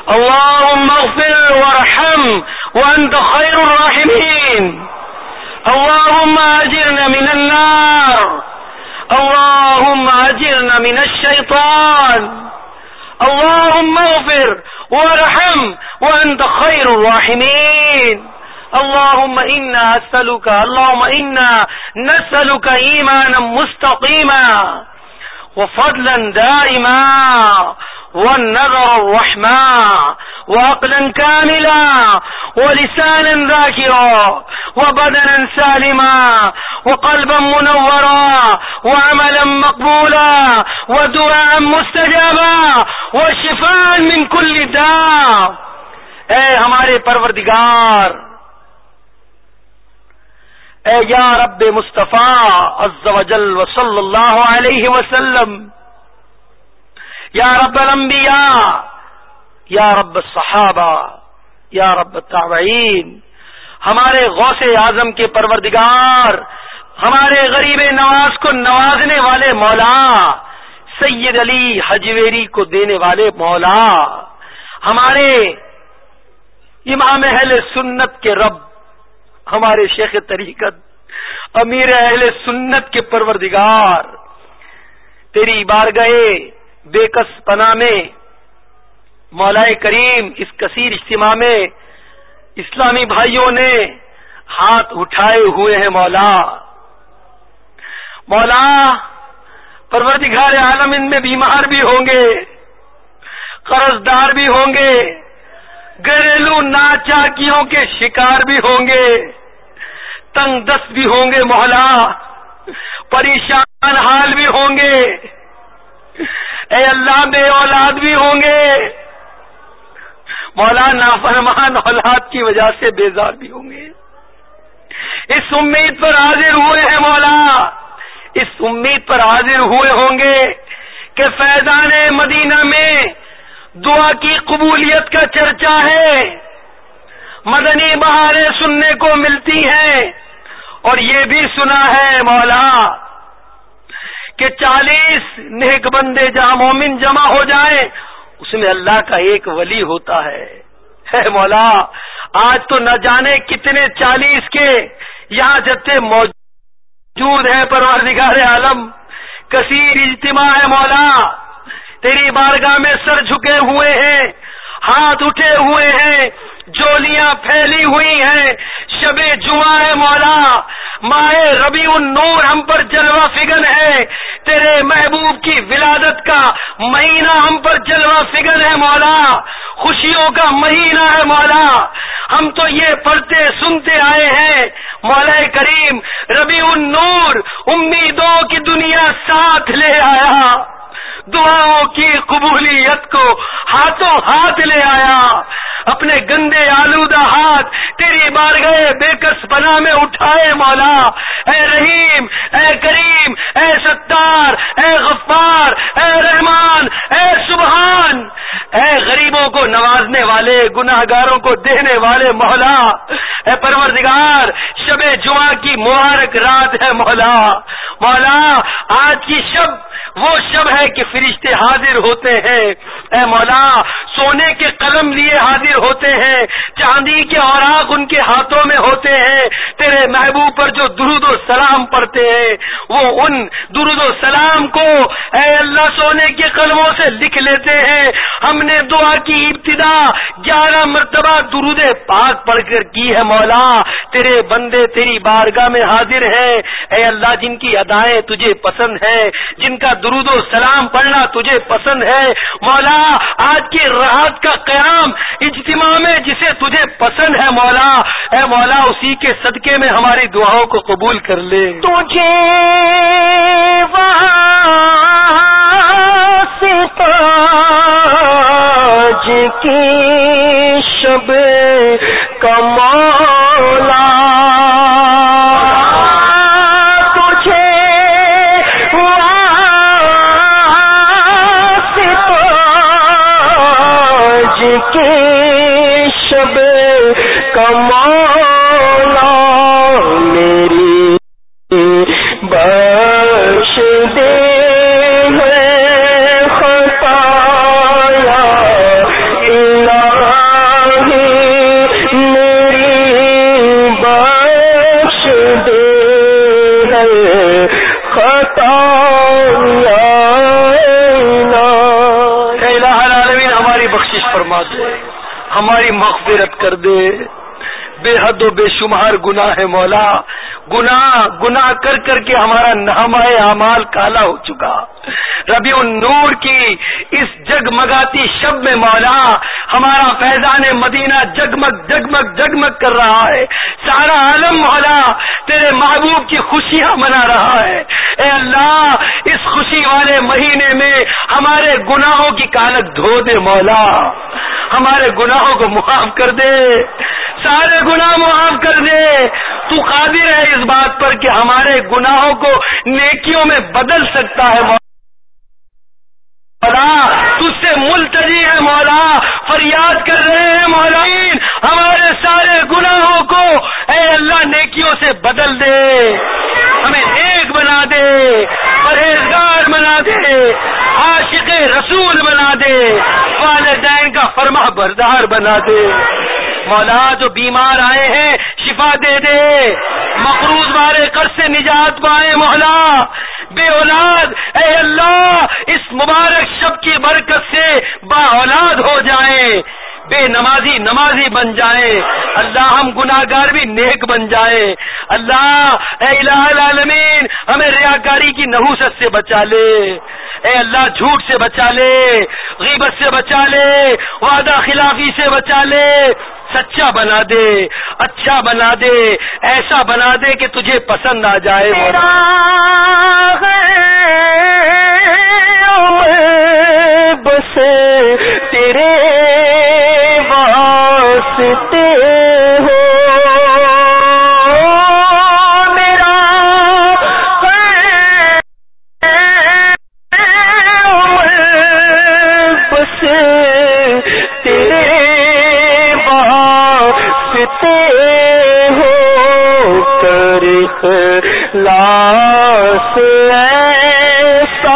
اللهم اغفر وارحم وانت خير الراحمين. اللهم اجرنا من النار. اللهم اجرنا من الشيطان. اللهم اغفر وارحم وانت خير الراحمين. اللهم انا اسالك اللهم انا نسالك ایمانا مستقیما وفضلا دائما والنظر الرحمة وعقلا كاملا ولسانا ذاكرا وبدنا سالما وقلبا منورا وعملا مقبولا ودعاء مستجابا وشفاء من كل داء. اے ہمارے پروردگار، اے یا رب مصطفیٰ عز و جل و صلی اللہ علیہ وسلم، یا رب الانبیاء، یا رب الصحابہ، یا رب التابعین، ہمارے غوث اعظم کے پروردگار، ہمارے غریب نواز کو نوازنے والے مولا، سید علی حجویری کو دینے والے مولا، ہمارے امام اہل سنت کے رب، ہمارے شیخ طریقت امیر اہل سنت کے پروردگار، تیری بارگاہ بے کس پناہ میں مولا کریم اس کثیر اجتماع میں اسلامی بھائیوں نے ہاتھ اٹھائے ہوئے ہیں. مولا مولا پروردگار عالم، ان میں بیمار بھی ہوں گے، قرض دار بھی ہوں گے، گھریلو ناچاکیوں کے شکار بھی ہوں گے، تنگ دست بھی ہوں گے، مولا پریشان حال بھی ہوں گے، اے اللہ بے اولاد بھی ہوں گے، مولا نافرمان اولاد کی وجہ سے بیزار بھی ہوں گے. اس امید پر حاضر ہوئے ہیں مولا، اس امید پر حاضر ہوئے ہوں گے کہ فیضان مدینہ میں دعا کی قبولیت کا چرچا ہے، مدنی بہاریں سننے کو ملتی ہیں، اور یہ بھی سنا ہے مولا کہ چالیس نیک بندے جہاں مومن جمع ہو جائیں اس میں اللہ کا ایک ولی ہوتا ہے. ہے مولا آج تو نہ جانے کتنے چالیس کے یہاں جتنے موجود ہیں پروردگار عالم، کثیر اجتماع ہے مولا، تیری بارگاہ میں سر جھکے ہوئے ہیں، ہاتھ اٹھے ہوئے ہیں، جولیاں پھیلی ہوئی ہیں، شب جمعہ ہے مولا، ماہ ربیع النور ہم پر جلوہ فگن ہے، تیرے محبوب کی ولادت کا مہینہ ہم پر جلوہ فگن ہے مولا، خوشیوں کا مہینہ ہے مولا. ہم تو یہ پڑھتے سنتے آئے ہیں مولا کریم، ربیع النور امیدوں کی دنیا ساتھ لے آیا، دعاؤں کی قبولیت کو ہاتھوں ہاتھ لے آیا، اپنے گندے آلودہ ہاتھ تیری بارگاہ بے کس پناہ میں اٹھائے مولا. اے رحیم، اے کریم، اے ستار، اے غفار، اے رحمان، اے سبحان، اے غریبوں کو نوازنے والے، گناہگاروں کو دینے والے مولا. اے پروردگار شب جمعہ کی مبارک رات ہے مولا. مولا آج کی شب وہ شب ہے کہ فرشتے حاضر ہوتے ہیں. اے مولا سونے کے قلم لیے حاضر ہوتے ہیں، چاندی کے اوراق ان کے ہاتھوں میں ہوتے ہیں، تیرے محبوب پر جو درود و سلام پڑھتے ہیں وہ ان درود و سلام کو اے اللہ سونے کے قلموں سے لکھ لیتے ہیں. ہم نے دعا کی ابتدا گیارہ مرتبہ درود پاک پڑھ کر کی ہے مولا. تیرے بندے تیری بارگاہ میں حاضر ہیں اے اللہ، جن کی ادائیں تجھے پسند ہے، جن کا درود و سلام پڑھنا تجھے پسند ہے مولا. آج کی رات کا قیام اجتماع میں جسے تجھے پسند ہے مولا، اے مولا اسی کے صدقے میں ہماری دعاؤں کو قبول کر لے. تجھے آج کی شب کا مولا، تجھے آج کی شب کا مولا میری بخش دے خطایا الہی مغفرت کر دے. بے حد و بے شمار گناہ ہے مولا, گناہ گناہ کر کر کے ہمارا نامہ اعمال کالا ہو چکا. ربیع النور کی اس جگمگاتی شب میں مولا ہمارا فیضان مدینہ جگمگ جگمگ جگمگ کر رہا ہے. سارا عالم مولا تیرے محبوب کی خوشیاں منا رہا ہے. اے اللہ اس خوشی والے مہینے میں ہمارے گناہوں کی کالک دھو دے مولا, ہمارے گناہوں کو معاف کر دے, سارے گناہ معاف کر دے. تو قادر ہے اس بات پر کہ ہمارے گناہوں کو نیکیوں میں بدل سکتا ہے مولا. تجھ سے ملتجی ہے مولا, فریاد کر رہے ہیں مولا ہمارے سارے گناہوں کو اے اللہ نیکیوں سے بدل دے, ہمیں نیک بنا دے, پرہیزگار بنا دے, عاشق رسول بنا دے, والدین کا فرما بردار بنا دے. مولا جو بیمار آئے ہیں شفا دے دے, مقروض والے قرض سے نجات پائے مولا, بے اولاد اے اللہ اس مبارک شب کی برکت سے با اولاد ہو جائیں, بے نمازی نمازی بن جائیں. اللہ ہم گناہگار بھی نیک بن جائیں. اللہ اے الہ العالمین ہمیں ریاکاری کی نحوست سے بچا لے. اے اللہ جھوٹ سے بچا لے, غیبت سے بچا لے, وعدہ خلافی سے بچا لے. سچا بنا دے, اچھا بنا دے, ایسا بنا دے کہ تجھے پسند آ جائے. بس تیرے واسطے ہو میرا بس تیرے واسطے ہو کر لاس ایسا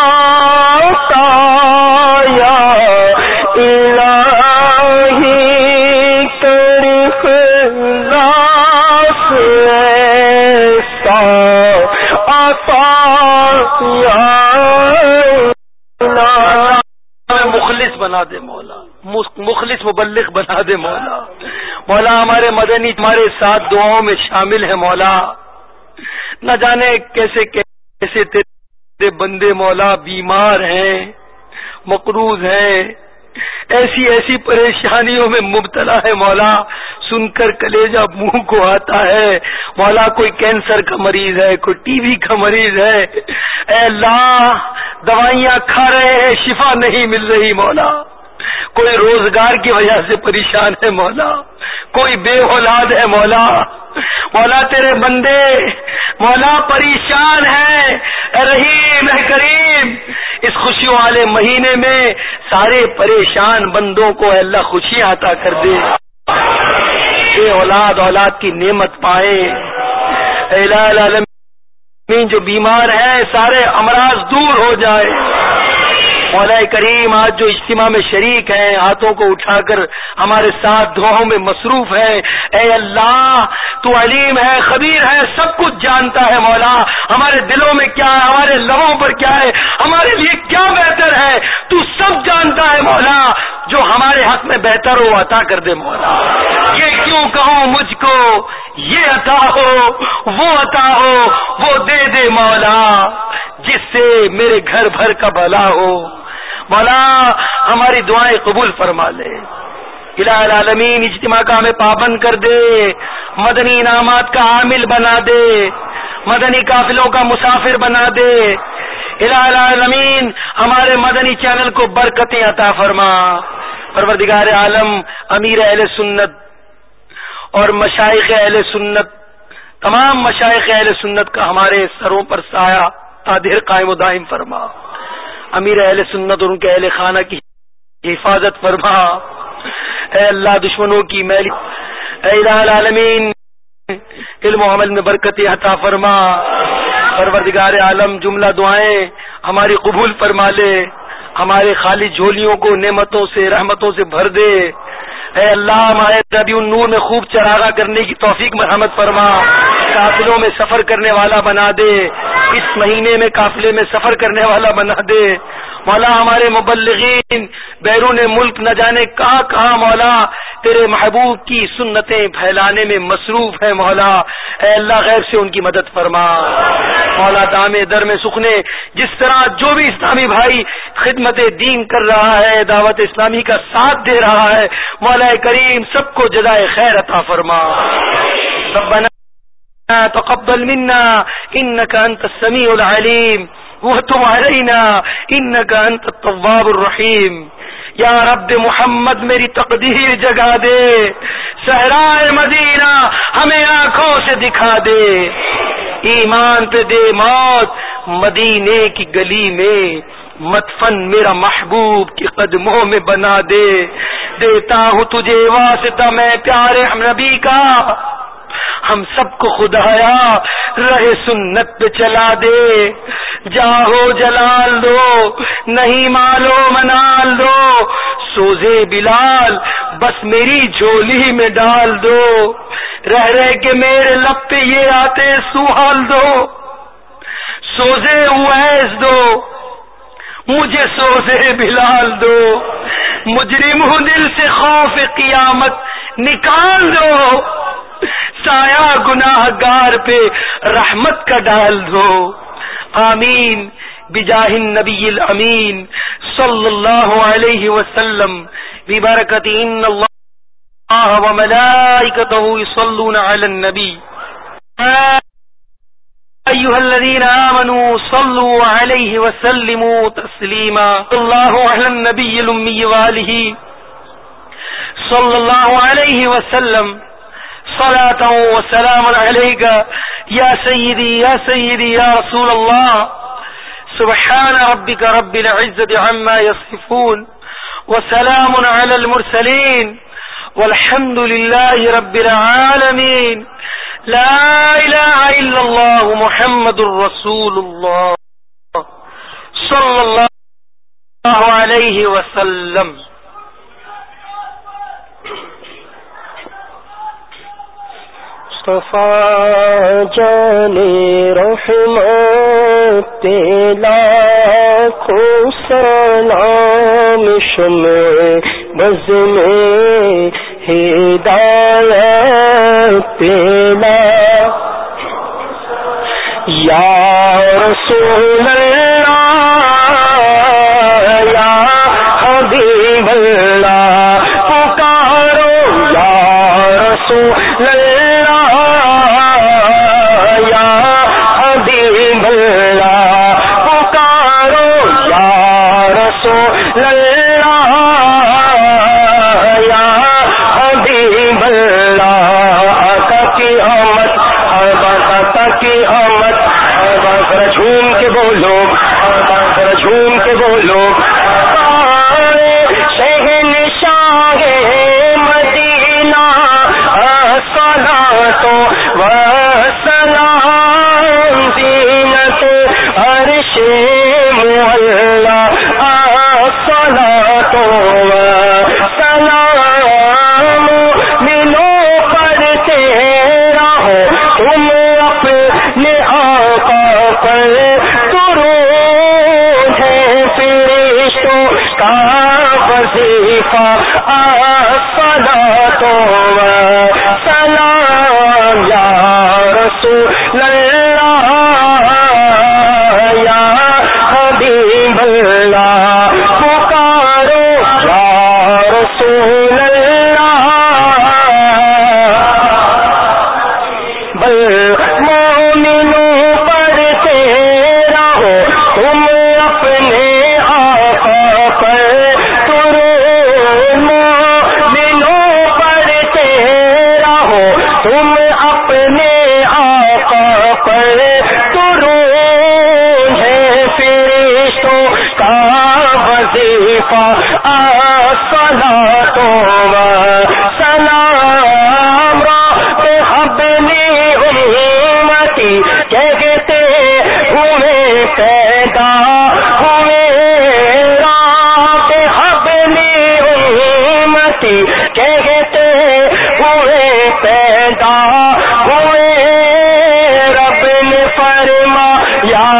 مخلص بنا دے مولا, مخلص مبلغ بنا دے مولا. مولا ہمارے مدنی تمہارے ساتھ دعاؤں میں شامل ہے مولا. نہ جانے کیسے کیسے تیرے بندے مولا بیمار ہیں, مقروض ہیں, ایسی ایسی پریشانیوں میں مبتلا ہے مولا. سن کر کلیجہ منہ کو آتا ہے مولا. کوئی کینسر کا مریض ہے, کوئی ٹی وی کا مریض ہے. اے اللہ دوائیاں کھا رہے ہیں شفا نہیں مل رہی مولا. کوئی روزگار کی وجہ سے پریشان ہے مولا, کوئی بے اولاد ہے مولا. مولا تیرے بندے مولا پریشان ہیں. اے رحیم اے کریم اس خوشیوں والے مہینے میں سارے پریشان بندوں کو اے اللہ خوشی عطا کر دے. اے اولاد اولاد کی نعمت پائے. اے الہ العالمین جو بیمار ہیں سارے امراض دور ہو جائے. مولا کریم آج جو اجتماع میں شریک ہیں ہاتھوں کو اٹھا کر ہمارے ساتھ دعاؤں میں مصروف ہیں, اے اللہ تو علیم ہے, خبیر ہے, سب کچھ جانتا ہے مولا. ہمارے دلوں میں کیا ہے, ہمارے لبوں پر کیا ہے, ہمارے لیے کیا بہتر ہے, تو سب جانتا ہے مولا. جو ہمارے حق میں بہتر ہو عطا کر دے مولا. یہ کیوں کہوں مجھ کو یہ عطا ہو وہ عطا ہو وہ دے دے مولا, جس سے میرے گھر بھر کا بھلا ہو. مولا ہماری دعائیں قبول فرما لے. الہ العالمین اجتماع کا ہمیں پابند کر دے, مدنی انعامات کا عامل بنا دے, مدنی قافلوں کا مسافر بنا دے. الہ العالمین ہمارے مدنی چینل کو برکتیں عطا فرما. پروردگار عالم امیر اہل سنت اور مشائخ اہل سنت, تمام مشائخ اہل سنت کا ہمارے سروں پر سایہ قادر قائم و دائم فرما. امیر اہل سنت اور ان کے اہل خانہ کی حفاظت فرما. اے اللہ دشمنوں کی میل, اے الہ العالمین علم و عمل میں برکت عطا فرما. پروردگار عالم جملہ دعائیں ہماری قبول فرما لے. ہمارے خالی جھولیوں کو نعمتوں سے رحمتوں سے بھر دے. اے اللہ ہمارے ربیع النور میں خوب چراغا کرنے کی توفیق مرحمت فرما. قافلوں میں سفر کرنے والا بنا دے, اس مہینے میں قافلے میں سفر کرنے والا بنا دے مولا. ہمارے مبلغین بیرون ملک نہ جانے کہاں کہاں مولا تیرے محبوب کی سنتیں پھیلانے میں مصروف ہے مولا. اے اللہ غیب سے ان کی مدد فرما مولا. دامے در میں سکھنے جس طرح جو بھی اسلامی بھائی خدمت دین کر رہا ہے, دعوت اسلامی کا ساتھ دے رہا ہے, مولا کریم سب کو جزائے خیر عطا فرما. ربنا تقبل منا انك انت السميع العليم وتب علينا انك انت التواب الرحيم. یا رب محمد میری تقدیر جگا دے, صحرائے مدینہ ہمیں آنکھوں سے دکھا دے, ایمان پہ دے موت مدینے کی گلی میں, مدفن میرا محبوب کے قدموں میں بنا دے. دیتا ہوں تجھے واسطہ میں پیارے نبی کا, ہم سب کو خدایا رہے سنت پہ چلا دے. جاہو جلال دو نہیں مالو منال دو, سوزے بلال بس میری جھولی میں ڈال دو. رہ رہ کے میرے لب پہ یہ آتے سہال دو, سوزے اویس دو مجھے سوزے بلال دو. مجرم ہوں دل سے خوف قیامت نکال دو, سایہ گناہ گار پہ رحمت کا ڈال دو. آمین بجاہ النبی الامین صلی اللہ علیہ وسلم ببرکت ان اللہ وملائکتہ یصلون علی النبی ایھا الذین آمنوا صلوا علیہ وسلموا تسلیما. اللہ علی النبی الامی وآلہ صلی اللہ علیہ وسلم صلاة وسلام علیک یا سیدی یا سیدی یا رسول اللہ. سبحان ربک رب العزت عما یصفون وسلام علی المرسلین والحمد للہ رب العالمین. لا الہ الا اللہ محمد رسول اللہ صلی اللہ علیہ وسلم. مصطفیٰ جانے رحمت لاکھوں سلام شمع بز میں ہدایت لا. یا رسول اللہ یا حبیب اللہ پکارو, یا رسول اللہ یا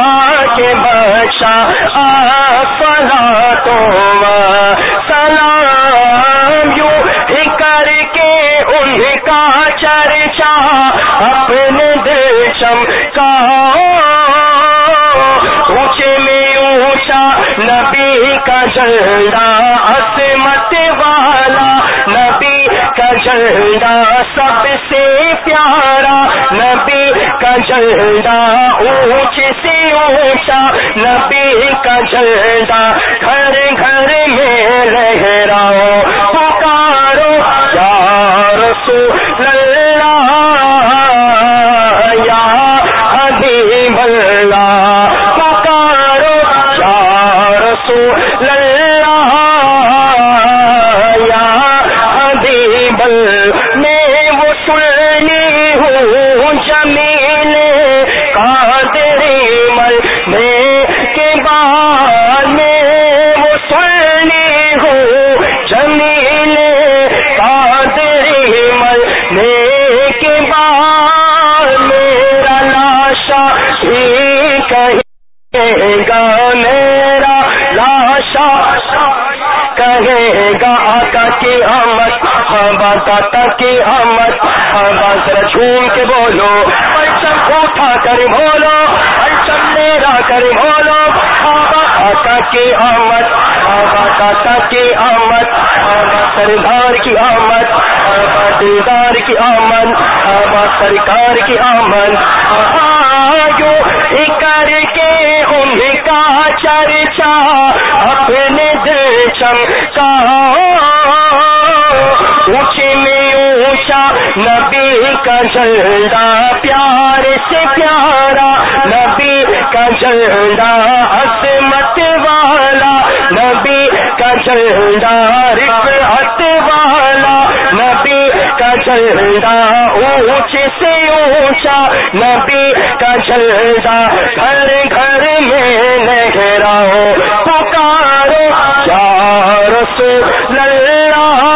جھنڈا سب سے پیارا نبی کا جھنڈا اونچ سے اونچا نبی کا جھنڈا گھر گھر میں لہراؤ پکارو یا رسول اللہ یا حبیب اللہ پکارو یا رسول اللہ یا حبیب اللہ میں وہ سنی ہوں جمیل قادری مرنے کے بعد میں وہ سنی ہوں جمیل قادری مرنے کے بعد میرا لاشا ہی کہے گا میرا لاشا کہے گا آقا کی آمد ہوا داتا کی آمد ہوا ذرا جھوم کے بولو پرچم اٹھا کر بولو پرچم میرا کر بولو ہوا آقا کی آمد ہوا داتا کی آمد ہوا سردار کی آمد ہوا دیدار کی آمد ہوا سرکار کی آمد آجو کر کے ان کا چرچا اپنے دل چمکا اونچے میں اونچا نبی کا جھنڈا پیارے سے پیارا نبی کا جھنڈا عظمت والا نبی کا جھنڈا رفعت والا نبی کا جھنڈا اونچے سے اونچا نبی کا جھنڈا گھر گھر میں لہراؤ پکارو یا رسول اللہ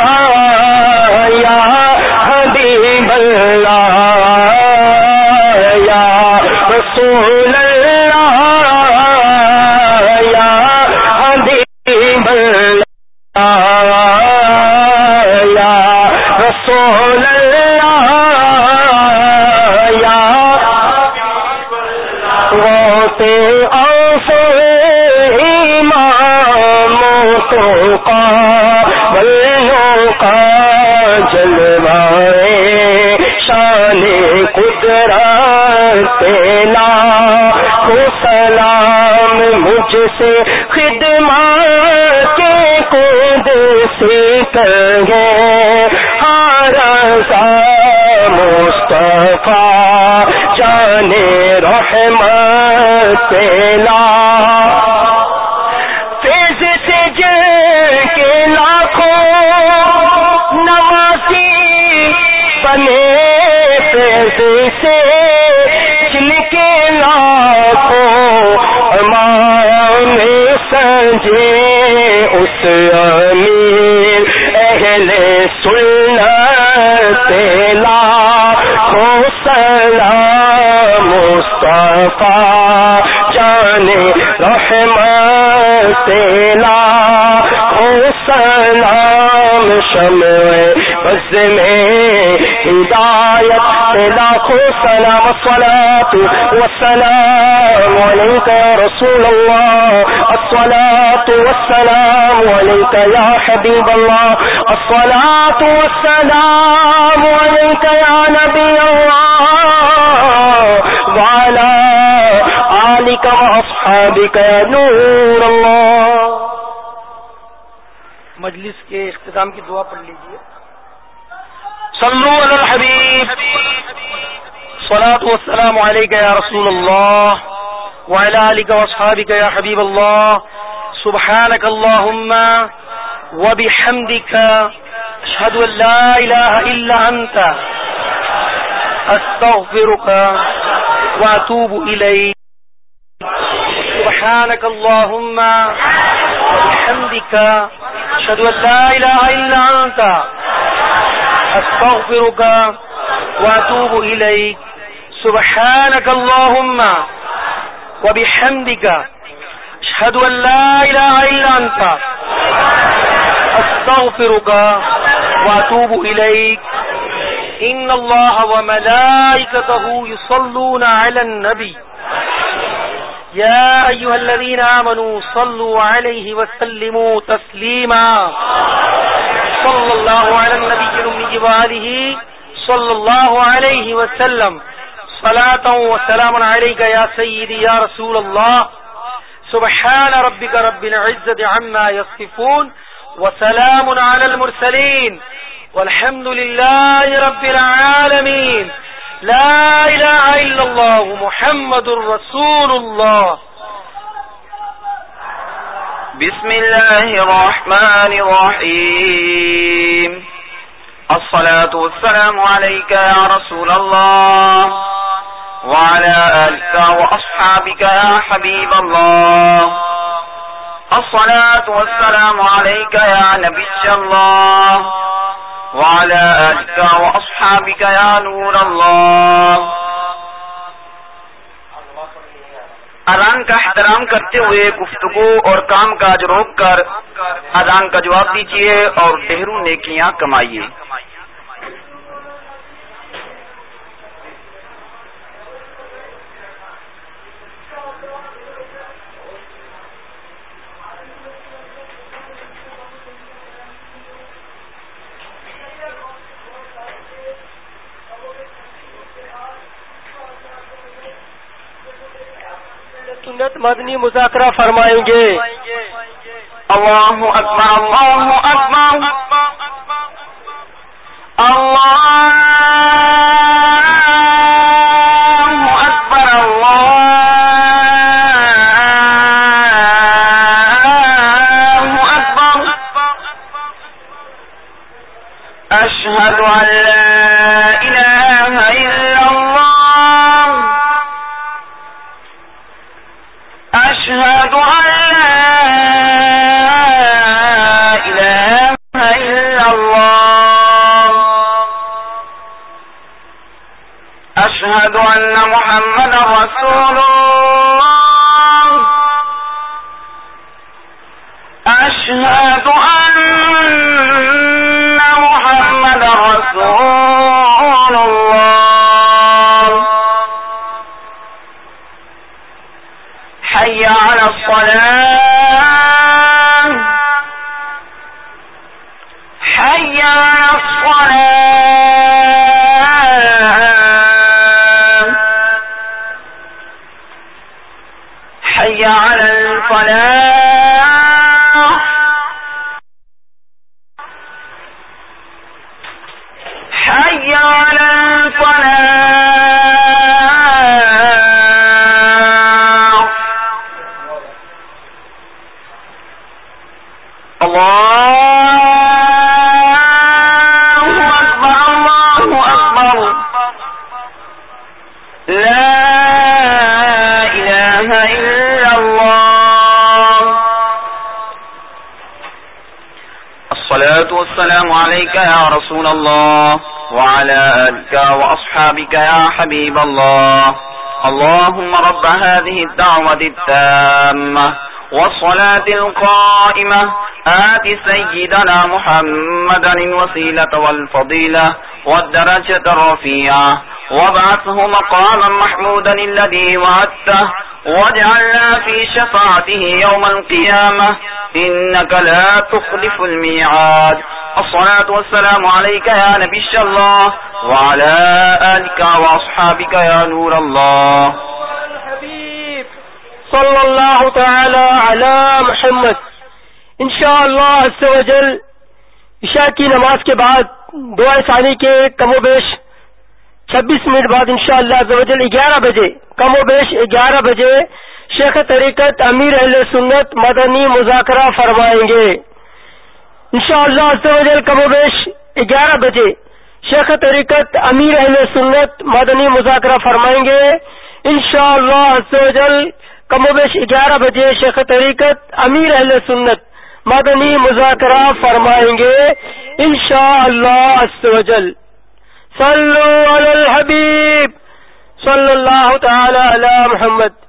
یا حبیب اللہ یا رسول اللہ یا حبیب اللہ یا رسول اللہ یا وہ تے کا جلوائے شان قدرت لا کو سلام مجھ سے خدمات کے قدسی کہے ہارزا مصطفیٰ جان رحمت لا سے جن کے لاکھوں امان سجے اس امیر اہل سنت لاکھوں سلام مصطفیٰ جان رحمت لاکھوں سلام شمع بز میں ہدایت لاکھوں سلام الصلاة والسلام عليك يا رسول الله الصلاة والسلام عليك يا حبيب الله الصلاة والسلام عليك يا نبي الله وعلى آلك وأصحابك يا نور الله. مجلس کے اختتام کی دعا پڑھ لیجیے. صلوا علی الحبیب الصلاة والسلام عليك يا رسول الله وعلى آلك وأصحابك يا حبيب الله. سبحانك اللهم وبحمدك أشهد أن لا إله إلا أنت أستغفرك وأتوب إليك. سبحانك اللهم وبحمدك أشهد أن لا إله إلا أنت أستغفرك وأتوب إليك. سبحانك اللهم وبحمدك أشهد أن لا إله إلا أنت أستغفرك وأتوب إليك. إن الله وملائكته يصلون على النبي يا أيها الذين آمنوا صلوا عليه وسلموا تسليما. صلى الله على النبي الأمي وآلہ صلی اللہ علیہ وسلم صلاۃ و سلام علیک یا سیدی یا رسول اللہ سبحان ربک رب العزة عما یصفون وسلام علی المرسلین والحمد للہ رب العالمین لا الہ الا اللہ محمد رسول اللہ. بسم اللہ الرحمن الرحیم الصلاة والسلام علیک یا رسول اللہ وعلى آلك وأصحابك يا حبيب الله الصلاة والسلام عليك يا نبي الله وعلى آلك وأصحابك يا نور الله. اذان کا احترام کرتے ہوئے گفتگو اور کام کاج روک کر اذان کا جواب دیجیے اور ڈھیروں نیکیاں کمائیے. سنت مدنی مذاکرہ فرمائیں گے. اللہ اکبر اللہ اکبر اللہ اکبر اللہ اکبر اشہد ان لا الہ الا اللہ اشہد ان لا الہ الا اللہ اشہد ان محمد رسول اللہ اشہد ان محمد رسول اللہ حي على الصلاة حي على الصلاة حي على الفلاح حي على الفلاح. اللہ اکبر اللہ اکبر لا الہ الا اللہ. الصلاة والسلام علیک یا رسول اللہ وعلى آلك وأصحابك يا حبيب الله. اللهم رب هذه الدعوة التامة والصلاة القائمة آت سيدنا محمدا الوسيلة والفضيلة والدرجة الرفيعة وابعثه مقاما محمودا الذي وعدته واجعلنا في شفاعته يوم القيامة إنك لا تخلف الميعاد. الصلاة والسلام عليك يا نبي الله وعلى آلك وأصحابك يا نور الله. صلی اللہ تعالی علی محمد. انشاءاللہ عز و جل عشاء کی نماز کے بعد دعا ثانی کے کم و بیش چھبیس منٹ بعد انشاءاللہ عز و جل گیارہ بجے کم و بیش گیارہ بجے شیخ طریقت امیر اہل سنت مدنی مذاکرہ فرمائیں گے. انشاءاللہ عز و جل کم و بیش گیارہ بجے شیخ طریقت امیر اہل سنت مدنی مذاکرہ فرمائیں گے. انشاءاللہ عز و جل کم و بیش گیارہ بجے شیخ طریقت امیر اہل سنت مدنی مذاکرہ فرمائیں گے انشاءاللہ عز و جل. صلو علی الحبیب صلی اللہ تعالی علی محمد.